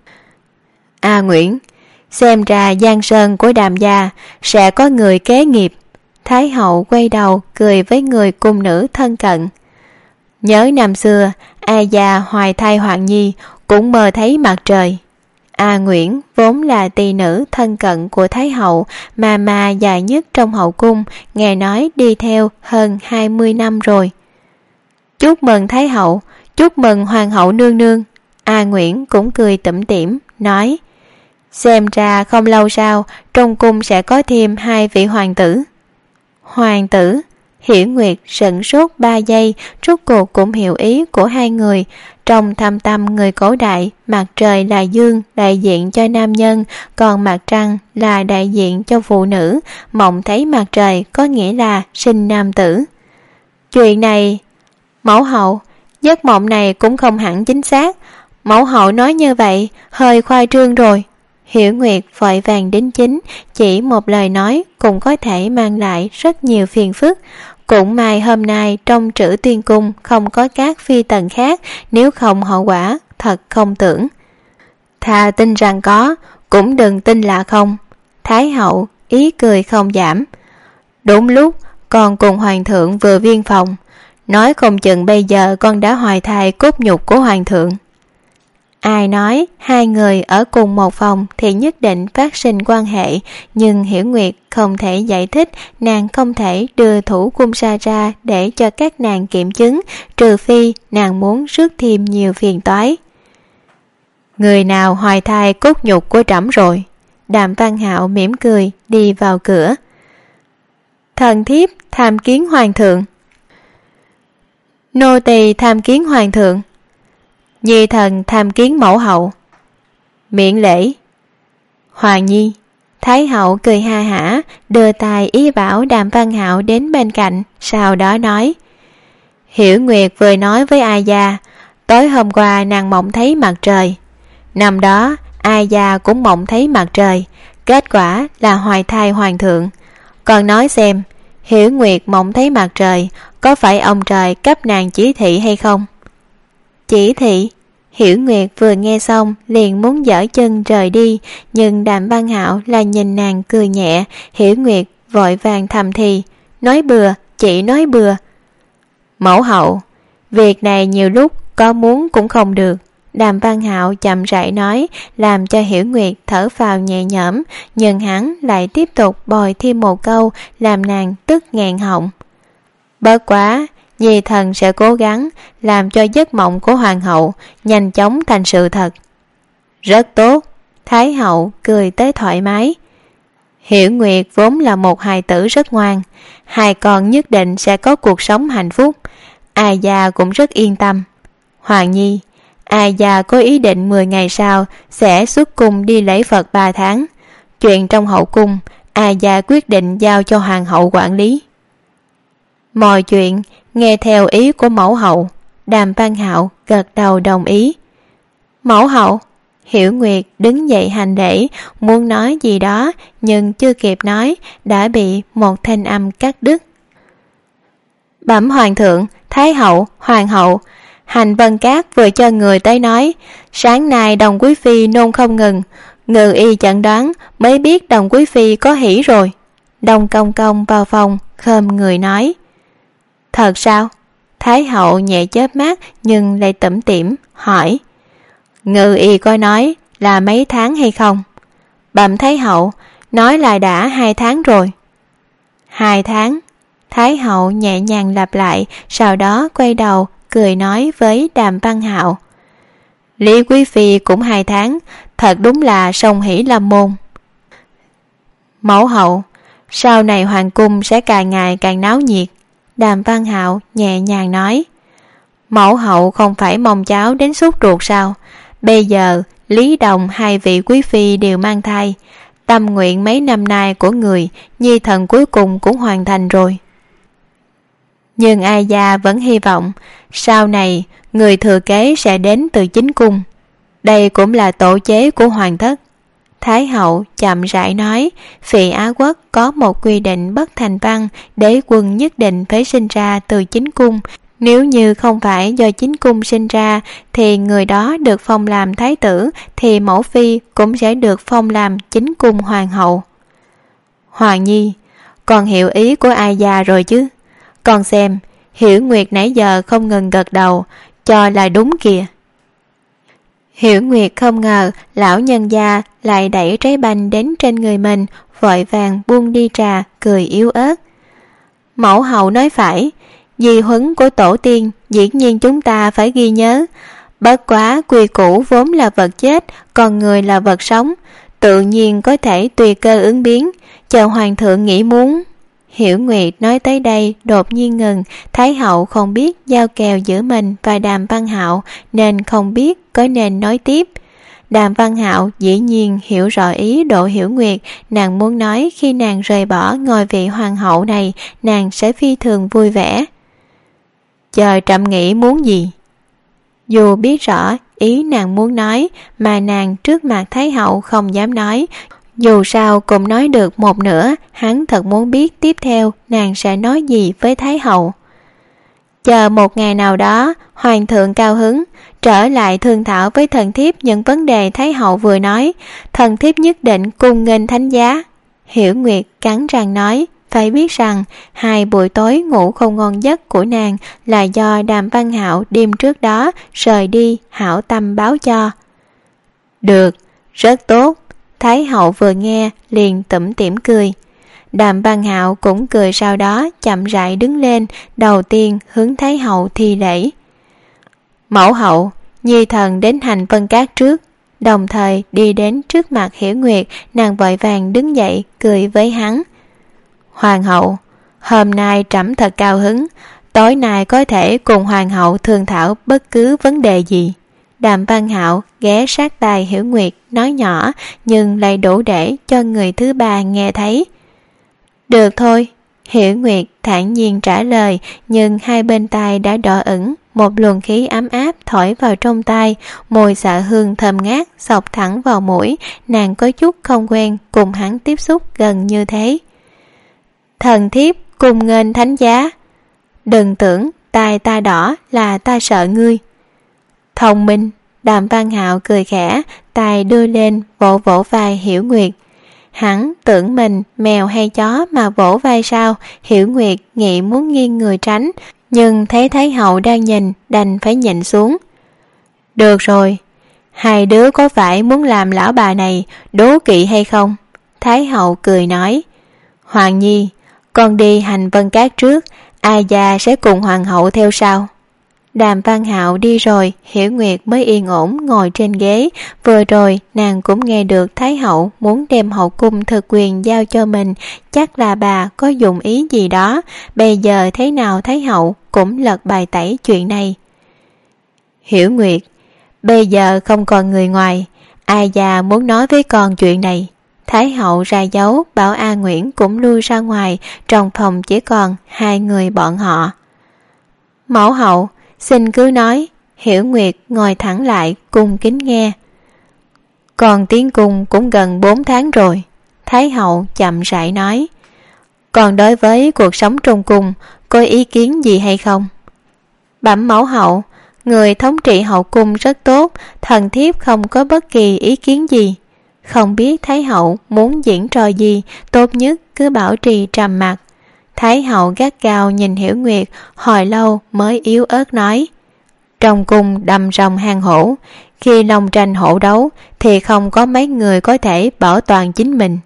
A Nguyễn, xem ra giang sơn của Đàm gia sẽ có người kế nghiệp. Thái hậu quay đầu cười với người cung nữ thân cận. Nhớ năm xưa, A gia hoài thai Hoàng Nhi cũng mơ thấy mặt trời. A Nguyễn vốn là tỳ nữ thân cận của Thái hậu, mà dài nhất trong hậu cung, nghe nói đi theo hơn 20 năm rồi. Chúc mừng Thái hậu, chúc mừng Hoàng hậu nương nương. A Nguyễn cũng cười tủm tỉm, nói, xem ra không lâu sau trong cung sẽ có thêm 2 vị hoàng tử. Hoàng tử? Hiểu Nguyệt sửng sốt 3 giây, rốt cuộc cũng hiểu ý của hai người. Trong thâm tâm người cổ đại, mặt trời là dương, đại diện cho nam nhân, còn mặt trăng là đại diện cho phụ nữ. Mộng thấy mặt trời có nghĩa là sinh nam tử. Chuyện này, mẫu hậu, giấc mộng này cũng không hẳn chính xác. Mẫu hậu nói như vậy hơi khoa trương rồi. Hiểu Nguyệt vội vàng đính chính, chỉ một lời nói cũng có thể mang lại rất nhiều phiền phức. Cũng may hôm nay trong Trữ Tuyên cung không có các phi tần khác, nếu không hậu quả thật không tưởng. Thà tin rằng có, cũng đừng tin là không. Thái hậu ý cười không giảm. Đúng lúc con cùng hoàng thượng vừa viên phòng, nói không chừng bây giờ con đã hoài thai cốt nhục của hoàng thượng. Ai nói hai người ở cùng một phòng thì nhất định phát sinh quan hệ, nhưng Hiểu Nguyệt không thể giải thích, nàng không thể đưa thủ cung sa ra để cho các nàng kiểm chứng, trừ phi nàng muốn rước thêm nhiều phiền toái. Người nào hoài thai cốt nhục của trẫm rồi? Đàm Văn Hạo mỉm cười đi vào cửa. Thần thiếp tham kiến hoàng thượng. Nô tỳ tham kiến hoàng thượng. Nhi thần tham kiến mẫu hậu. Miễn lễ. Hoàng Nhi. Thái hậu cười ha hả, đưa tay ý bảo Đàm Văn Hạo đến bên cạnh, sau đó nói, Hiểu Nguyệt vừa nói với A gia, tối hôm qua nàng mộng thấy mặt trời. Năm đó Ai Gia cũng mộng thấy mặt trời, kết quả là hoài thai hoàng thượng. Còn nói xem, Hiểu Nguyệt mộng thấy mặt trời, có phải ông trời cấp nàng chỉ thị hay không? Chỉ thị? Hiểu Nguyệt vừa nghe xong liền muốn giở chân rời đi, nhưng Đàm Văn Hạo là nhìn nàng cười nhẹ. Hiểu Nguyệt vội vàng thầm thì, nói bừa, chỉ nói bừa. Mẫu hậu, việc này nhiều lúc có muốn cũng không được. Đàm Văn Hạo chậm rãi nói, làm cho Hiểu Nguyệt thở phào nhẹ nhõm, nhưng hắn lại tiếp tục bồi thêm một câu làm nàng tức nghẹn họng. Bớt quá, Nhi thần sẽ cố gắng làm cho giấc mộng của hoàng hậu nhanh chóng thành sự thật. Rất tốt. Thái hậu cười tới thoải mái. Hiểu Nguyệt vốn là một hài tử rất ngoan, hai con nhất định sẽ có cuộc sống hạnh phúc. Ai Gia cũng rất yên tâm. Hoàng nhi, Ai Gia có ý định 10 ngày sau sẽ xuất cung đi lễ Phật 3 tháng. Chuyện trong hậu cung, Ai Gia quyết định giao cho hoàng hậu quản lý. Mọi chuyện nghe theo ý của mẫu hậu. Đàm Văn Hạo gật đầu đồng ý. Mẫu hậu. Hiểu Nguyệt đứng dậy hành lễ, muốn nói gì đó nhưng chưa kịp nói đã bị một thanh âm cắt đứt. Bẩm hoàng thượng, thái hậu, hoàng hậu, Hành Vân Cát vừa cho người tới nói, sáng nay Đồng quý phi nôn không ngừng, ngự y chẩn đoán mới biết Đồng quý phi có hỉ rồi. Đồng công công vào phòng khom người nói. Thật sao? Thái hậu nhẹ chớp mắt nhưng lại tủm tỉm hỏi. Ngự y có nói là mấy tháng hay không? Bẩm thái hậu, nói là đã 2 tháng rồi. 2 tháng? Thái hậu nhẹ nhàng lặp lại, sau đó quay đầu cười nói với Đàm Văn Hạo. Lý quý phi cũng 2 tháng, thật đúng là song hỷ lâm môn. Mẫu hậu, sau này hoàng cung sẽ càng ngày càng náo nhiệt. Đàm Văn Hạo nhẹ nhàng nói. Mẫu hậu không phải mong cháu đến sốt ruột sao? Bây giờ Lý Đồng hai vị quý phi đều mang thai, tâm nguyện mấy năm nay của người, Nhi thần cuối cùng cũng hoàn thành rồi. Nhưng Ai Gia vẫn hy vọng sau này người thừa kế sẽ đến từ chính cung. Đây cũng là tổ chế của hoàng thất. Thái hậu chậm rãi nói, Phỉ Á Quốc có một quy định bất thành văn, đế quân nhất định phải sinh ra từ chính cung. Nếu như không phải do chính cung sinh ra thì người đó được phong làm thái tử, thì mẫu phi cũng sẽ được phong làm chính cung hoàng hậu. Hoàng nhi, con hiểu ý của Ai Gia rồi chứ? Con xem, Hiểu Nguyệt nãy giờ không ngừng gật đầu, cho là đúng kìa. Hiểu Nguyệt không ngờ lão nhân gia lại đẩy trái banh đến trên người mình, vội vàng buông đi trà, cười yếu ớt. Mẫu hậu nói phải, di huấn của tổ tiên dĩ nhiên chúng ta phải ghi nhớ. Bất quá quy củ vốn là vật chết, còn người là vật sống, tự nhiên có thể tùy cơ ứng biến, chờ hoàng thượng nghĩ muốn. Hiểu Nguyệt nói tới đây đột nhiên ngừng. Thái hậu không biết giao kèo giữa mình và Đàm Văn Hạo nên không biết có nên nói tiếp. Đàm Văn Hạo dĩ nhiên hiểu rõ ý đồ Hiểu Nguyệt, nàng muốn nói khi nàng rời bỏ ngôi vị hoàng hậu này nàng sẽ phi thường vui vẻ. Chờ trẫm nghĩ muốn gì? Dù biết rõ ý nàng muốn nói mà nàng trước mặt Thái hậu không dám nói, dù sao cũng nói được một nửa, hắn thật muốn biết tiếp theo nàng sẽ nói gì với Thái hậu. Chờ một ngày nào đó hoàng thượng cao hứng trở lại thương thảo với thần thiếp những vấn đề Thái hậu vừa nói, thần thiếp nhất định cung nghênh thánh giá. Hiểu Nguyệt cắn răng nói, phải biết rằng 2 buổi tối ngủ không ngon giấc của nàng là do Đàm Văn Hạo đêm trước đó rời đi hảo tâm báo cho. Được, rất tốt. Thái hậu vừa nghe liền tủm tỉm cười. Đàm Văn Hạo cũng cười, sau đó chậm rãi đứng lên, đầu tiên hướng Thái hậu thi lễ. Mẫu hậu, Nhi thần đến Hành Vân Cát trước. Đồng thời đi đến trước mặt Hiểu Nguyệt, nàng vội vàng đứng dậy cười với hắn. Hoàng hậu, hôm nay trẫm thật cao hứng, tối nay có thể cùng hoàng hậu thương thảo bất cứ vấn đề gì. Đàm Văn Hạo ghé sát tai Hiểu Nguyệt nói nhỏ nhưng lại đủ để cho người thứ ba nghe thấy. Được thôi, Hiểu Nguyệt thản nhiên trả lời, nhưng hai bên tai đã đỏ ửng, một luồng khí ấm áp thổi vào trong tai, mùi xạ hương thơm ngát xộc thẳng vào mũi. Nàng có chút không quen cùng hắn tiếp xúc gần như thế. Thần thiếp cùng nghênh thánh giá. Đừng tưởng tai ta đỏ là ta sợ ngươi. Thông minh. Đàm Văn Hạo cười khẽ, tay đưa lên vỗ vỗ vai Hiểu Nguyệt. Hắn tưởng mình mèo hay chó mà vỗ vai sao? Hiểu Nguyệt nghĩ muốn nghiêng người tránh, nhưng thấy Thái hậu đang nhìn, đành phải nhịn xuống. Được rồi, hai đứa có phải muốn làm lão bà này đố kỵ hay không? Thái hậu cười nói. Hoàng nhi, con đi hành vân cát trước, A gia sẽ cùng hoàng hậu theo sau. Đàm Văn Hạo đi rồi, Hiểu Nguyệt mới yên ổn ngồi trên ghế. Vừa rồi nàng cũng nghe được Thái hậu muốn đem hậu cung thực quyền giao cho mình, chắc là bà có dụng ý gì đó. Bây giờ thế nào Thái hậu cũng lật bài tẩy chuyện này. Hiểu Nguyệt, bây giờ không còn người ngoài, ai già muốn nói với con chuyện này. Thái hậu ra dấu bảo A Nguyễn cũng lui ra ngoài, trong phòng chỉ còn hai người bọn họ. Mẫu hậu, xin cứ nói. Hiểu Nguyệt ngồi thẳng lại cung kính nghe. Còn tiến cung cũng gần 4 tháng rồi. Thái hậu chậm rãi nói. Còn đối với cuộc sống trong cung có ý kiến gì hay không? Bẩm mẫu hậu, người thống trị hậu cung rất tốt, thần thiếp không có bất kỳ ý kiến gì. Không biết Thái hậu muốn diễn trò gì, tốt nhất cứ bảo trì trầm mặc. Thái hậu gắt gao nhìn Hiểu Nguyệt, hồi lâu mới yếu ớt nói. Trong cung đầm rồng hang hổ, khi long tranh hổ đấu thì không có mấy người có thể bảo toàn chính mình.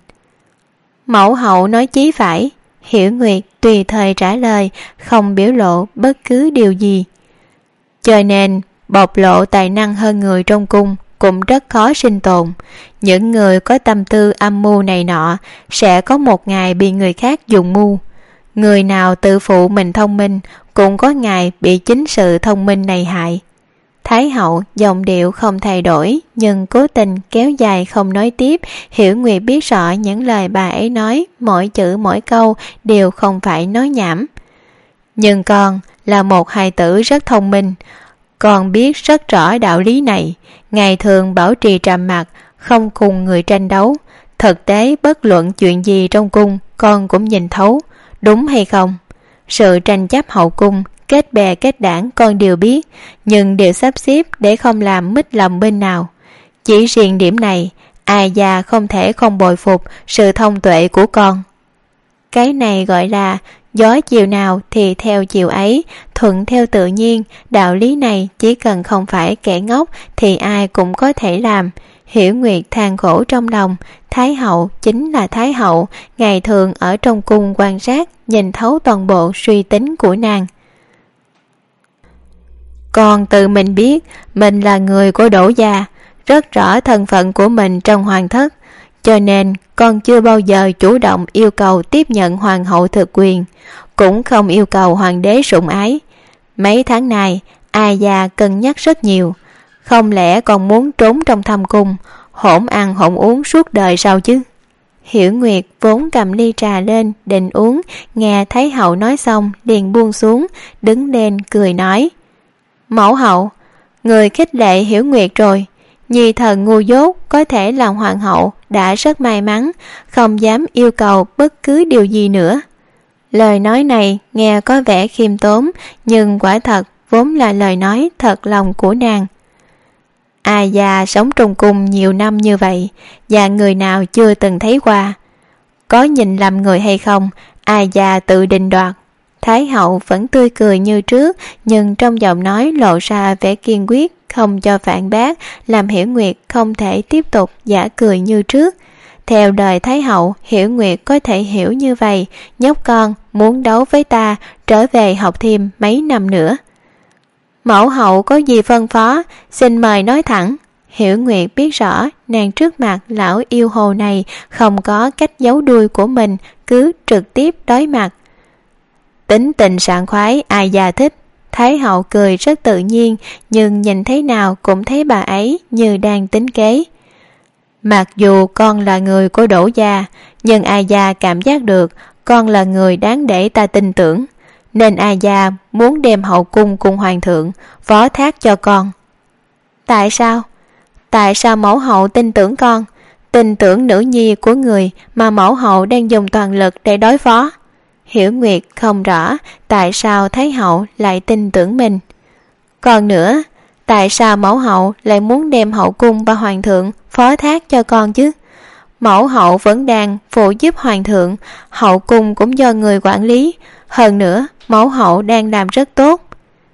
Mẫu hậu nói chí phải. Hiểu Nguyệt tùy thời trả lời, không biểu lộ bất cứ điều gì. Cho nên bộc lộ tài năng hơn người trong cung cũng rất khó sinh tồn. Những người có tâm tư âm mưu này nọ sẽ có một ngày bị người khác dùng mưu. Người nào tự phụ mình thông minh cũng có ngày bị chính sự thông minh này hại. Thái hậu giọng điệu không thay đổi, nhưng cố tình kéo dài không nói tiếp. Hiểu Nguyệt biết rõ những lời bà ấy nói, mỗi chữ mỗi câu đều không phải nói nhảm. Nhưng con là một hài tử rất thông minh, con biết rất rõ đạo lý này. Ngày thường bảo trì trầm mặc, không cùng người tranh đấu. Thực tế bất luận chuyện gì trong cung con cũng nhìn thấu, đúng hay không? Sự tranh chấp hậu cung, kết bè kết đảng con đều biết, nhưng đều sắp xếp để không làm mít lòng bên nào. Chỉ riêng điểm này, ai già không thể không bồi phục sự thông tuệ của con. Cái này gọi là gió chiều nào thì theo chiều ấy, thuận theo tự nhiên. Đạo lý này chỉ cần không phải kẻ ngốc thì ai cũng có thể làm. Hiểu Nguyệt than khổ trong lòng. Thái hậu chính là Thái hậu, ngày thường ở trong cung quan sát, nhìn thấu toàn bộ suy tính của nàng. Con tự mình biết mình là người của Đỗ gia, rất rõ thân phận của mình trong hoàng thất, cho nên con chưa bao giờ chủ động yêu cầu tiếp nhận hoàng hậu thực quyền, cũng không yêu cầu hoàng đế sủng ái. Mấy tháng này ai già cân nhắc rất nhiều, không lẽ còn muốn trốn trong thâm cung, hỗn ăn hỗn uống suốt đời sao chứ? Hiểu Nguyệt vốn cầm ly trà lên định uống, nghe Thái hậu nói xong liền buông xuống, đứng lên cười nói. Mẫu hậu, người khích lệ Hiểu Nguyệt rồi. Nhi thần ngu dốt có thể làm hoàng hậu đã rất may mắn, không dám yêu cầu bất cứ điều gì nữa. Lời nói này nghe có vẻ khiêm tốn, nhưng quả thật vốn là lời nói thật lòng của nàng. Ai già sống trong cung nhiều năm như vậy, và người nào chưa từng thấy qua. Có nhìn lầm người hay không, ai già tự định đoạt. Thái hậu vẫn tươi cười như trước, nhưng trong giọng nói lộ ra vẻ kiên quyết, không cho phản bác, làm Hiểu Nguyệt không thể tiếp tục giả cười như trước. Theo đời Thái hậu, Hiểu Nguyệt có thể hiểu như vậy, nhóc con muốn đấu với ta, trở về học thêm mấy năm nữa. Mẫu hậu có gì phân phó, xin mời nói thẳng. Hiểu Nguyệt biết rõ nàng trước mặt lão yêu hồ này không có cách giấu đuôi của mình, cứ trực tiếp đối mặt. Tính tình sảng khoái ai già thích. Thái hậu cười rất tự nhiên, nhưng nhìn thế nào cũng thấy bà ấy như đang tính kế. Mặc dù con là người của Đỗ gia, nhưng ai già cảm giác được con là người đáng để ta tin tưởng. nên A Gia muốn đem hậu cung cùng hoàng thượng phó thác cho con. Tại sao? Tại sao mẫu hậu tin tưởng con, tin tưởng nữ nhi của người mà mẫu hậu đang dùng toàn lực để đối phó? Hiểu Nguyệt không rõ tại sao Thái hậu lại tin tưởng mình. Còn nữa, tại sao mẫu hậu lại muốn đem hậu cung và hoàng thượng phó thác cho con chứ? Mẫu hậu vẫn đang phụ giúp hoàng thượng, hậu cung cũng do người quản lý. Hơn nữa, mẫu hậu đang làm rất tốt.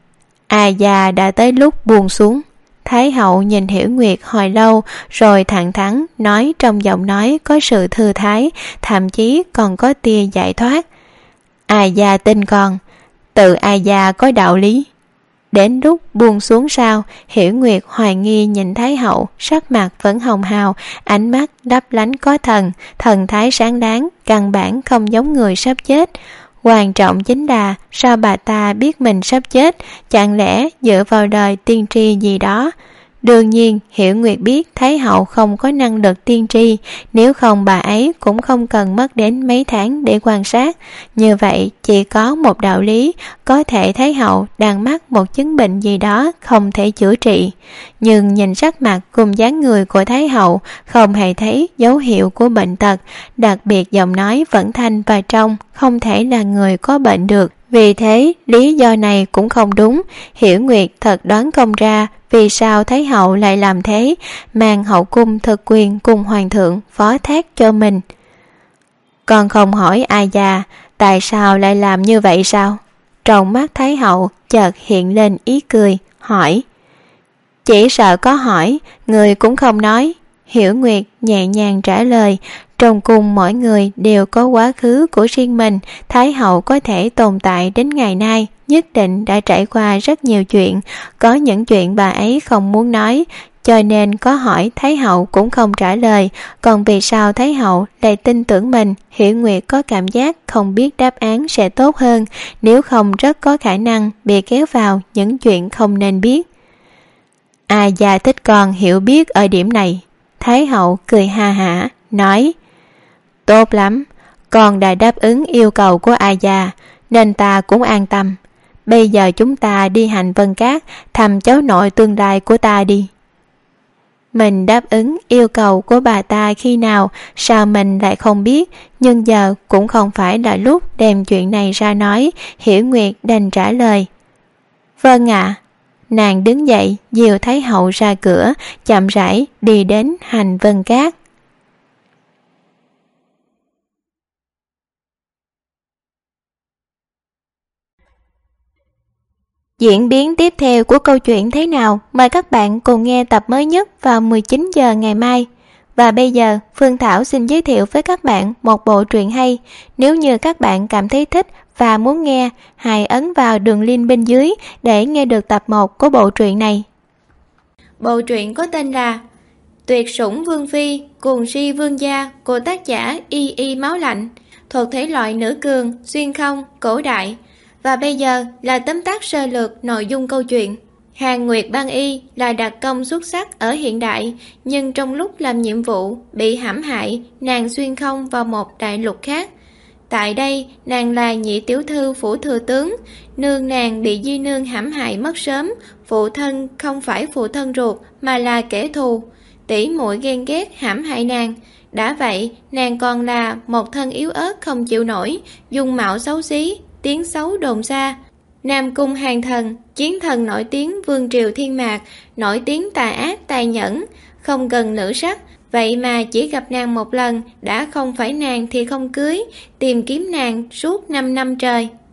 A Gia đã tới lúc buông xuống. Thái hậu nhìn Hiểu Nguyệt hồi lâu rồi thẳng thắn nói trong giọng nói có sự thư thái, thậm chí còn có tia giải thoát. A Gia tin con, tự A Gia có đạo lý. Đến lúc buông xuống sau, Hiểu Nguyệt hoài nghi nhìn Thái hậu, sắc mặt vẫn hồng hào, ánh mắt lấp lánh có thần thái sáng đáng, căn bản không giống người sắp chết. Quan trọng chính là sao bà ta biết mình sắp chết, chẳng lẽ dựa vào đời tiên tri gì đó? Đương nhiên Hiểu Nguyệt biết Thái hậu không có năng lực tiên tri, nếu không bà ấy cũng không cần mất đến mấy tháng để quan sát. Như vậy chỉ có một đạo lý, có thể Thái hậu đang mắc một chứng bệnh gì đó không thể chữa trị. Nhưng nhìn sắc mặt cùng dáng người của Thái hậu, không hề thấy dấu hiệu của bệnh tật, đặc biệt giọng nói vẫn thanh và trong, không thể là người có bệnh được. Vì thế lý do này cũng không đúng. Hiểu Nguyệt thật đoán không ra vì sao Thái hậu lại làm thế, mang hậu cung thực quyền cùng hoàng thượng phó thác cho mình. Con không hỏi A Gia tại sao lại làm như vậy sao? Trong mắt Thái hậu chợt hiện lên ý cười, hỏi. Chỉ sợ có hỏi, người cũng không nói. Hiểu Nguyệt nhẹ nhàng trả lời. Trong cung mỗi người đều có quá khứ của riêng mình, Thái hậu có thể tồn tại đến ngày nay, nhất định đã trải qua rất nhiều chuyện, có những chuyện bà ấy không muốn nói, cho nên có hỏi Thái hậu cũng không trả lời. Còn vì sao Thái hậu lại tin tưởng mình? Hiểu Nguyệt có cảm giác không biết đáp án sẽ tốt hơn, nếu không rất có khả năng bị kéo vào những chuyện không nên biết. A Gia thích con hiểu biết ở điểm này. Thái hậu cười ha hả, nói. Tốt lắm, con đã đáp ứng yêu cầu của A Gia, nên ta cũng an tâm. Bây giờ chúng ta đi Hành Vân Cát thăm cháu nội tương lai của ta đi. Mình đáp ứng yêu cầu của bà ta khi nào, sao mình lại không biết, nhưng giờ cũng không phải là lúc đem chuyện này ra nói. Hiểu Nguyệt đành trả lời. Vâng ạ. Nàng đứng dậy, dìu Thái hậu ra cửa, chậm rãi đi đến Hành Vân Cát. Diễn biến tiếp theo của câu chuyện thế nào? Mời các bạn cùng nghe tập mới nhất vào 19 giờ ngày mai. Và bây giờ, Phương Thảo xin giới thiệu với các bạn một bộ truyện hay. Nếu như các bạn cảm thấy thích và muốn nghe, hãy ấn vào đường link bên dưới để nghe được tập 1 của bộ truyện này. Bộ truyện có tên là Tuyệt Sủng Vương Phi, Cuồng Si Vương Gia của tác giả Y Y Máu Lạnh, thuộc thể loại nữ cường, xuyên không, cổ đại. Và bây giờ là tóm tắt sơ lược nội dung câu chuyện. Hàn Nguyệt Băng Y là đặc công xuất sắc ở hiện đại, nhưng trong lúc làm nhiệm vụ bị hãm hại, nàng xuyên không vào một đại lục khác. Tại đây, nàng là nhị tiểu thư phủ thừa tướng, nương nàng bị di nương hãm hại mất sớm, phụ thân không phải phụ thân ruột mà là kẻ thù, tỷ muội ghen ghét hãm hại nàng. Đã vậy, nàng còn là một thân yếu ớt không chịu nổi, dung mạo xấu xí, tiếng xấu đồn xa. Nam cung hàng thần, chiến thần nổi tiếng vương triều thiên mạc, nổi tiếng tà ác tàn nhẫn, không gần nữ sắc, vậy mà chỉ gặp nàng một lần, đã không phải nàng thì không cưới, tìm kiếm nàng suốt 5 năm trời.